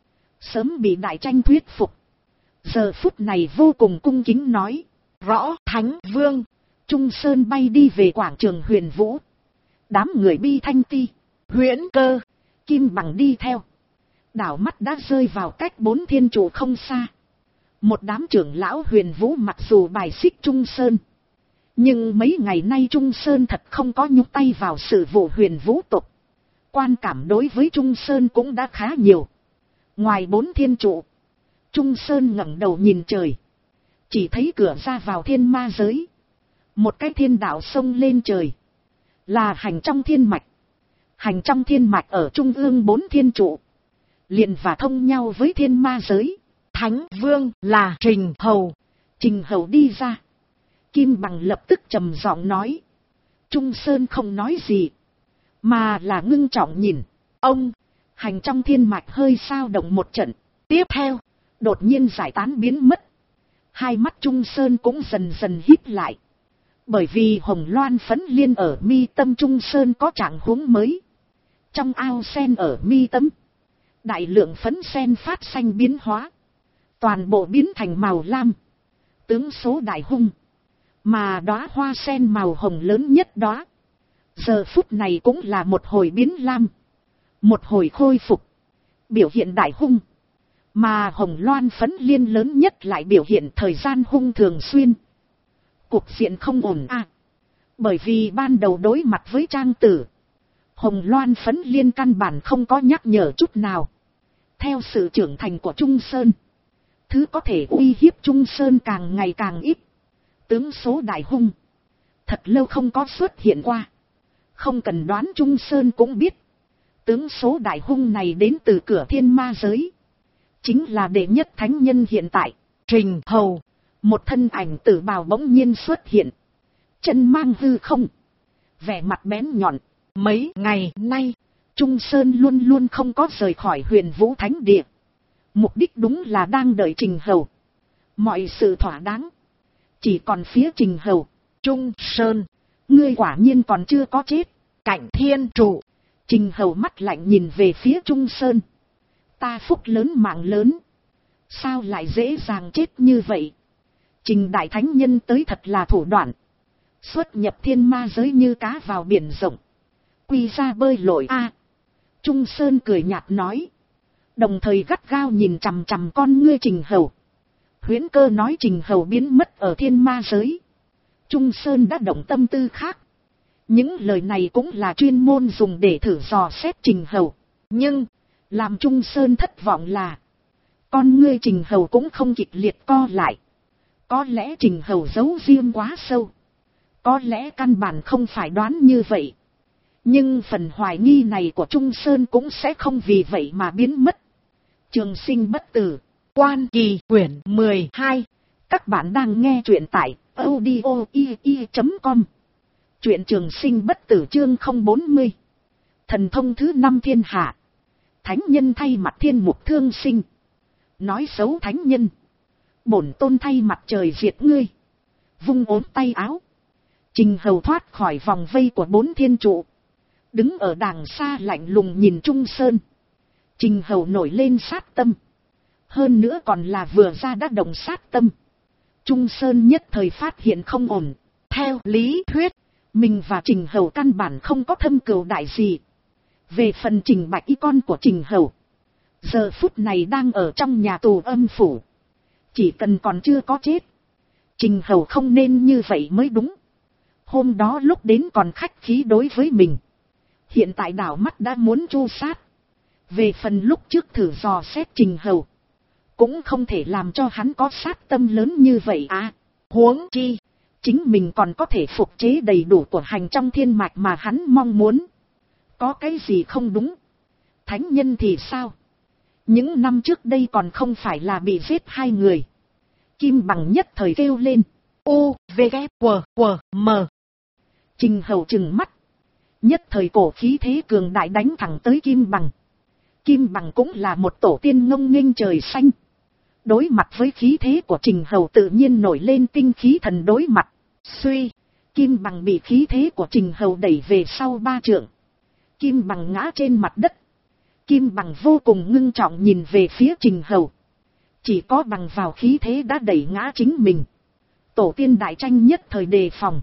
Sớm bị đại tranh thuyết phục. Giờ phút này vô cùng cung kính nói. Rõ Thánh Vương. Trung Sơn bay đi về quảng trường Huyền Vũ. Đám người Bi Thanh Ti, Huyễn Cơ, Kim Bằng đi theo. Đảo mắt đã rơi vào cách 4 thiên trụ không xa. Một đám trưởng lão Huyền Vũ mặc dù bài xích Trung Sơn, nhưng mấy ngày nay Trung Sơn thật không có nhúc tay vào sự vụ Huyền Vũ tộc. Quan cảm đối với Trung Sơn cũng đã khá nhiều. Ngoài 4 thiên trụ, Trung Sơn ngẩng đầu nhìn trời. Chỉ thấy cửa ra vào thiên ma giới. Một cái thiên đạo sông lên trời. Là hành trong thiên mạch. Hành trong thiên mạch ở trung ương 4 thiên trụ. Liền và thông nhau với thiên ma giới. Thánh Vương là Trình Hầu. Trình Hầu đi ra. Kim Bằng lập tức trầm giọng nói. Trung Sơn không nói gì, mà là ngưng trọng nhìn. Ông, hành trong thiên mạch hơi sao động một trận. Tiếp theo, đột nhiên giải tán biến mất. Hai mắt Trung Sơn cũng dần dần híp lại. Bởi vì hồng loan phấn liên ở mi tâm Trung Sơn có trạng huống mới. Trong ao sen ở mi tâm, đại lượng phấn sen phát xanh biến hóa. Toàn bộ biến thành màu lam. Tướng số đại hung. Mà đóa hoa sen màu hồng lớn nhất đó, giờ phút này cũng là một hồi biến lam. Một hồi khôi phục, biểu hiện đại hung. Mà hồng loan phấn liên lớn nhất lại biểu hiện thời gian hung thường xuyên. Cục diện không ổn à. Bởi vì ban đầu đối mặt với Trang Tử, hồng loan phấn liên căn bản không có nhắc nhở chút nào. Theo sự trưởng thành của Trung Sơn, thứ có thể uy hiếp Trung Sơn càng ngày càng ít. Tướng số đại hung, thật lâu không có xuất hiện qua. Không cần đoán Trung Sơn cũng biết. Tướng số đại hung này đến từ cửa thiên ma giới. chính là đệ nhất thánh nhân hiện tại, Trình Hầu. Một thân ảnh tử bào bỗng nhiên xuất hiện. Chân mang hư không. Vẻ mặt bén nhọn. Mấy ngày nay, Trung Sơn luôn luôn không có rời khỏi Huyền Vũ Thánh Địa. Mục đích đúng là đang đợi Trình Hầu. Mọi sự thỏa đáng. Chỉ còn phía Trình Hầu. Trung Sơn, ngươi quả nhiên còn chưa có chết. Cạnh thiên trụ. Trình Hầu mắt lạnh nhìn về phía Trung Sơn. Ta phúc lớn mạng lớn. Sao lại dễ dàng chết như vậy? Trình đại thánh nhân tới thật là thủ đoạn. Xuất nhập thiên ma giới như cá vào biển rộng. Quy ra bơi lội a. Trung Sơn cười nhạt nói. Đồng thời gắt gao nhìn chằm chằm con ngươi Trình Hầu. Huyễn Cơ nói Trình Hầu biến mất ở thiên ma giới. Trung Sơn đã động tâm tư khác. Những lời này cũng là chuyên môn dùng để thử dò xét Trình Hầu. Nhưng, làm Trung Sơn thất vọng là, con ngươi Trình Hầu cũng không kịch liệt co lại. Có lẽ Trình Hầu giấu riêng quá sâu. Có lẽ căn bản không phải đoán như vậy. Nhưng phần hoài nghi này của Trung Sơn cũng sẽ không vì vậy mà biến mất. Trường Sinh Bất Tử, Quan Kỳ quyển 12. Các bạn đang nghe truyện tại audio.com. Truyện Trường Sinh Bất Tử chương 040. Thần thông thứ 5 thiên hạ. Thánh nhân thay mặt thiên mục thương sinh. Nói xấu thánh nhân. Bổn tôn thay mặt trời diệt ngươi. Vung ốm tay áo. Trình Hầu thoát khỏi vòng vây của 4 thiên trụ. Đứng ở đàng xa lạnh lùng nhìn Trung Sơn. Trình Hầu nổi lên sát tâm. Hơn nữa còn là vừa ra đã động sát tâm. Trung Sơn nhất thời phát hiện không ổn. Theo lý thuyết, mình và Trình Hầu căn bản không có thâm cừu đại gì. Về phần Trình Bạch Y con của Trình Hầu, giờ phút này đang ở trong nhà tù âm phủ. Chỉ cần còn chưa có chết, Trình Hầu không nên như vậy mới đúng. Hôm đó lúc đến còn khách khí đối với mình. Hiện tại đảo mắt đã muốn tru sát. Về phần lúc trước thử dò xét Trình Hầu, cũng không thể làm cho hắn có sát tâm lớn như vậy à. Huống chi, chính mình còn có thể phục chế đầy đủ của hành trong thiên mạch mà hắn mong muốn. Có cái gì không đúng? Thánh nhân thì sao? Những năm trước đây còn không phải là bị giết 2 người. Kim Bằng nhất thời kêu lên. U, V, K, W, M. Trình Hầu trừng mắt. Nhất thời cổ khí thế cường đại đánh thẳng tới Kim Bằng. Kim Bằng cũng là một tổ tiên ngông nghênh trời xanh. Đối mặt với khí thế của Trình Hầu tự nhiên nổi lên tinh khí thần đối mặt. Suy, Kim Bằng bị khí thế của Trình Hầu đẩy về sau 3 trượng. Kim Bằng ngã trên mặt đất. Kim Bằng vô cùng ngưng trọng nhìn về phía Trình Hầu. Chỉ có bằng vào khí thế đã đẩy ngã chính mình. Tổ tiên đại tranh nhất thời đề phòng.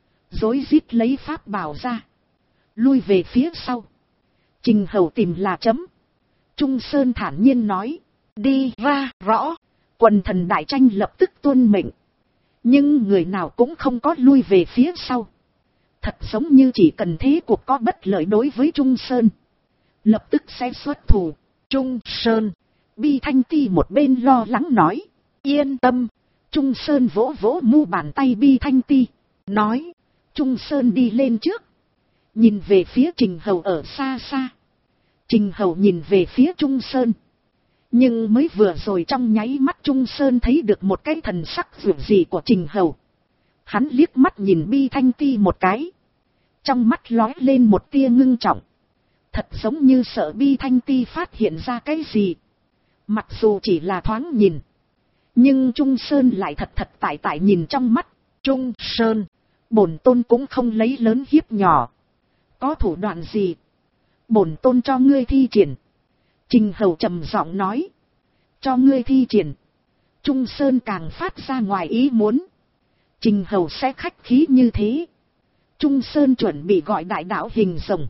Rối rít lấy pháp bảo ra. Lui về phía sau. Trình Hầu tìm là chấm. Trung Sơn thản nhiên nói. Đi ra rõ. Quần thần đại tranh lập tức tuân mệnh. Nhưng người nào cũng không có lui về phía sau. Thật giống như chỉ cần thế cuộc có bất lợi đối với Trung Sơn, lập tức sẽ xuất thủ. Trung Sơn, Bi Thanh Ti một bên lo lắng nói. Yên tâm. Trung Sơn vỗ vỗ mu bàn tay Bi Thanh Ti. Nói. Trung Sơn đi lên trước. Nhìn về phía Trình Hầu ở xa xa. Trình Hầu nhìn về phía Trung Sơn. Nhưng mới vừa rồi trong nháy mắt Trung Sơn thấy được một cái thần sắc dữ dị của Trình Hầu. Hắn liếc mắt nhìn Bi Thanh Ti một cái. Trong mắt lóe lên một tia ngưng trọng. Thật giống như sợ Bi Thanh Ti phát hiện ra cái gì. Mặc dù chỉ là thoáng nhìn. Nhưng Trung Sơn lại thật thật tại tại nhìn trong mắt. Trung Sơn, bổn tôn cũng không lấy lớn hiếp nhỏ. Có thủ đoạn gì? Bổn tôn cho ngươi thi triển. Trình Hầu trầm giọng nói. Cho ngươi thi triển. Trung Sơn càng phát ra ngoài ý muốn. Trình Hầu sẽ khách khí như thế. Trung Sơn chuẩn bị gọi đại đạo hình rồng.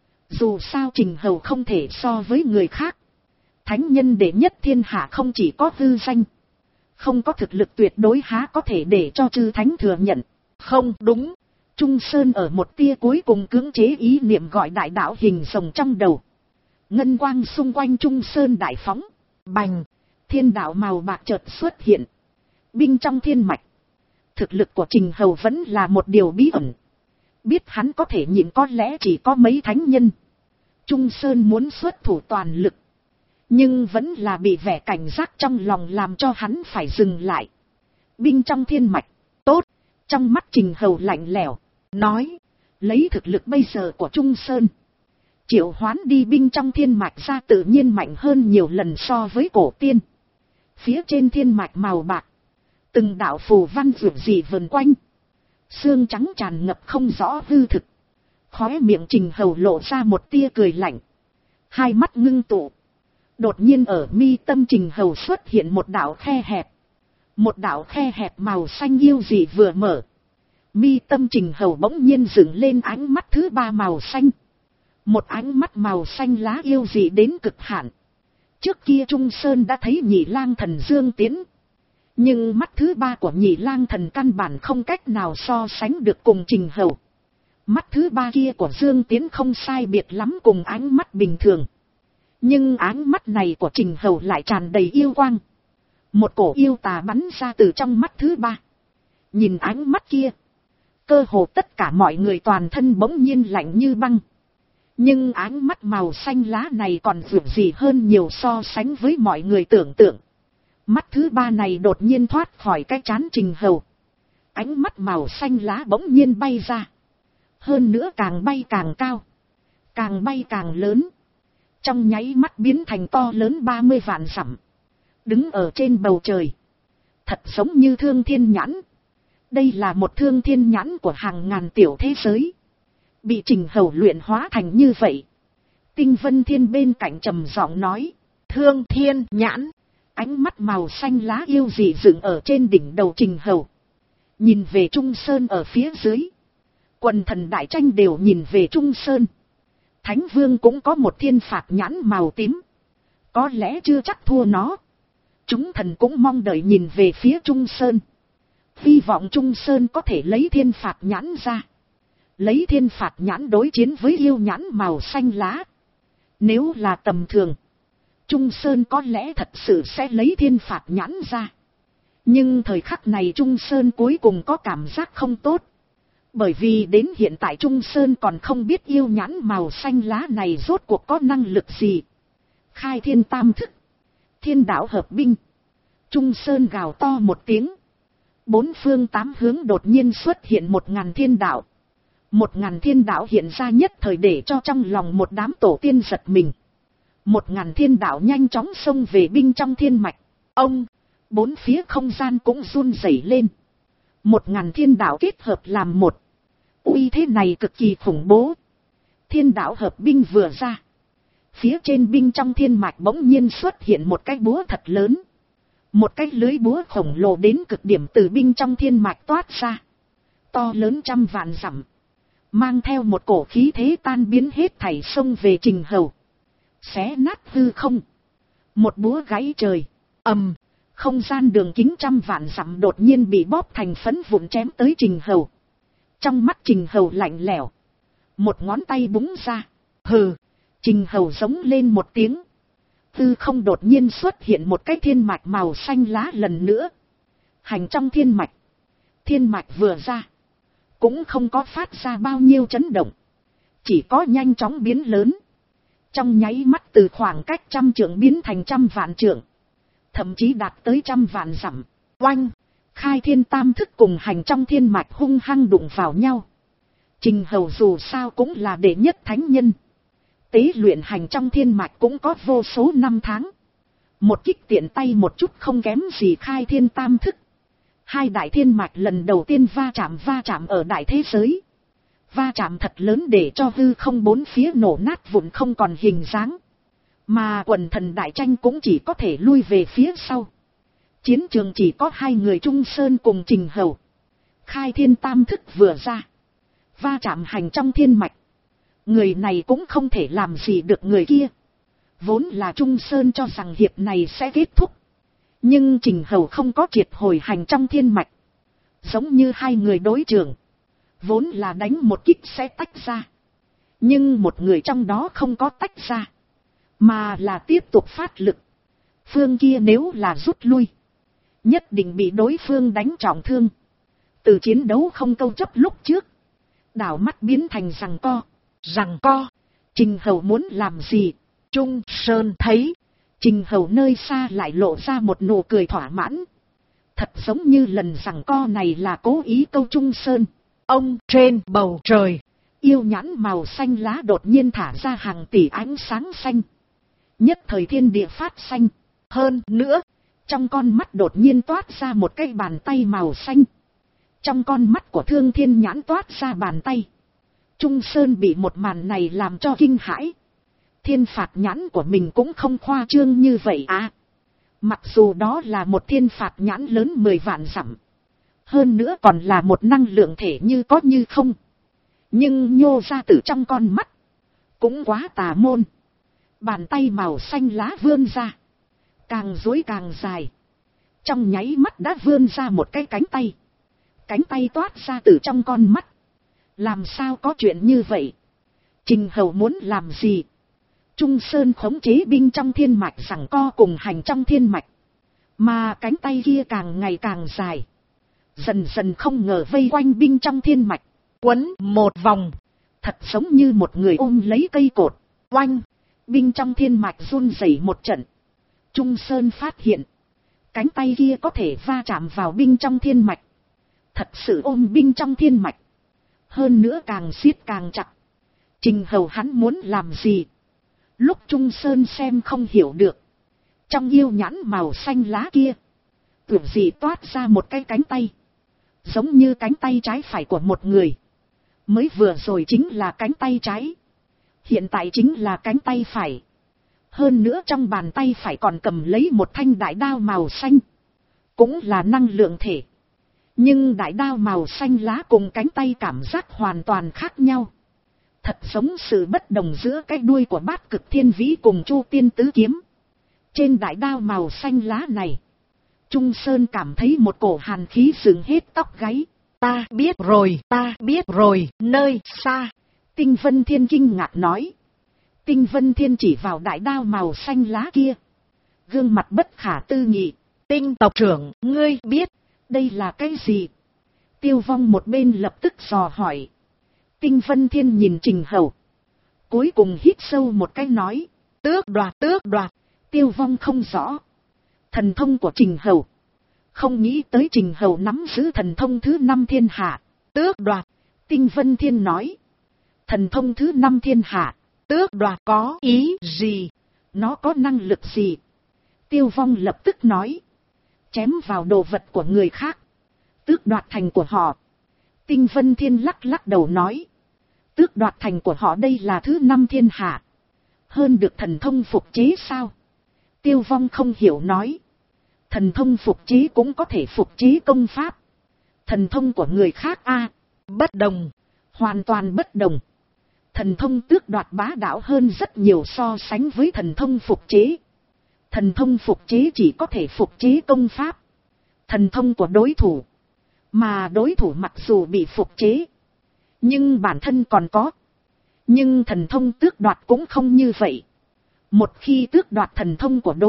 Dù sao Trình Hầu không thể so với người khác. Thánh nhân đệ nhất thiên hạ không chỉ có hư danh. Không có thực lực tuyệt đối há có thể để cho chư thánh thừa nhận. Không đúng. Trung Sơn ở một tia cuối cùng cưỡng chế ý niệm gọi đại đạo hình rồng trong đầu. Ngân quang xung quanh Trung Sơn đại phóng. Bành. Thiên đạo màu bạc chợt xuất hiện. Binh trong thiên mạch. Thực lực của Trình Hầu vẫn là một điều bí ẩn. Biết hắn có thể nhịn có lẽ chỉ có mấy thánh nhân. Trung Sơn muốn xuất thủ toàn lực. Nhưng vẫn là bị vẻ cảnh giác trong lòng làm cho hắn phải dừng lại. Binh trong thiên mạch, tốt, trong mắt Trình Hầu lạnh lẽo, nói, lấy thực lực bây giờ của Trung Sơn. Triệu hoán đi binh trong thiên mạch ra tự nhiên mạnh hơn nhiều lần so với cổ tiên. Phía trên thiên mạch màu bạc, từng đạo phù văn rực rì vần quanh. Xương trắng tràn ngập không rõ hư thực. Khóe miệng Trình Hầu lộ ra một tia cười lạnh. Hai mắt ngưng tụ. Đột nhiên ở mi tâm Trình Hầu xuất hiện một đạo khe hẹp. Một đạo khe hẹp màu xanh yêu dị vừa mở. Mi tâm Trình Hầu bỗng nhiên dựng lên ánh mắt thứ ba màu xanh. Một ánh mắt màu xanh lá yêu dị đến cực hạn. Trước kia Trung Sơn đã thấy Nhị Lang Thần Dương Tiến. Nhưng mắt thứ ba của Nhị Lang Thần căn bản không cách nào so sánh được cùng Trình Hầu. Mắt thứ ba kia của Dương Tiến không sai biệt lắm cùng ánh mắt bình thường. Nhưng ánh mắt này của Trình Hầu lại tràn đầy yêu quang. Một cổ yêu tà bắn ra từ trong mắt thứ ba. Nhìn ánh mắt kia, cơ hồ tất cả mọi người toàn thân bỗng nhiên lạnh như băng. Nhưng ánh mắt màu xanh lá này còn vượt gì hơn nhiều so sánh với mọi người tưởng tượng. Mắt thứ ba này đột nhiên thoát khỏi cái trán Trình Hầu. Ánh mắt màu xanh lá bỗng nhiên bay ra. Hơn nữa càng bay càng cao. Càng bay càng lớn. Trong nháy mắt biến thành to lớn 30 vạn dặm. Đứng ở trên bầu trời. Thật giống như thương thiên nhãn. Đây là một thương thiên nhãn của hàng ngàn tiểu thế giới. Bị Trình Hầu luyện hóa thành như vậy. Tinh Vân Thiên bên cạnh trầm giọng nói. Thương thiên nhãn. Ánh mắt màu xanh lá yêu dị dựng ở trên đỉnh đầu Trình Hầu. Nhìn về Trung Sơn ở phía dưới. Quần thần đại tranh đều nhìn về Trung Sơn. Thánh Vương cũng có một thiên phạt nhãn màu tím. Có lẽ chưa chắc thua nó. Chúng thần cũng mong đợi nhìn về phía Trung Sơn. Hy vọng Trung Sơn có thể lấy thiên phạt nhãn ra. Lấy thiên phạt nhãn đối chiến với yêu nhãn màu xanh lá. Nếu là tầm thường, Trung Sơn có lẽ thật sự sẽ lấy thiên phạt nhãn ra. Nhưng thời khắc này Trung Sơn cuối cùng có cảm giác không tốt. Bởi vì đến hiện tại Trung Sơn còn không biết yêu nhãn màu xanh lá này rốt cuộc có năng lực gì. Khai thiên tam thức. Thiên đạo hợp binh. Trung Sơn gào to một tiếng. Bốn phương tám hướng đột nhiên xuất hiện 1000 thiên đạo. 1000 thiên đạo hiện ra nhất thời để cho trong lòng một đám tổ tiên giật mình. 1000 thiên đạo nhanh chóng xông về binh trong thiên mạch. Ông, bốn phía không gian cũng run rẩy lên. 1000 thiên đạo kết hợp làm một. Uy thế này cực kỳ khủng bố. Thiên đạo hợp binh vừa ra. Phía trên binh trong thiên mạch bỗng nhiên xuất hiện một cái búa thật lớn. Một cái lưới búa khổng lồ đến cực điểm từ binh trong thiên mạch toát ra. To lớn trăm vạn dặm. Mang theo một cổ khí thế tan biến hết thảy xông về Trình Hầu. Xé nát hư không. Một búa gãy trời. Ầm. Không gian đường kính trăm vạn dặm đột nhiên bị bóp thành phấn vụn chém tới Trình Hầu. Trong mắt Trình Hầu lạnh lẽo. Một ngón tay búng ra. Hừ. Trình Hầu giống lên một tiếng. Hư không đột nhiên xuất hiện một cái thiên mạch màu xanh lá lần nữa. Hành trong thiên mạch. Thiên mạch vừa ra. Cũng không có phát ra bao nhiêu chấn động. Chỉ có nhanh chóng biến lớn. Trong nháy mắt từ khoảng cách 100 trượng biến thành 100 vạn trượng. Thậm chí đạt tới 100 vạn dặm. Oanh! Khai thiên tam thức cùng hành trong thiên mạch hung hăng đụng vào nhau. Trình Hầu dù sao cũng là đệ nhất thánh nhân. Tế luyện hành trong thiên mạch cũng có vô số năm tháng. Một kích tiện tay một chút không kém gì khai thiên tam thức. Hai đại thiên mạch lần đầu tiên va chạm ở đại thế giới. Va chạm thật lớn để cho hư không bốn phía nổ nát vụn không còn hình dáng. Mà quần thần đại tranh cũng chỉ có thể lui về phía sau. Chiến trường chỉ có hai người Trung Sơn cùng Trình Hầu. Khai thiên tam thức vừa ra. Va chạm hành trong thiên mạch. Người này cũng không thể làm gì được người kia. Vốn là Trung Sơn cho rằng hiệp này sẽ kết thúc. Nhưng Trình Hầu không có triệt hồi hành trong thiên mạch. Giống như hai người đối trường. Vốn là đánh một kích sẽ tách ra. Nhưng một người trong đó không có tách ra. Mà là tiếp tục phát lực. Phương kia nếu là rút lui. Nhất định bị đối phương đánh trọng thương. Từ chiến đấu không câu chấp lúc trước. Đảo mắt biến thành giằng co. Giằng co. Trình Hầu muốn làm gì? Trung Sơn thấy. Trình Hầu nơi xa lại lộ ra một nụ cười thỏa mãn. Thật giống như lần giằng co này là cố ý câu Trung Sơn. Ông trên bầu trời, yêu nhãn màu xanh lá đột nhiên thả ra hàng tỷ ánh sáng xanh. Nhất thời thiên địa phát xanh. Hơn nữa, trong con mắt đột nhiên toát ra một cái bàn tay màu xanh. Trong con mắt của Thương Thiên Nhãn toát ra bàn tay. Trung Sơn bị một màn này làm cho kinh hãi. Thiên phạt nhãn của mình cũng không khoa trương như vậy à. Mặc dù đó là một thiên phạt nhãn lớn 10 vạn dặm. Hơn nữa còn là một năng lượng thể như có như không. Nhưng nhô ra từ trong con mắt. Cũng quá tà môn. Bàn tay màu xanh lá vươn ra. Càng duỗi càng dài. Trong nháy mắt đã vươn ra một cái cánh tay. Cánh tay toát ra từ trong con mắt. Làm sao có chuyện như vậy? Trình Hầu muốn làm gì? Trung Sơn khống chế binh trong thiên mạch giằng co cùng hành trong thiên mạch. Mà cánh tay kia càng ngày càng dài. Dần dần không ngờ vây quanh binh trong thiên mạch. Quấn một vòng. Thật giống như một người ôm lấy cây cột. Oanh. Binh trong thiên mạch run rẩy một trận. Trung Sơn phát hiện. Cánh tay kia có thể va chạm vào binh trong thiên mạch. Thật sự ôm binh trong thiên mạch. Hơn nữa càng siết càng chặt. Trình Hầu hắn muốn làm gì? Lúc Trung Sơn xem không hiểu được. Trong yêu nhãn màu xanh lá kia. Tưởng gì toát ra một cái cánh tay. Giống như cánh tay trái phải của một người. Mới vừa rồi chính là cánh tay trái. Hiện tại chính là cánh tay phải. Hơn nữa trong bàn tay phải còn cầm lấy một thanh đại đao màu xanh. Cũng là năng lượng thể. Nhưng đại đao màu xanh lá cùng cánh tay cảm giác hoàn toàn khác nhau. Thật giống sự bất đồng giữa cái đuôi của Bát Cực Thiên Vĩ cùng Chu Tiên Tứ Kiếm. Trên đại đao màu xanh lá này, Trung Sơn cảm thấy một cổ hàn khí dựng hết tóc gáy. Ta biết rồi, nơi xa. Tinh Vân Thiên kinh ngạc nói. Tinh Vân Thiên chỉ vào đại đao màu xanh lá kia. Gương mặt bất khả tư nghị. Tinh tộc trưởng, ngươi biết, đây là cái gì? Tiêu Vong một bên lập tức dò hỏi. Tinh Vân Thiên nhìn Trình Hầu. Cuối cùng hít sâu một cái nói. Tước đoạt. Tiêu Vong không rõ. Thần thông của Trình Hầu. Không nghĩ tới Trình Hầu nắm giữ thần thông thứ 5 thiên hạ. Tước đoạt. Tinh Vân Thiên nói. Thần thông thứ 5 thiên hạ. Tước đoạt có ý gì? Nó có năng lực gì? Tiêu Vong lập tức nói. Chém vào đồ vật của người khác. Tước đoạt thành của họ. Tinh Vân Thiên lắc đầu nói. Tước đoạt thành của họ đây là thứ 5 thiên hạ. Hơn được thần thông phục chế sao? Tiêu Vong không hiểu nói. Thần thông phục chế cũng có thể phục chế công pháp. Thần thông của người khác bất đồng. Hoàn toàn bất đồng. Thần thông tước đoạt bá đạo hơn rất nhiều so sánh với thần thông phục chế. Thần thông phục chế chỉ có thể phục chế công pháp. Thần thông của đối thủ. Mà đối thủ mặc dù bị phục chế. Nhưng bản thân còn có. Nhưng thần thông tước đoạt cũng không như vậy. Một khi tước đoạt thần thông của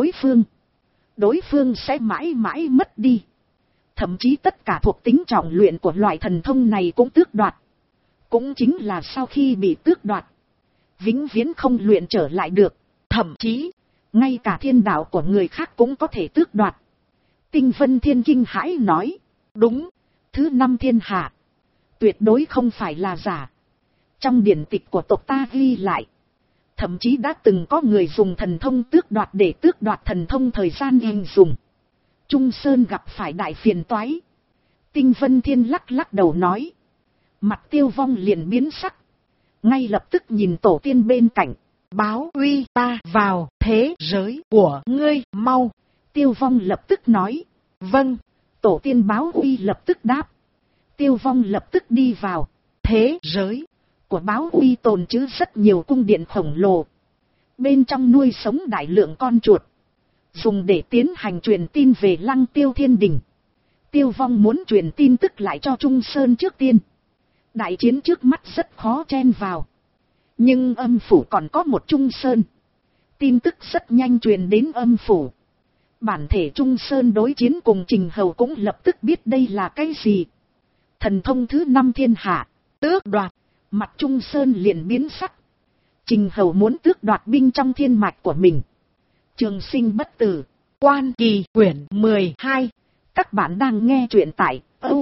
đối phương sẽ mãi mãi mất đi. Thậm chí tất cả thuộc tính trọng luyện của loại thần thông này cũng tước đoạt. Cũng chính là sau khi bị tước đoạt, vĩnh viễn không luyện trở lại được. Thậm chí, ngay cả thiên đạo của người khác cũng có thể tước đoạt. Tinh Vân Thiên kinh hãi nói. Đúng, thứ 5 thiên hạ. Tuyệt đối không phải là giả. Trong điển tịch của tộc ta ghi lại. Thậm chí đã từng có người dùng thần thông tước đoạt để tước đoạt thần thông thời gian anh dùng. Trung Sơn gặp phải đại phiền toái. Tinh Vân Thiên lắc đầu nói. Mặt Tiêu Vong liền biến sắc. Ngay lập tức nhìn tổ tiên bên cạnh. Báo uy ta vào thế giới của ngươi mau. Tiêu Vong lập tức nói. Vâng. Tổ tiên báo uy lập tức đáp. Tiêu Vong lập tức đi vào. Thế giới của báo uy tồn chứa rất nhiều cung điện khổng lồ. Bên trong nuôi sống đại lượng con chuột. Dùng để tiến hành truyền tin về Lăng Tiêu Thiên Đình. Tiêu Vong muốn truyền tin tức lại cho Trung Sơn trước tiên. Đại chiến trước mắt rất khó chen vào. Nhưng âm phủ còn có một Trung Sơn. Tin tức rất nhanh truyền đến âm phủ. Bản thể Trung Sơn đối chiến cùng Trình Hầu cũng lập tức biết đây là cái gì. Thần thông thứ 5 thiên hạ. Tước đoạt. Mặt Trung Sơn liền biến sắc. Trình Hầu muốn tước đoạt binh trong thiên mạch của mình. Trường sinh bất tử, Quan Kỳ quyển 12. Các bạn đang nghe truyện tại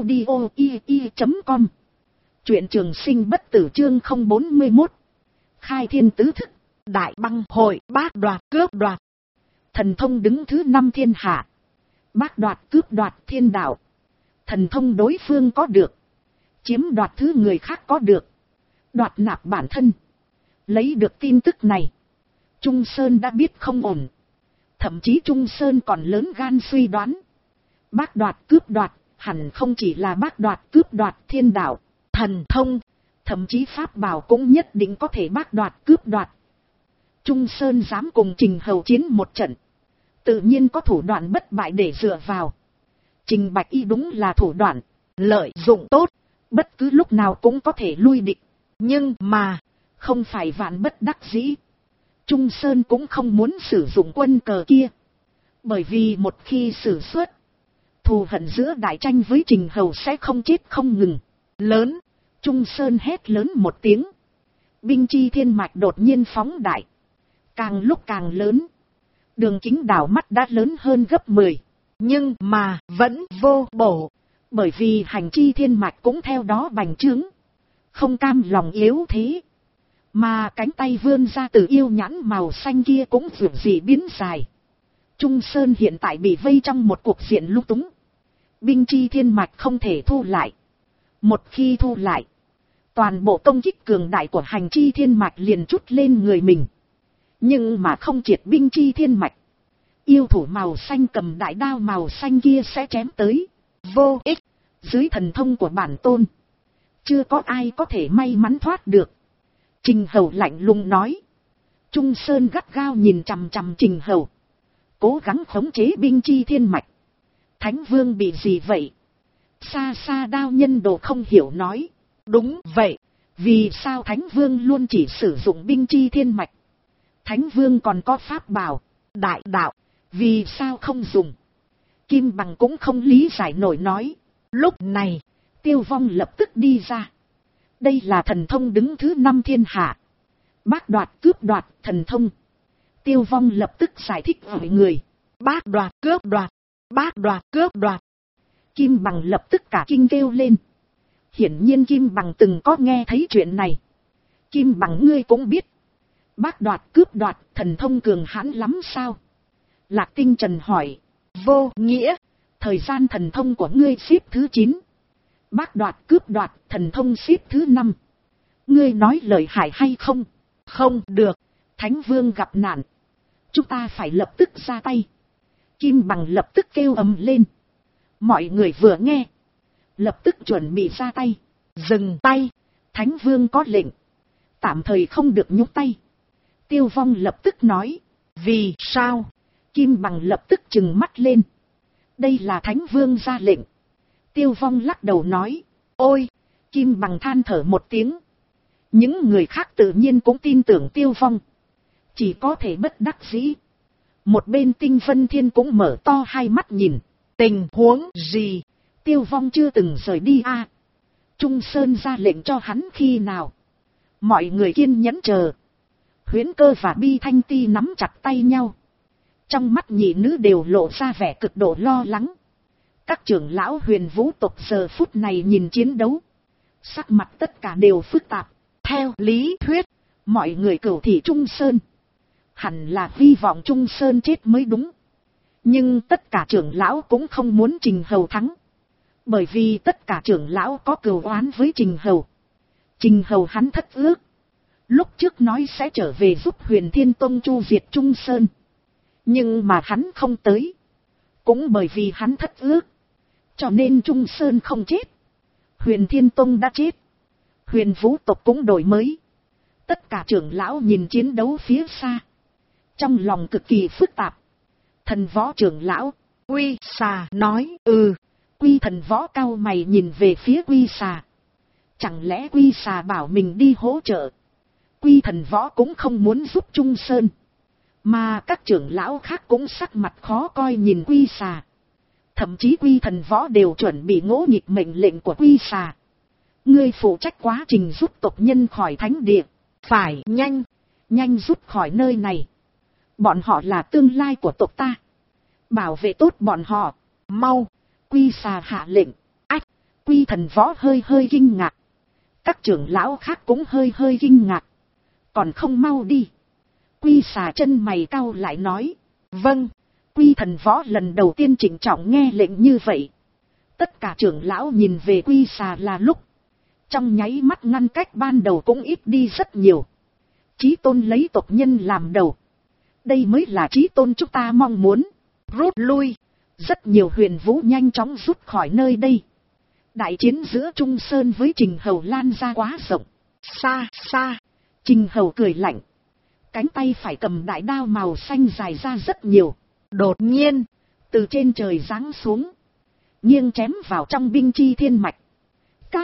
audio.com. Truyện Trường sinh bất tử chương 041. Khai thiên tứ thức, đại băng hội, bác đoạt cướp đoạt. Thần thông đứng thứ 5 thiên hạ. Bác đoạt cướp đoạt thiên đạo. Thần thông đối phương có được, chiếm đoạt thứ người khác có được, đoạt nạp bản thân. Lấy được tin tức này, Trung Sơn đã biết không ổn. Thậm chí Trung Sơn còn lớn gan suy đoán, bác đoạt cướp đoạt hẳn không chỉ là bác đoạt cướp đoạt thiên đạo, thần thông, thậm chí pháp bảo cũng nhất định có thể bác đoạt cướp đoạt. Trung Sơn dám cùng Trình Hầu chiến một trận, tự nhiên có thủ đoạn bất bại để dựa vào. Trình Bạch Y đúng là thủ đoạn lợi dụng tốt, bất cứ lúc nào cũng có thể lui địch. Nhưng mà, không phải vạn bất đắc dĩ. Trung Sơn cũng không muốn sử dụng quân cờ kia. Bởi vì một khi sử xuất, thù hận giữa đại tranh với Trình Hầu sẽ không chết không ngừng. Lớn, Trung Sơn hét lớn một tiếng. Binh chi thiên mạch đột nhiên phóng đại. Càng lúc càng lớn. Đường kính đảo mắt đã lớn hơn gấp 10. Nhưng mà vẫn vô bổ. Bởi vì hành chi thiên mạch cũng theo đó bành trướng. Không cam lòng yếu thế. Mà cánh tay vươn ra từ yêu nhãn màu xanh kia cũng vượt dị biến dài. Trung Sơn hiện tại bị vây trong một cuộc diện lung túng. Binh chi thiên mạch không thể thu lại. Một khi thu lại, toàn bộ công kích cường đại của hành chi thiên mạch liền trút lên người mình. Nhưng mà không triệt binh chi thiên mạch, yêu thủ màu xanh cầm đại đao màu xanh kia sẽ chém tới. Vô ích, dưới thần thông của bản tôn, chưa có ai có thể may mắn thoát được. Trình Hầu lạnh lùng nói. Trung Sơn gắt gao nhìn chằm chằm Trình Hầu, cố gắng khống chế binh chi thiên mạch. Thánh Vương bị gì vậy? Xa xa đao nhân đồ không hiểu nói. Đúng vậy, vì sao Thánh Vương luôn chỉ sử dụng binh chi thiên mạch? Thánh Vương còn có pháp bảo, đại đạo, vì sao không dùng? Kim Bằng cũng không lý giải nổi nói. Lúc này, Tiêu Vong lập tức đi ra. Đây là thần thông đứng thứ 5 thiên hạ. Bác đoạt cướp đoạt thần thông. Tiêu Vong lập tức giải thích với người. Bác đoạt cướp đoạt, bác đoạt cướp đoạt. Kim Bằng lập tức cả kinh kêu lên. Hiển nhiên Kim Bằng từng có nghe thấy chuyện này. Kim Bằng ngươi cũng biết, bác đoạt cướp đoạt thần thông cường hãn lắm sao? Lạc Tinh Trần hỏi. Vô nghĩa, thời gian thần thông của ngươi xếp thứ 9. Bác đoạt cướp đoạt thần thông xếp thứ 5. Ngươi nói lời hại hay không? Không được, Thánh Vương gặp nạn, chúng ta phải lập tức ra tay. Kim Bằng lập tức kêu ầm lên. Mọi người vừa nghe, lập tức chuẩn bị ra tay. Dừng tay, Thánh Vương có lệnh, tạm thời không được nhúc tay. Tiêu Vong lập tức nói. Vì sao? Kim Bằng lập tức trừng mắt lên. Đây là Thánh Vương ra lệnh. Tiêu Vong lắc đầu nói. Ôi! Kim Bằng than thở một tiếng. Những người khác tự nhiên cũng tin tưởng Tiêu Vong, chỉ có thể bất đắc dĩ. Một bên Tinh Vân Thiên cũng mở to hai mắt nhìn. Tình huống gì? Tiêu Vong chưa từng rời đi à? Trung Sơn ra lệnh cho hắn khi nào? Mọi người kiên nhẫn chờ. Huyễn Cơ và Bi Thanh Ti nắm chặt tay nhau. Trong mắt nhị nữ đều lộ ra vẻ cực độ lo lắng. Các trưởng lão Huyền Vũ tộc giờ phút này nhìn chiến đấu, sắc mặt tất cả đều phức tạp. Theo lý thuyết, mọi người cửu thị Trung Sơn, hẳn là hy vọng Trung Sơn chết mới đúng. Nhưng tất cả trưởng lão cũng không muốn Trình Hầu thắng. Bởi vì tất cả trưởng lão có cừu oán với Trình Hầu. Trình Hầu hắn thất ước. Lúc trước nói sẽ trở về giúp Huyền Thiên Tông chu diệt Trung Sơn. Nhưng mà hắn không tới. Cũng bởi vì hắn thất ước, cho nên Trung Sơn không chết. Huyền Thiên Tông đã chết. Huyền Vũ tộc cũng đổi mới. Tất cả trưởng lão nhìn chiến đấu phía xa, trong lòng cực kỳ phức tạp. Thần Võ trưởng lão Quy Xà nói. Quy Thần Võ cau mày nhìn về phía Quy Xà. Chẳng lẽ Quy Xà bảo mình đi hỗ trợ? Quy Thần Võ cũng không muốn giúp Trung Sơn. Mà các trưởng lão khác cũng sắc mặt khó coi nhìn Quy Xà. Thậm chí Quy Thần Võ đều chuẩn bị ngỗ nghịch mệnh lệnh của Quy Xà. Ngươi phụ trách quá trình giúp tộc nhân khỏi thánh địa. Phải nhanh rút khỏi nơi này. Bọn họ là tương lai của tộc ta. Bảo vệ tốt bọn họ. Mau. Quy xà hạ lệnh. Ách. Quy Thần Võ hơi kinh ngạc. Các trưởng lão khác cũng hơi kinh ngạc. Còn không mau đi. Quy xà chân mày cau lại nói. Vâng. Quy Thần Võ lần đầu tiên trịnh trọng nghe lệnh như vậy. Tất cả trưởng lão nhìn về Quy xà là lúc. Trong nháy mắt ngăn cách ban đầu cũng ít đi rất nhiều. Chí tôn lấy tộc nhân làm đầu. Đây mới là chí tôn chúng ta mong muốn. Rút lui. Rất nhiều huyền vũ nhanh chóng rút khỏi nơi đây. Đại chiến giữa Trung Sơn với Trình Hầu lan ra quá rộng. Xa. Trình Hầu cười lạnh. Cánh tay phải cầm đại đao màu xanh dài ra rất nhiều. Đột nhiên. Từ trên trời giáng xuống. Nghiêng chém vào trong binh chi thiên mạch. Ca.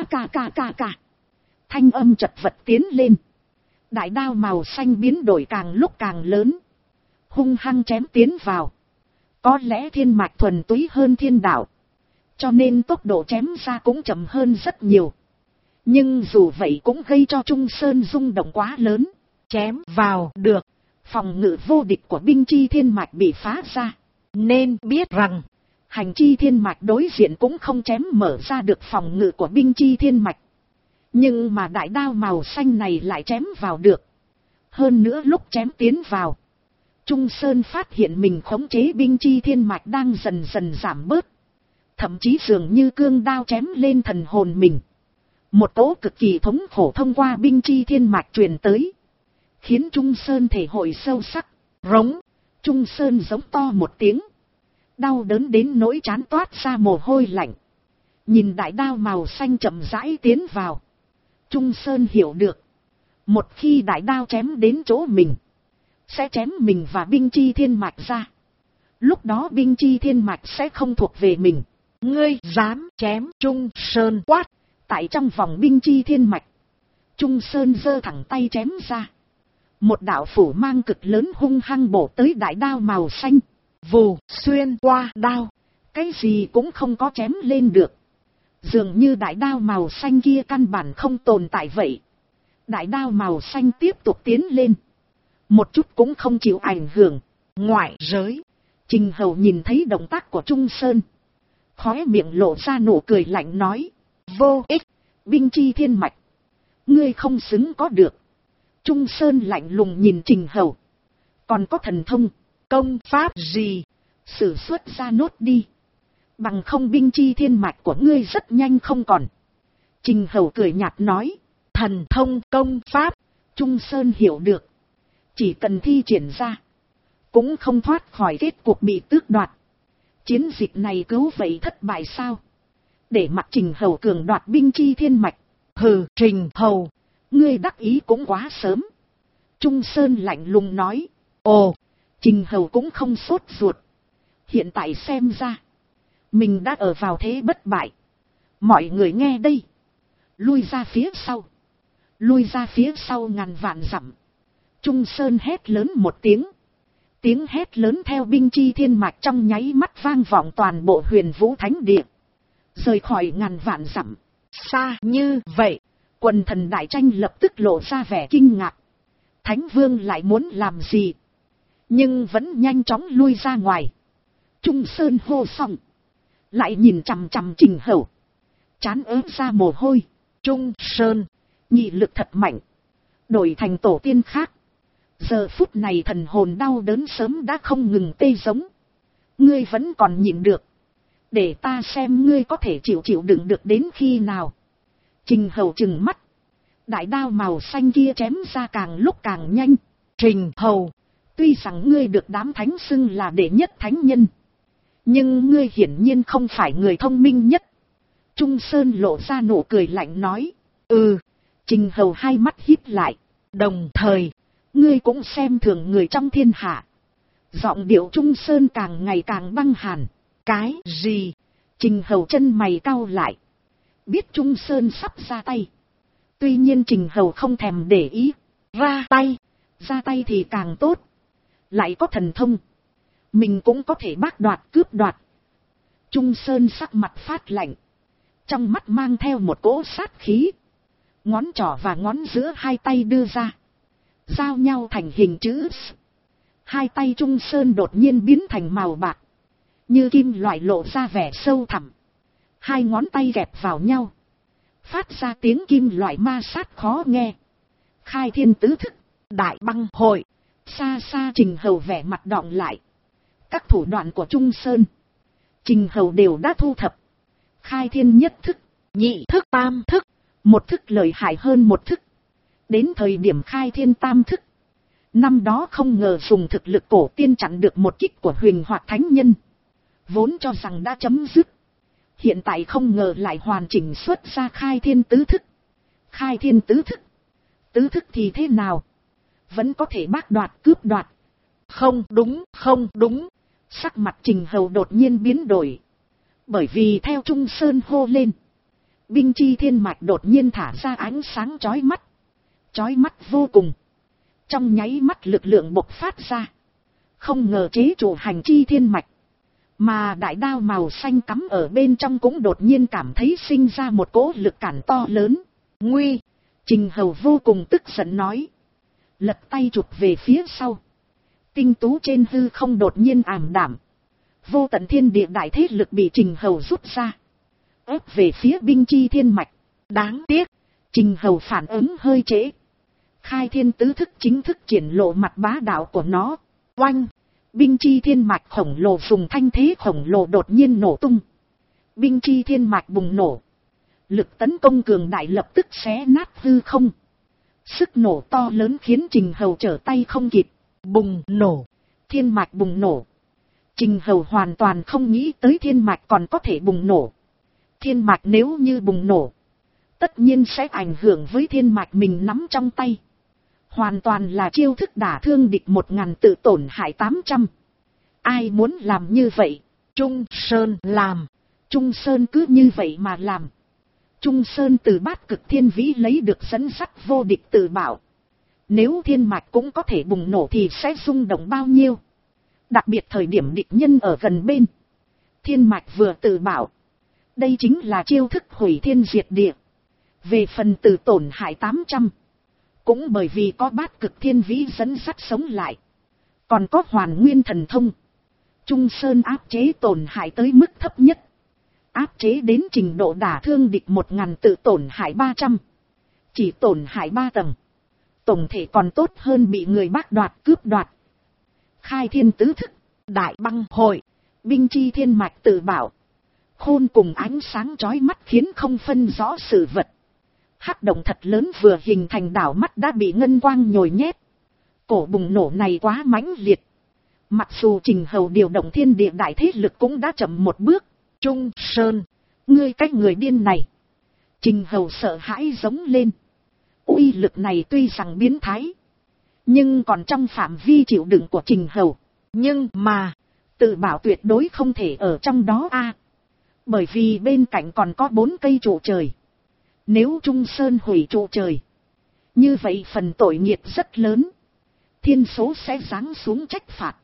Thanh âm chật vật tiến lên. Đại đao màu xanh biến đổi càng lúc càng lớn. Hung hăng chém tiến vào. Có lẽ thiên mạch thuần túy hơn thiên đạo. Cho nên tốc độ chém ra cũng chậm hơn rất nhiều. Nhưng dù vậy cũng gây cho Trung Sơn rung động quá lớn. Chém vào được. Phòng ngự vô địch của binh chi thiên mạch bị phá ra. Nên biết rằng. Hành chi thiên mạch đối diện cũng không chém mở ra được phòng ngự của binh chi thiên mạch. Nhưng mà đại đao màu xanh này lại chém vào được. Hơn nữa lúc chém tiến vào. Trung Sơn phát hiện mình khống chế binh chi thiên mạch đang dần dần giảm bớt. Thậm chí dường như cương đao chém lên thần hồn mình. Một cỗ cực kỳ thống khổ thông qua binh chi thiên mạch truyền tới. Khiến Trung Sơn thể hội sâu sắc. Rống. Trung Sơn giống to một tiếng. Đau đớn đến nỗi trán toát ra mồ hôi lạnh. Nhìn đại đao màu xanh chậm rãi tiến vào. Trung Sơn hiểu được. Một khi đại đao chém đến chỗ mình. Sẽ chém mình và binh chi thiên mạch ra. Lúc đó binh chi thiên mạch sẽ không thuộc về mình. Ngươi dám chém Trung Sơn quát. Tại trong vòng binh chi thiên mạch. Trung Sơn giơ thẳng tay chém ra. Một đạo phủ mang cực lớn hung hăng bổ tới đại đao màu xanh. Vù xuyên qua đao. Cái gì cũng không có chém lên được. Dường như đại đao màu xanh kia căn bản không tồn tại vậy. Đại đao màu xanh tiếp tục tiến lên. Một chút cũng không chịu ảnh hưởng. Ngoại giới. Trình Hầu nhìn thấy động tác của Trung Sơn. Khóe miệng lộ ra nụ cười lạnh nói. Vô ích. Binh chi thiên mạch. Ngươi không xứng có được. Trung Sơn lạnh lùng nhìn Trình Hầu. Còn có thần thông. Công pháp gì? Sử xuất ra nốt đi. Bằng không binh chi thiên mạch của ngươi rất nhanh không còn. Trình Hầu cười nhạt nói. Thần thông công pháp. Trung Sơn hiểu được. Chỉ cần thi triển ra. Cũng không thoát khỏi kết cuộc bị tước đoạt. Chiến dịch này cứu vậy thất bại sao? Để mặc Trình Hầu cường đoạt binh chi thiên mạch. Hừ, Trình Hầu. Ngươi đắc ý cũng quá sớm. Trung Sơn lạnh lùng nói. Ồ. Trình Hầu cũng không sốt ruột. Hiện tại xem ra. Mình đã ở vào thế bất bại. Mọi người nghe đây. Lui ra phía sau. Lui ra phía sau ngàn vạn dặm. Trung Sơn hét lớn một tiếng. Tiếng hét lớn theo binh chi thiên mạch trong nháy mắt vang vọng toàn bộ Huyền Vũ Thánh Địa. Rời khỏi ngàn vạn dặm. Xa như vậy. Quần thần đại tranh lập tức lộ ra vẻ kinh ngạc. Thánh Vương lại muốn làm gì? Nhưng vẫn nhanh chóng lui ra ngoài. Trung Sơn hô xong. Lại nhìn chằm chằm Trình Hầu. Chán ớt ra mồ hôi. Trung Sơn. Nhị lực thật mạnh. Đổi thành tổ tiên khác. Giờ phút này thần hồn đau đớn sớm đã không ngừng tê giống. Ngươi vẫn còn nhịn được. Để ta xem ngươi có thể chịu đựng được đến khi nào. Trình Hầu trừng mắt. Đại đao màu xanh kia chém ra càng lúc càng nhanh. Trình Hầu. Tuy rằng ngươi được đám thánh xưng là đệ nhất thánh nhân. Nhưng ngươi hiển nhiên không phải người thông minh nhất. Trung Sơn lộ ra nụ cười lạnh nói. Trình Hầu hai mắt híp lại. Đồng thời. Ngươi cũng xem thường người trong thiên hạ. Giọng điệu Trung Sơn càng ngày càng băng hàn. Cái gì? Trình Hầu chân mày cau lại. Biết Trung Sơn sắp ra tay. Tuy nhiên Trình Hầu không thèm để ý. Ra tay. Ra tay thì càng tốt. Lại có thần thông. Mình cũng có thể bác đoạt cướp đoạt. Trung Sơn sắc mặt phát lạnh. Trong mắt mang theo một cỗ sát khí. Ngón trỏ và ngón giữa hai tay đưa ra. Giao nhau thành hình chữ S. Hai tay Trung Sơn đột nhiên biến thành màu bạc, như kim loại lộ ra vẻ sâu thẳm. Hai ngón tay kẹp vào nhau, phát ra tiếng kim loại ma sát khó nghe. Khai thiên tứ thức, đại băng hội. Xa xa Trình Hầu vẻ mặt đọng lại. Các thủ đoạn của Trung Sơn, Trình Hầu đều đã thu thập. Khai thiên nhất thức, nhị thức, tam thức, một thức lợi hại hơn một thức. Đến thời điểm khai thiên tam thức, năm đó không ngờ dùng thực lực cổ tiên chặn được một kích của Huyền Hoạt Thánh Nhân, vốn cho rằng đã chấm dứt. Hiện tại không ngờ lại hoàn chỉnh xuất ra khai thiên tứ thức. Khai thiên tứ thức, tứ thức thì thế nào? Vẫn có thể bác đoạt cướp đoạt. Không đúng, không đúng. Sắc mặt Trình Hầu đột nhiên biến đổi. Bởi vì theo Trung Sơn hô lên, binh chi thiên mạch đột nhiên thả ra ánh sáng chói mắt. Chói mắt vô cùng. Trong nháy mắt lực lượng bộc phát ra. Không ngờ chế trụ hành chi thiên mạch. Mà đại đao màu xanh cắm ở bên trong cũng đột nhiên cảm thấy sinh ra một cỗ lực cản to lớn. Nguy! Trình Hầu vô cùng tức giận nói. Lật tay chụp về phía sau. Tinh tú trên hư không đột nhiên ảm đạm. Vô tận thiên địa đại thế lực bị Trình Hầu rút ra, ép về phía binh chi thiên mạch. Đáng tiếc, Trình Hầu phản ứng hơi trễ. Khai thiên tứ thức chính thức triển lộ mặt bá đạo của nó. Oanh! Binh chi thiên mạch khổng lồ dùng thanh thế khổng lồ đột nhiên nổ tung. Binh chi thiên mạch bùng nổ. Lực tấn công cường đại lập tức xé nát hư không. Sức nổ to lớn khiến Trình Hầu trở tay không kịp. Bùng nổ. Thiên mạch bùng nổ. Trình Hầu hoàn toàn không nghĩ tới thiên mạch còn có thể bùng nổ. Thiên mạch nếu như bùng nổ, tất nhiên sẽ ảnh hưởng với thiên mạch mình nắm trong tay. Hoàn toàn là chiêu thức đả thương địch 1000 tự tổn hại 800. Ai muốn làm như vậy? Trung Sơn làm. Trung Sơn cứ như vậy mà làm. Trung Sơn từ Bát Cực Thiên Vĩ lấy được dẫn sắt vô địch tự bảo. Nếu thiên mạch cũng có thể bùng nổ thì sẽ rung động bao nhiêu. Đặc biệt thời điểm địch nhân ở gần bên. Thiên mạch vừa tự bảo. Đây chính là chiêu thức hủy thiên diệt địa. Về phần tự tổn hại 800. Cũng bởi vì có Bát Cực Thiên Vĩ dẫn sắt sống lại. Còn có Hoàn Nguyên Thần Thông. Trung Sơn áp chế tổn hại tới mức thấp nhất. Áp chế đến trình độ đả thương địch 1000 tự tổn hại 300. Chỉ tổn hại 3 tầng. Tổng thể còn tốt hơn bị người bác đoạt cướp đoạt. Khai thiên tứ thức, đại băng hội, binh chi thiên mạch tự bảo. Khôn cùng ánh sáng chói mắt khiến không phân rõ sự vật. Hắc động thật lớn vừa hình thành đảo mắt đã bị ngân quang nhồi nhét. Cổ bùng nổ này quá mãnh liệt. Mặc dù Trình Hầu điều động thiên địa đại thế lực cũng đã chậm một bước. Trung Sơn, ngươi cái người điên này. Trình Hầu sợ hãi giống lên. Uy lực này tuy rằng biến thái, nhưng còn trong phạm vi chịu đựng của Trình Hầu. Nhưng mà, tự bảo tuyệt đối không thể ở trong đó a. Bởi vì bên cạnh còn có 4 cây trụ trời. Nếu Trung Sơn hủy trụ trời, như vậy phần tội nghiệp rất lớn. Thiên số sẽ giáng xuống trách phạt.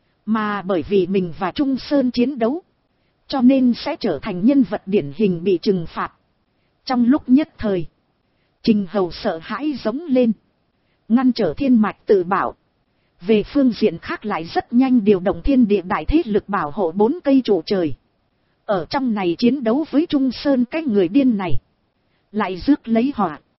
Mà bởi vì mình và Trung Sơn chiến đấu, cho nên sẽ trở thành nhân vật điển hình bị trừng phạt. Trong lúc nhất thời, Trình Hầu sợ hãi giống lên. Ngăn trở thiên mạch tự bảo. Về phương diện khác lại rất nhanh điều động thiên địa đại thế lực bảo hộ 4 cây trụ trời. Ở trong này chiến đấu với Trung Sơn cái người điên này. Lại rước lấy họa.